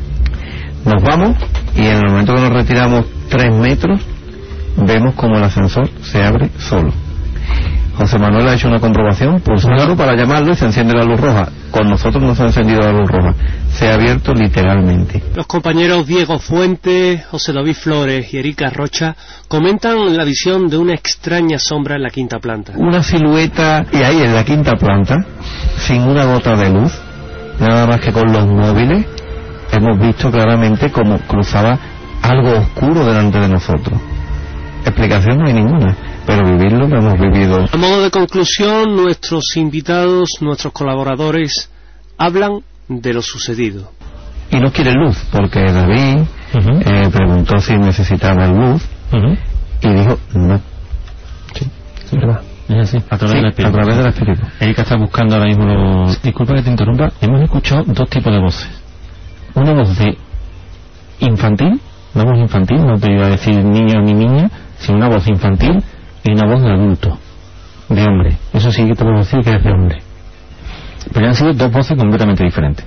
Nos vamos y en el momento que nos retiramos tres metros vemos como el ascensor se abre solo. José Manuel ha hecho una comprobación, pulsarlo para llamarlo y se enciende la luz roja. Con nosotros no se ha encendido la luz roja, se ha abierto literalmente. Los compañeros Diego Fuentes, José David Flores y Erika Rocha comentan la visión de una extraña sombra en la quinta planta. Una silueta, y ahí en la quinta planta, sin una gota de luz, nada más que con los móviles, hemos visto claramente cómo cruzaba algo oscuro delante de nosotros. Explicación no hay ninguna, pero vivirlo lo hemos vivido. A modo de conclusión, nuestros invitados, nuestros colaboradores, hablan de lo sucedido. Y no quieren luz, porque David uh-huh. eh, preguntó si necesitaba luz uh-huh. y dijo no. Sí, es verdad. Es así, a través sí, de la espíritu. A través del espíritu. Erika está buscando ahora mismo los... Disculpa que te interrumpa, hemos escuchado dos tipos de voces. Una voz de infantil, una voz infantil, no te iba a decir niño ni niña, sino una voz infantil y una voz de adulto, de hombre. Eso sí que te puedo decir que es de hombre. Pero han sido dos voces completamente diferentes.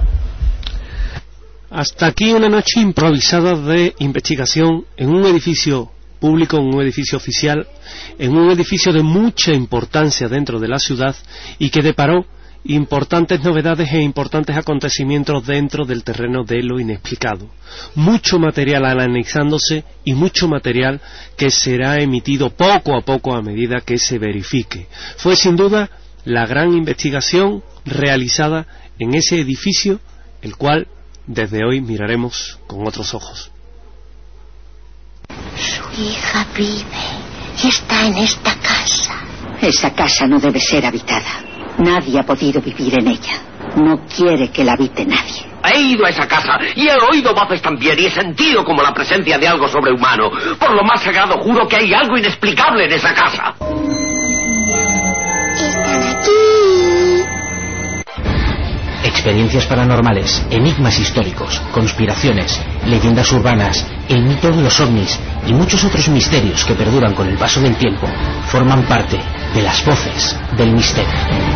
Hasta aquí una noche improvisada de investigación en un edificio público, en un edificio oficial, en un edificio de mucha importancia dentro de la ciudad y que deparó importantes novedades e importantes acontecimientos dentro del terreno de lo inexplicado. Mucho material analizándose y mucho material que será emitido poco a poco a medida que se verifique. Fue sin duda la gran investigación realizada en ese edificio, el cual desde hoy miraremos con otros ojos. Su hija vive y está en esta casa. Esa casa no debe ser habitada. Nadie ha podido vivir en ella. No quiere que la habite nadie. He ido a esa casa y he oído voces también y he sentido como la presencia de algo sobrehumano. Por lo más sagrado juro que hay algo inexplicable en esa casa. Están aquí. experiencias paranormales, enigmas históricos, conspiraciones, leyendas urbanas, el mito de los ovnis y muchos otros misterios que perduran con el paso del tiempo forman parte de las voces del misterio.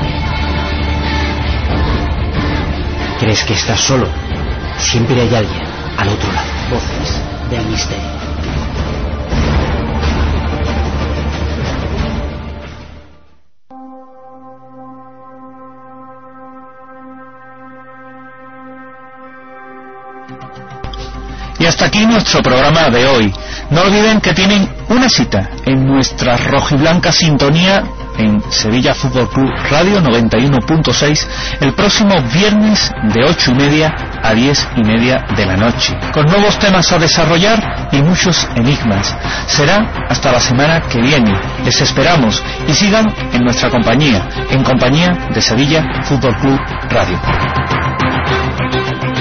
¿Crees que estás solo? Siempre hay alguien al otro lado. Voces del misterio. Y hasta aquí nuestro programa de hoy. No olviden que tienen una cita en nuestra rojiblanca sintonía en Sevilla Fútbol Club Radio noventa y uno punto seis el próximo viernes de ocho y media a diez y media de la noche, con nuevos temas a desarrollar y muchos enigmas. Será hasta la semana que viene. Les esperamos y sigan en nuestra compañía, en compañía de Sevilla Fútbol Club Radio.